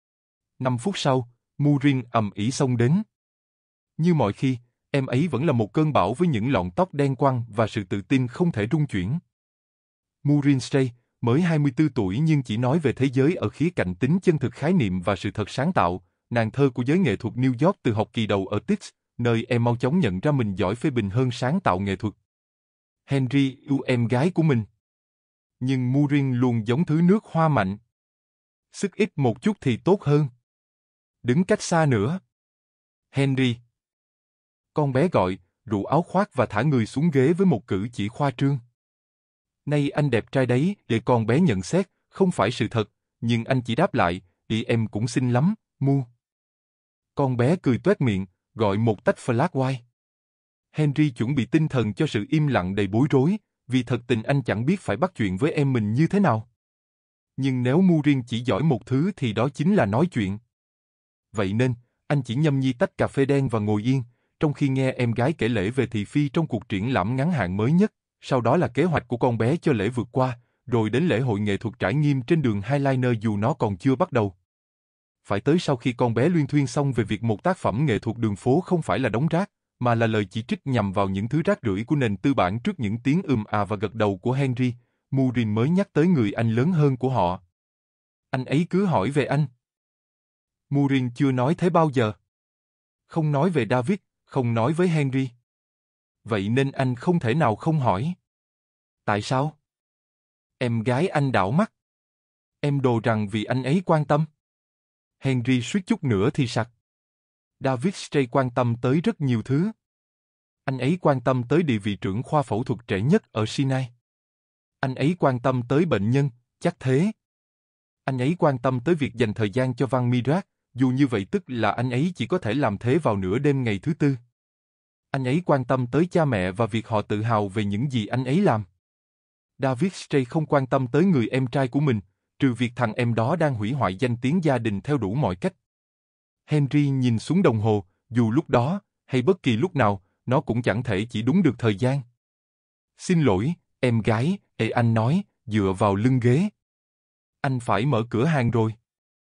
5 phút sau, Murin ầm ĩ xông đến. Như mọi khi, em ấy vẫn là một cơn bão với những lọn tóc đen quăng và sự tự tin không thể rung chuyển. Murin Stray, mới 24 tuổi nhưng chỉ nói về thế giới ở khía cạnh tính chân thực khái niệm và sự thật sáng tạo, nàng thơ của giới nghệ thuật New York từ học kỳ đầu ở Tix, nơi em mau chóng nhận ra mình giỏi phê bình hơn sáng tạo nghệ thuật. Henry yêu em gái của mình. Nhưng Murin luôn giống thứ nước hoa mạnh. Sức ít một chút thì tốt hơn. Đứng cách xa nữa. Henry. Con bé gọi, rủ áo khoác và thả người xuống ghế với một cử chỉ khoa trương. Nay anh đẹp trai đấy, để con bé nhận xét, không phải sự thật, nhưng anh chỉ đáp lại, ý em cũng xinh lắm, Mu. Con bé cười toét miệng, gọi một tách flat white. Henry chuẩn bị tinh thần cho sự im lặng đầy bối rối, vì thật tình anh chẳng biết phải bắt chuyện với em mình như thế nào. Nhưng nếu Murin chỉ giỏi một thứ thì đó chính là nói chuyện. Vậy nên, anh chỉ nhâm nhi tách cà phê đen và ngồi yên, trong khi nghe em gái kể lể về thị phi trong cuộc triển lãm ngắn hạn mới nhất, sau đó là kế hoạch của con bé cho lễ vượt qua, rồi đến lễ hội nghệ thuật trải nghiệm trên đường Highliner dù nó còn chưa bắt đầu. Phải tới sau khi con bé luyên thuyên xong về việc một tác phẩm nghệ thuật đường phố không phải là đống rác, mà là lời chỉ trích nhằm vào những thứ rác rưởi của nền tư bản trước những tiếng và gật đầu của Henry, Murin mới nhắc tới người anh lớn hơn của họ. Anh ấy cứ hỏi về anh. Murin chưa nói thế bao giờ. Không nói về David, không nói với Henry. Vậy nên anh không thể nào không hỏi. Tại sao? Em gái anh đảo mắt. Em đồ rằng vì anh ấy quan tâm. Henry suýt chút nữa thì sặc. David Stray quan tâm tới rất nhiều thứ. Anh ấy quan tâm tới địa vị trưởng khoa phẫu thuật trẻ nhất ở Sinai. Anh ấy quan tâm tới bệnh nhân, chắc thế. Anh ấy quan tâm tới việc dành thời gian cho Van Mirac, dù như vậy tức là anh ấy chỉ có thể làm thế vào nửa đêm ngày thứ Tư. Anh ấy quan tâm tới cha mẹ và việc họ tự hào về những gì anh ấy làm. David Stray không quan tâm tới người em trai của mình, trừ việc thằng em đó đang hủy hoại danh tiếng gia đình theo đủ mọi cách. Henry nhìn xuống đồng hồ, dù lúc đó, hay bất kỳ lúc nào, nó cũng chẳng thể chỉ đúng được thời gian. Xin lỗi, em gái, anh nói, dựa vào lưng ghế. Anh phải mở cửa hàng rồi.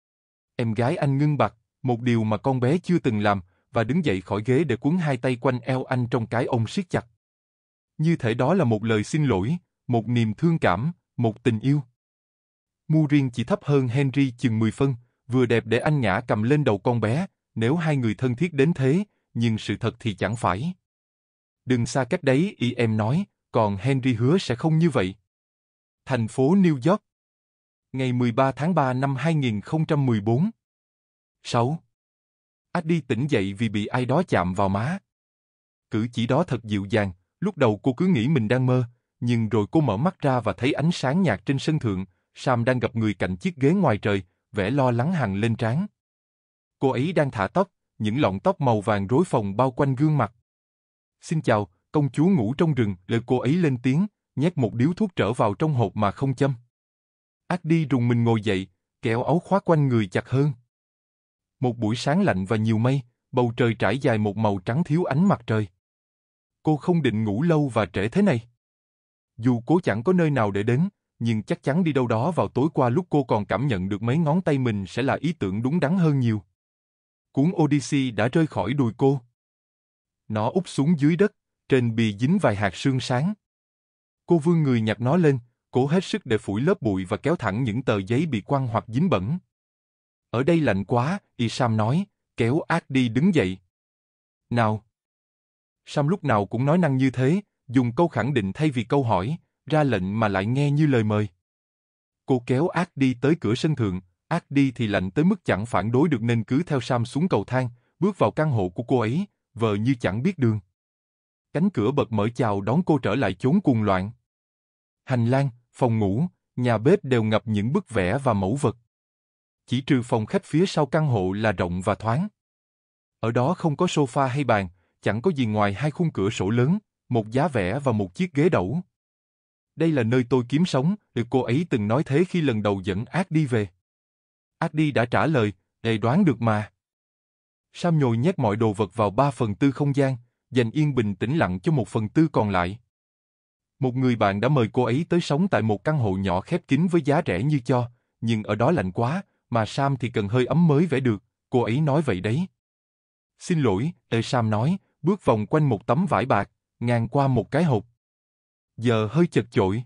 Em gái anh ngưng bặt, một điều mà con bé chưa từng làm, và đứng dậy khỏi ghế để quấn hai tay quanh eo anh trong cái ôm siết chặt. Như thể đó là một lời xin lỗi, một niềm thương cảm, một tình yêu. Murin chỉ thấp hơn Henry chừng 10 phân, vừa đẹp để anh ngã cầm lên đầu con bé, nếu hai người thân thiết đến thế, nhưng sự thật thì chẳng phải. Đừng xa cách đấy, em nói, còn Henry hứa sẽ không như vậy. Thành phố New York. Ngày 13 tháng 3 năm 2014. 6. Addie tỉnh dậy vì bị ai đó chạm vào má. Cử chỉ đó thật dịu dàng, lúc đầu cô cứ nghĩ mình đang mơ, nhưng rồi cô mở mắt ra và thấy ánh sáng nhạt trên sân thượng, Sam đang gặp người cạnh chiếc ghế ngoài trời, vẻ lo lắng hằn lên trán. Cô ấy đang thả tóc, những lọn tóc màu vàng rối phồng bao quanh gương mặt. Xin chào, công chúa ngủ trong rừng, lời cô ấy lên tiếng, nhét một điếu thuốc trở vào trong hộp mà không châm. Addie rùng mình ngồi dậy, kéo áo khoác quanh người chặt hơn. Một buổi sáng lạnh và nhiều mây, bầu trời trải dài một màu trắng thiếu ánh mặt trời. Cô không định ngủ lâu và trễ thế này. Dù cố chẳng có nơi nào để đến, nhưng chắc chắn đi đâu đó vào tối qua lúc cô còn cảm nhận được mấy ngón tay mình sẽ là ý tưởng đúng đắn hơn nhiều. Cuốn Odyssey đã rơi khỏi đùi cô. Nó úp xuống dưới đất, trên bìa dính vài hạt sương sáng. Cô vươn người nhặt nó lên, cố hết sức để phủi lớp bụi và kéo thẳng những tờ giấy bị quăng hoặc dính bẩn. Ở đây lạnh quá, Sam nói, kéo Addie đứng dậy. Nào! Sam lúc nào cũng nói năng như thế, dùng câu khẳng định thay vì câu hỏi, ra lệnh mà lại nghe như lời mời. Cô kéo Ác đi tới cửa sân thượng, Ác đi thì lạnh tới mức chẳng phản đối được nên cứ theo Sam xuống cầu thang, bước vào căn hộ của cô ấy, vờ như chẳng biết đường. Cánh cửa bật mở chào đón cô trở lại chốn cuồng loạn. Hành lang, phòng ngủ, nhà bếp đều ngập những bức vẽ và mẫu vật. Chỉ trừ phòng khách phía sau căn hộ là rộng và thoáng. Ở đó không có sofa hay bàn, chẳng có gì ngoài hai khung cửa sổ lớn, một giá vẽ và một chiếc ghế đẩu. Đây là nơi tôi kiếm sống, cô ấy từng nói thế khi lần đầu dẫn Ác đi về. Ác đi đã trả lời, đoán được mà. Sam nhồi nhét mọi đồ vật vào 3/4 không gian, dành yên bình tĩnh lặng cho 1/4 còn lại. Một người bạn đã mời cô ấy tới sống tại một căn hộ nhỏ khép kín với giá rẻ như cho, nhưng ở đó lạnh quá, mà Sam thì cần hơi ấm mới vẽ được, cô ấy nói vậy đấy. Xin lỗi, Sam nói, bước vòng quanh một tấm vải bạc, ngang qua một cái hộp. Giờ hơi chật chội.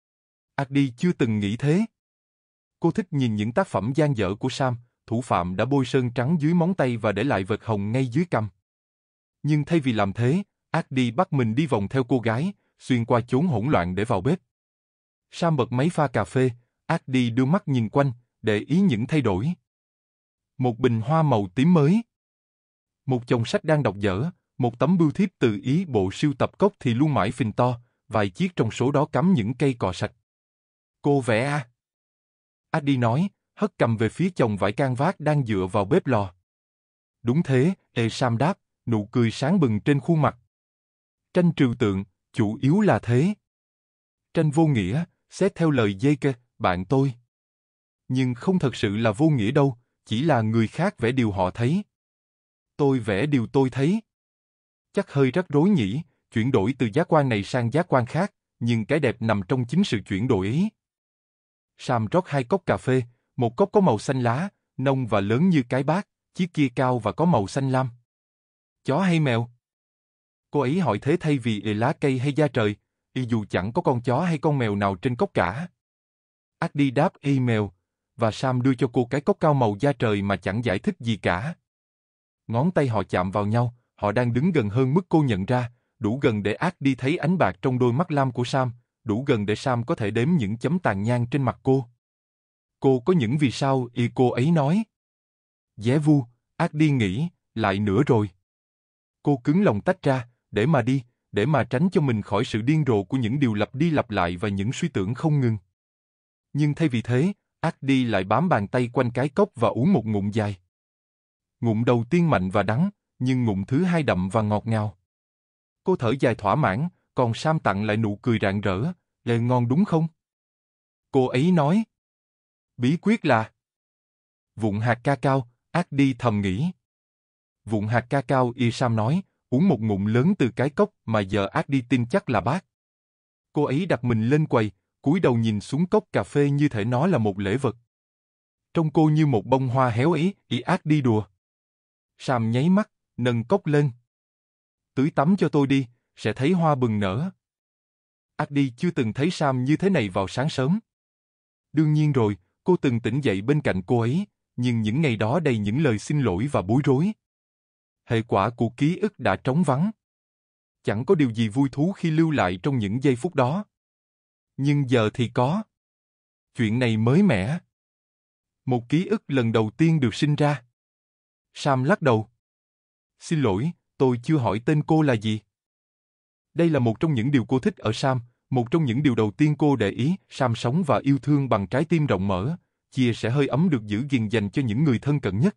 Adi chưa từng nghĩ thế. Cô thích nhìn những tác phẩm dang dở của Sam, thủ phạm đã bôi sơn trắng dưới móng tay và để lại vệt hồng ngay dưới cằm. Nhưng thay vì làm thế, Adi bắt mình đi vòng theo cô gái, xuyên qua chốn hỗn loạn để vào bếp. Sam bật máy pha cà phê, Adi đưa mắt nhìn quanh, để ý những thay đổi. Một bình hoa màu tím mới. Một chồng sách đang đọc dở, một tấm bưu thiếp từ Ý bộ sưu tập cốc thì luôn mãi phình to, vài chiếc trong số đó cắm những cây cọ sạch. Cô vẽ à? Adi nói, hất cầm về phía chồng vải canvas đang dựa vào bếp lò. Đúng thế, Sam đáp, nụ cười sáng bừng trên khuôn mặt. Tranh trừu tượng, chủ yếu là thế. Tranh vô nghĩa, xét theo lời Jake, bạn tôi. Nhưng không thật sự là vô nghĩa đâu, chỉ là người khác vẽ điều họ thấy. Tôi vẽ điều tôi thấy. Chắc hơi rắc rối nhỉ, chuyển đổi từ giác quan này sang giác quan khác, nhưng cái đẹp nằm trong chính sự chuyển đổi ấy. Sam rót 2 cốc cà phê, một cốc có màu xanh lá, nông và lớn như cái bát, chiếc kia cao và có màu xanh lam. Chó hay mèo? Cô ấy hỏi thế thay vì lá cây hay da trời, dù chẳng có con chó hay con mèo nào trên cốc cả. Adi đáp mèo, và Sam đưa cho cô cái cốc cao màu da trời mà chẳng giải thích gì cả. Ngón tay họ chạm vào nhau, họ đang đứng gần hơn mức cô nhận ra, đủ gần để Adi thấy ánh bạc trong đôi mắt lam của Sam, đủ gần để Sam có thể đếm những chấm tàn nhang trên mặt cô. Cô có những vì sao, cô ấy nói. Dé vu, Adi nghĩ, lại nữa rồi. Cô cứng lòng tách ra, để mà đi, để mà tránh cho mình khỏi sự điên rồ của những điều lặp đi lặp lại và những suy tưởng không ngừng. Nhưng thay vì thế, Adi lại bám bàn tay quanh cái cốc và uống một ngụm dài. Ngụm đầu tiên mạnh và đắng, nhưng ngụm thứ hai đậm và ngọt ngào. Cô thở dài thỏa mãn, còn Sam tặng lại nụ cười rạng rỡ, ngon đúng không? Cô ấy nói. Bí quyết là vụn hạt cacao, Adi thầm nghĩ. Vụn hạt cacao, Sam nói, uống một ngụm lớn từ cái cốc mà giờ Adi tin chắc là bát. Cô ấy đặt mình lên quầy, cúi đầu nhìn xuống cốc cà phê như thể nó là một lễ vật. Trông cô như một bông hoa héo ấy, Adi đùa. Sam nháy mắt, nâng cốc lên. Tưới tắm cho tôi đi, sẽ thấy hoa bừng nở. Adi chưa từng thấy Sam như thế này vào sáng sớm. Đương nhiên rồi, cô từng tỉnh dậy bên cạnh cô ấy, nhưng những ngày đó đầy những lời xin lỗi và bối rối. Hệ quả của ký ức đã trống vắng. Chẳng có điều gì vui thú khi lưu lại trong những giây phút đó. Nhưng giờ thì có. Chuyện này mới mẻ. Một ký ức lần đầu tiên được sinh ra. Sam lắc đầu. Xin lỗi, tôi chưa hỏi tên cô là gì. Đây là một trong những điều cô thích ở Sam, một trong những điều đầu tiên cô để ý. Sam sống và yêu thương bằng trái tim rộng mở, chia sẻ hơi ấm được giữ gìn dành cho những người thân cận nhất.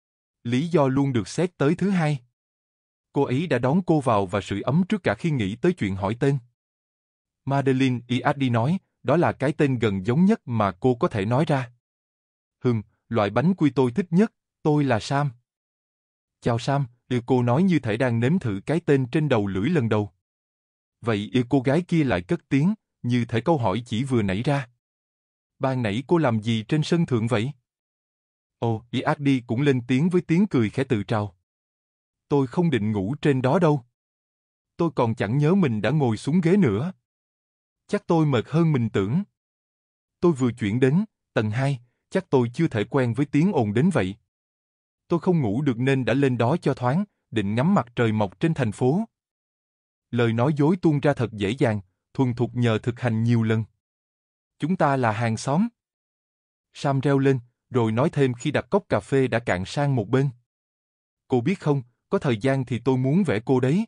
Lý do luôn được xét tới thứ hai. Cô ấy đã đón cô vào và sưởi ấm trước cả khi nghĩ tới chuyện hỏi tên. Madeline Iadi nói, đó là cái tên gần giống nhất mà cô có thể nói ra. Loại bánh quy tôi thích nhất, tôi là Sam. Chào Sam, cô nói như thể đang nếm thử cái tên trên đầu lưỡi lần đầu. Vậy cô gái kia lại cất tiếng, như thể câu hỏi chỉ vừa nảy ra. Ban nãy cô làm gì trên sân thượng vậy? Ồ, Iadi cũng lên tiếng với tiếng cười khẽ tự trào. Tôi không định ngủ trên đó đâu. Tôi còn chẳng nhớ mình đã ngồi xuống ghế nữa. Chắc tôi mệt hơn mình tưởng. Tôi vừa chuyển đến, tầng 2, chắc tôi chưa thể quen với tiếng ồn đến vậy. Tôi không ngủ được nên đã lên đó cho thoáng, định ngắm mặt trời mọc trên thành phố. Lời nói dối tuôn ra thật dễ dàng, thuần thục nhờ thực hành nhiều lần. Chúng ta là hàng xóm. Sam reo lên, rồi nói thêm khi đặt cốc cà phê đã cạn sang một bên. Cô biết không, có thời gian thì tôi muốn vẽ cô đấy.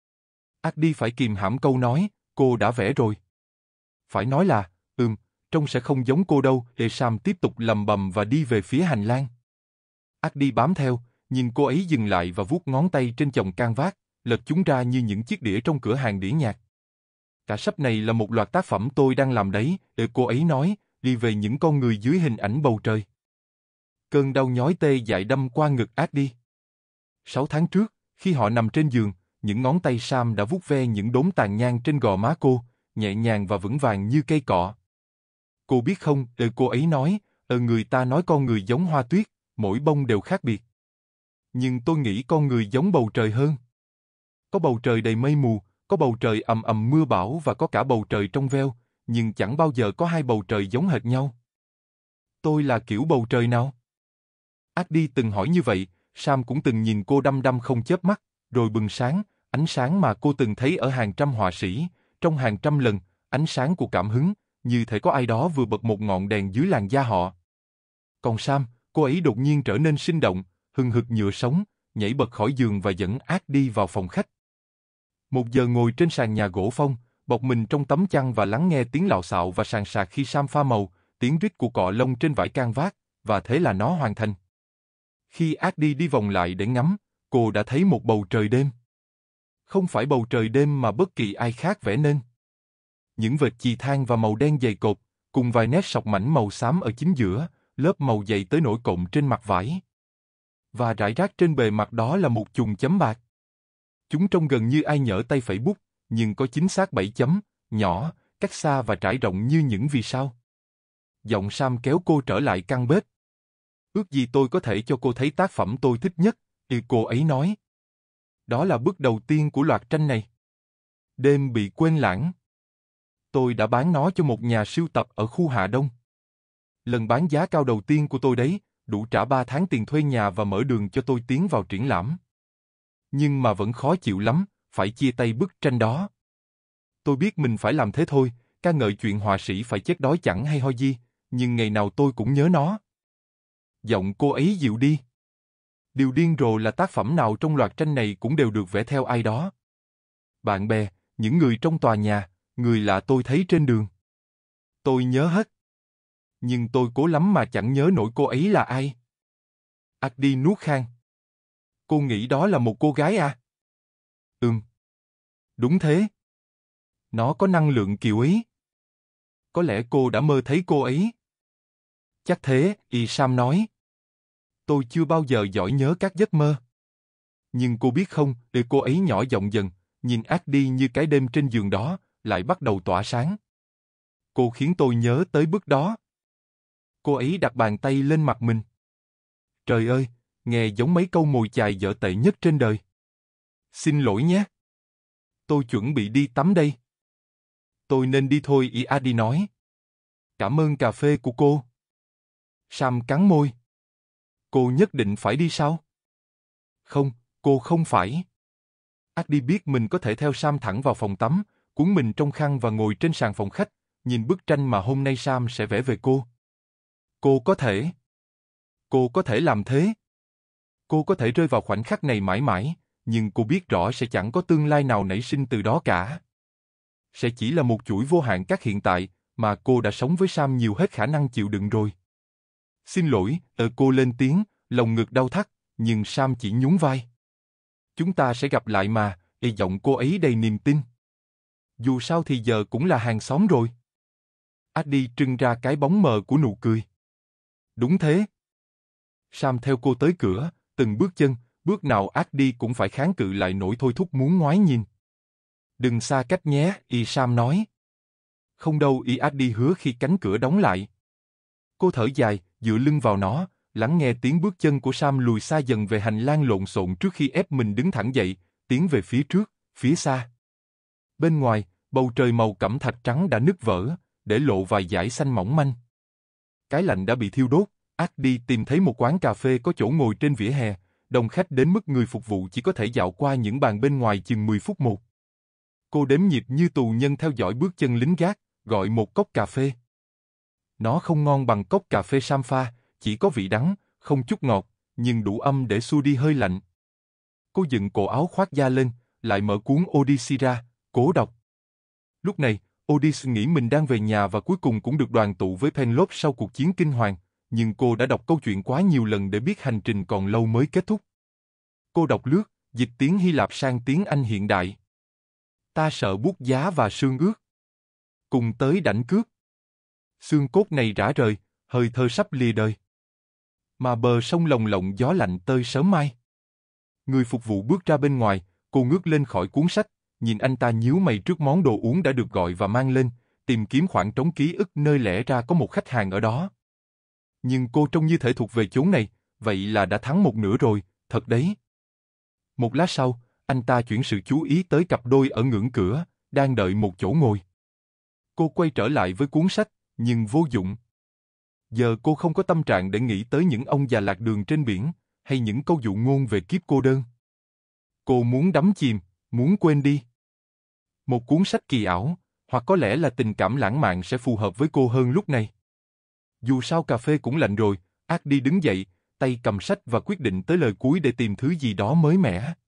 Addy phải kìm hãm câu nói, cô đã vẽ rồi. Phải nói là, trông sẽ không giống cô đâu. Sam tiếp tục lầm bầm và đi về phía hành lang. Addy bám theo, nhìn cô ấy dừng lại và vuốt ngón tay trên chồng canvas, lật chúng ra như những chiếc đĩa trong cửa hàng đĩa nhạc. Cả sắp này là một loạt tác phẩm tôi đang làm đấy, cô ấy nói, đi về những con người dưới hình ảnh bầu trời. Cơn đau nhói tê dại đâm qua ngực Addy. 6 tháng trước, khi họ nằm trên giường, những ngón tay Sam đã vuốt ve những đốm tàn nhang trên gò má cô, nhẹ nhàng và vững vàng như cây cọ. Cô biết không, cô ấy nói, người ta nói con người giống hoa tuyết, mỗi bông đều khác biệt. Nhưng tôi nghĩ con người giống bầu trời hơn. Có bầu trời đầy mây mù, có bầu trời ầm ầm mưa bão và có cả bầu trời trong veo, nhưng chẳng bao giờ có hai bầu trời giống hệt nhau. Tôi là kiểu bầu trời nào? Addy từng hỏi như vậy, Sam cũng từng nhìn cô đăm đăm không chớp mắt, rồi bừng sáng, ánh sáng mà cô từng thấy ở hàng trăm họa sĩ, trong hàng trăm lần, ánh sáng của cảm hứng, như thể có ai đó vừa bật một ngọn đèn dưới làn da họ. Còn Sam, cô ấy đột nhiên trở nên sinh động, hừng hực nhựa sống, nhảy bật khỏi giường và dẫn Addy vào phòng khách. 1 giờ ngồi trên sàn nhà gỗ phong, bọc mình trong tấm chăn và lắng nghe tiếng lạo xạo và sàn sạc khi Sam pha màu, tiếng rít của cọ lông trên vải canvas, và thế là nó hoàn thành. Khi Addy đi vòng lại để ngắm, cô đã thấy một bầu trời đêm. Không phải bầu trời đêm mà bất kỳ ai khác vẽ nên. Những vệt chì than và màu đen dày cộp, cùng vài nét sọc mảnh màu xám ở chính giữa, lớp màu dày tới nổi cộm trên mặt vải. Và rải rác trên bề mặt đó là một chùm chấm bạc. Chúng trông gần như ai nhỡ tay phẩy bút, nhưng có chính xác 7 chấm, nhỏ, cách xa và trải rộng như những vì sao. Giọng Sam kéo cô trở lại căn bếp. Ước gì tôi có thể cho cô thấy tác phẩm tôi thích nhất, cô ấy nói. Đó là bước đầu tiên của loạt tranh này. Đêm bị quên lãng. Tôi đã bán nó cho một nhà sưu tập ở khu Hà Đông. Lần bán giá cao đầu tiên của tôi đấy, đủ trả 3 tháng tiền thuê nhà và mở đường cho tôi tiến vào triển lãm. Nhưng mà vẫn khó chịu lắm, phải chia tay bức tranh đó. Tôi biết mình phải làm thế thôi, ca ngợi chuyện họa sĩ phải chết đói chẳng hay ho gì, nhưng ngày nào tôi cũng nhớ nó. Giọng cô ấy dịu đi. Điều điên rồ là tác phẩm nào trong loạt tranh này cũng đều được vẽ theo ai đó. Bạn bè, những người trong tòa nhà, người lạ tôi thấy trên đường. Tôi nhớ hết. Nhưng tôi cố lắm mà chẳng nhớ nổi cô ấy là ai. Addy nuốt khan. Cô nghĩ đó là một cô gái à? Đúng thế. Nó có năng lượng kiều ý. Có lẽ cô đã mơ thấy cô ấy. Chắc thế, Sam nói. Tôi chưa bao giờ giỏi nhớ các giấc mơ. Nhưng cô biết không, cô ấy nhỏ giọng dần, nhìn Addy như cái đêm trên giường đó, lại bắt đầu tỏa sáng. Cô khiến tôi nhớ tới bước đó. Cô ấy đặt bàn tay lên mặt mình. Trời ơi, nghe giống mấy câu mồi chài dở tệ nhất trên đời. Xin lỗi nhé. Tôi chuẩn bị đi tắm đây. Tôi nên đi thôi, Addy nói. Cảm ơn cà phê của cô. Sam cắn môi. Cô nhất định phải đi sao? Không, cô không phải. Addy biết mình có thể theo Sam thẳng vào phòng tắm, cuốn mình trong khăn và ngồi trên sàn phòng khách, nhìn bức tranh mà hôm nay Sam sẽ vẽ về cô. Cô có thể. Cô có thể làm thế. Cô có thể rơi vào khoảnh khắc này mãi mãi, nhưng cô biết rõ sẽ chẳng có tương lai nào nảy sinh từ đó cả. Sẽ chỉ là một chuỗi vô hạn các hiện tại, mà cô đã sống với Sam nhiều hết khả năng chịu đựng rồi. Xin lỗi, cô lên tiếng, lòng ngực đau thắt, nhưng Sam chỉ nhún vai. Chúng ta sẽ gặp lại mà, giọng cô ấy đầy niềm tin. Dù sao thì giờ cũng là hàng xóm rồi. Addy trưng ra cái bóng mờ của nụ cười. Đúng thế. Sam theo cô tới cửa, từng bước chân, bước nào Addy cũng phải kháng cự lại nỗi thôi thúc muốn ngoái nhìn. Đừng xa cách nhé, Sam nói. Không đâu, Addy hứa khi cánh cửa đóng lại. Cô thở dài, dựa lưng vào nó, lắng nghe tiếng bước chân của Sam lùi xa dần về hành lang lộn xộn trước khi ép mình đứng thẳng dậy, tiến về phía trước, phía xa. Bên ngoài, bầu trời màu cẩm thạch trắng đã nứt vỡ, để lộ vài dải xanh mỏng manh. Cái lạnh đã bị thiêu đốt, Addy tìm thấy một quán cà phê có chỗ ngồi trên vỉa hè, đông khách đến mức người phục vụ chỉ có thể dạo qua những bàn bên ngoài chừng 10 phút một. Cô đếm nhịp như tù nhân theo dõi bước chân lính gác, gọi một cốc cà phê. Nó không ngon bằng cốc cà phê Sam pha, chỉ có vị đắng, không chút ngọt, nhưng đủ âm để xua đi hơi lạnh. Cô dựng cổ áo khoác da lên, lại mở cuốn Odyssey ra, cố đọc. Lúc này, Odyssey nghĩ mình đang về nhà và cuối cùng cũng được đoàn tụ với Penelope sau cuộc chiến kinh hoàng, nhưng cô đã đọc câu chuyện quá nhiều lần để biết hành trình còn lâu mới kết thúc. Cô đọc lướt, dịch tiếng Hy Lạp sang tiếng Anh hiện đại. Ta sợ buốt giá và xương ướt. Cùng tới đảnh cước. Xương cốt này rã rời, hơi thở sắp lìa đời. Mà bờ sông lồng lộng gió lạnh tơi sớm mai. Người phục vụ bước ra bên ngoài, cô ngước lên khỏi cuốn sách, nhìn anh ta nhíu mày trước món đồ uống đã được gọi và mang lên, tìm kiếm khoảng trống ký ức nơi lẽ ra có một khách hàng ở đó. Nhưng cô trông như thể thuộc về chốn này, vậy là đã thắng một nửa rồi, thật đấy. Một lát sau, anh ta chuyển sự chú ý tới cặp đôi ở ngưỡng cửa, đang đợi một chỗ ngồi. Cô quay trở lại với cuốn sách, nhưng vô dụng. Giờ cô không có tâm trạng để nghĩ tới những ông già lạc đường trên biển, hay những câu dụ ngôn về kiếp cô đơn. Cô muốn đắm chìm, muốn quên đi. Một cuốn sách kỳ ảo, hoặc có lẽ là tình cảm lãng mạn sẽ phù hợp với cô hơn lúc này. Dù sao cà phê cũng lạnh rồi, Ác đi đứng dậy, tay cầm sách và quyết định tới lời cuối để tìm thứ gì đó mới mẻ.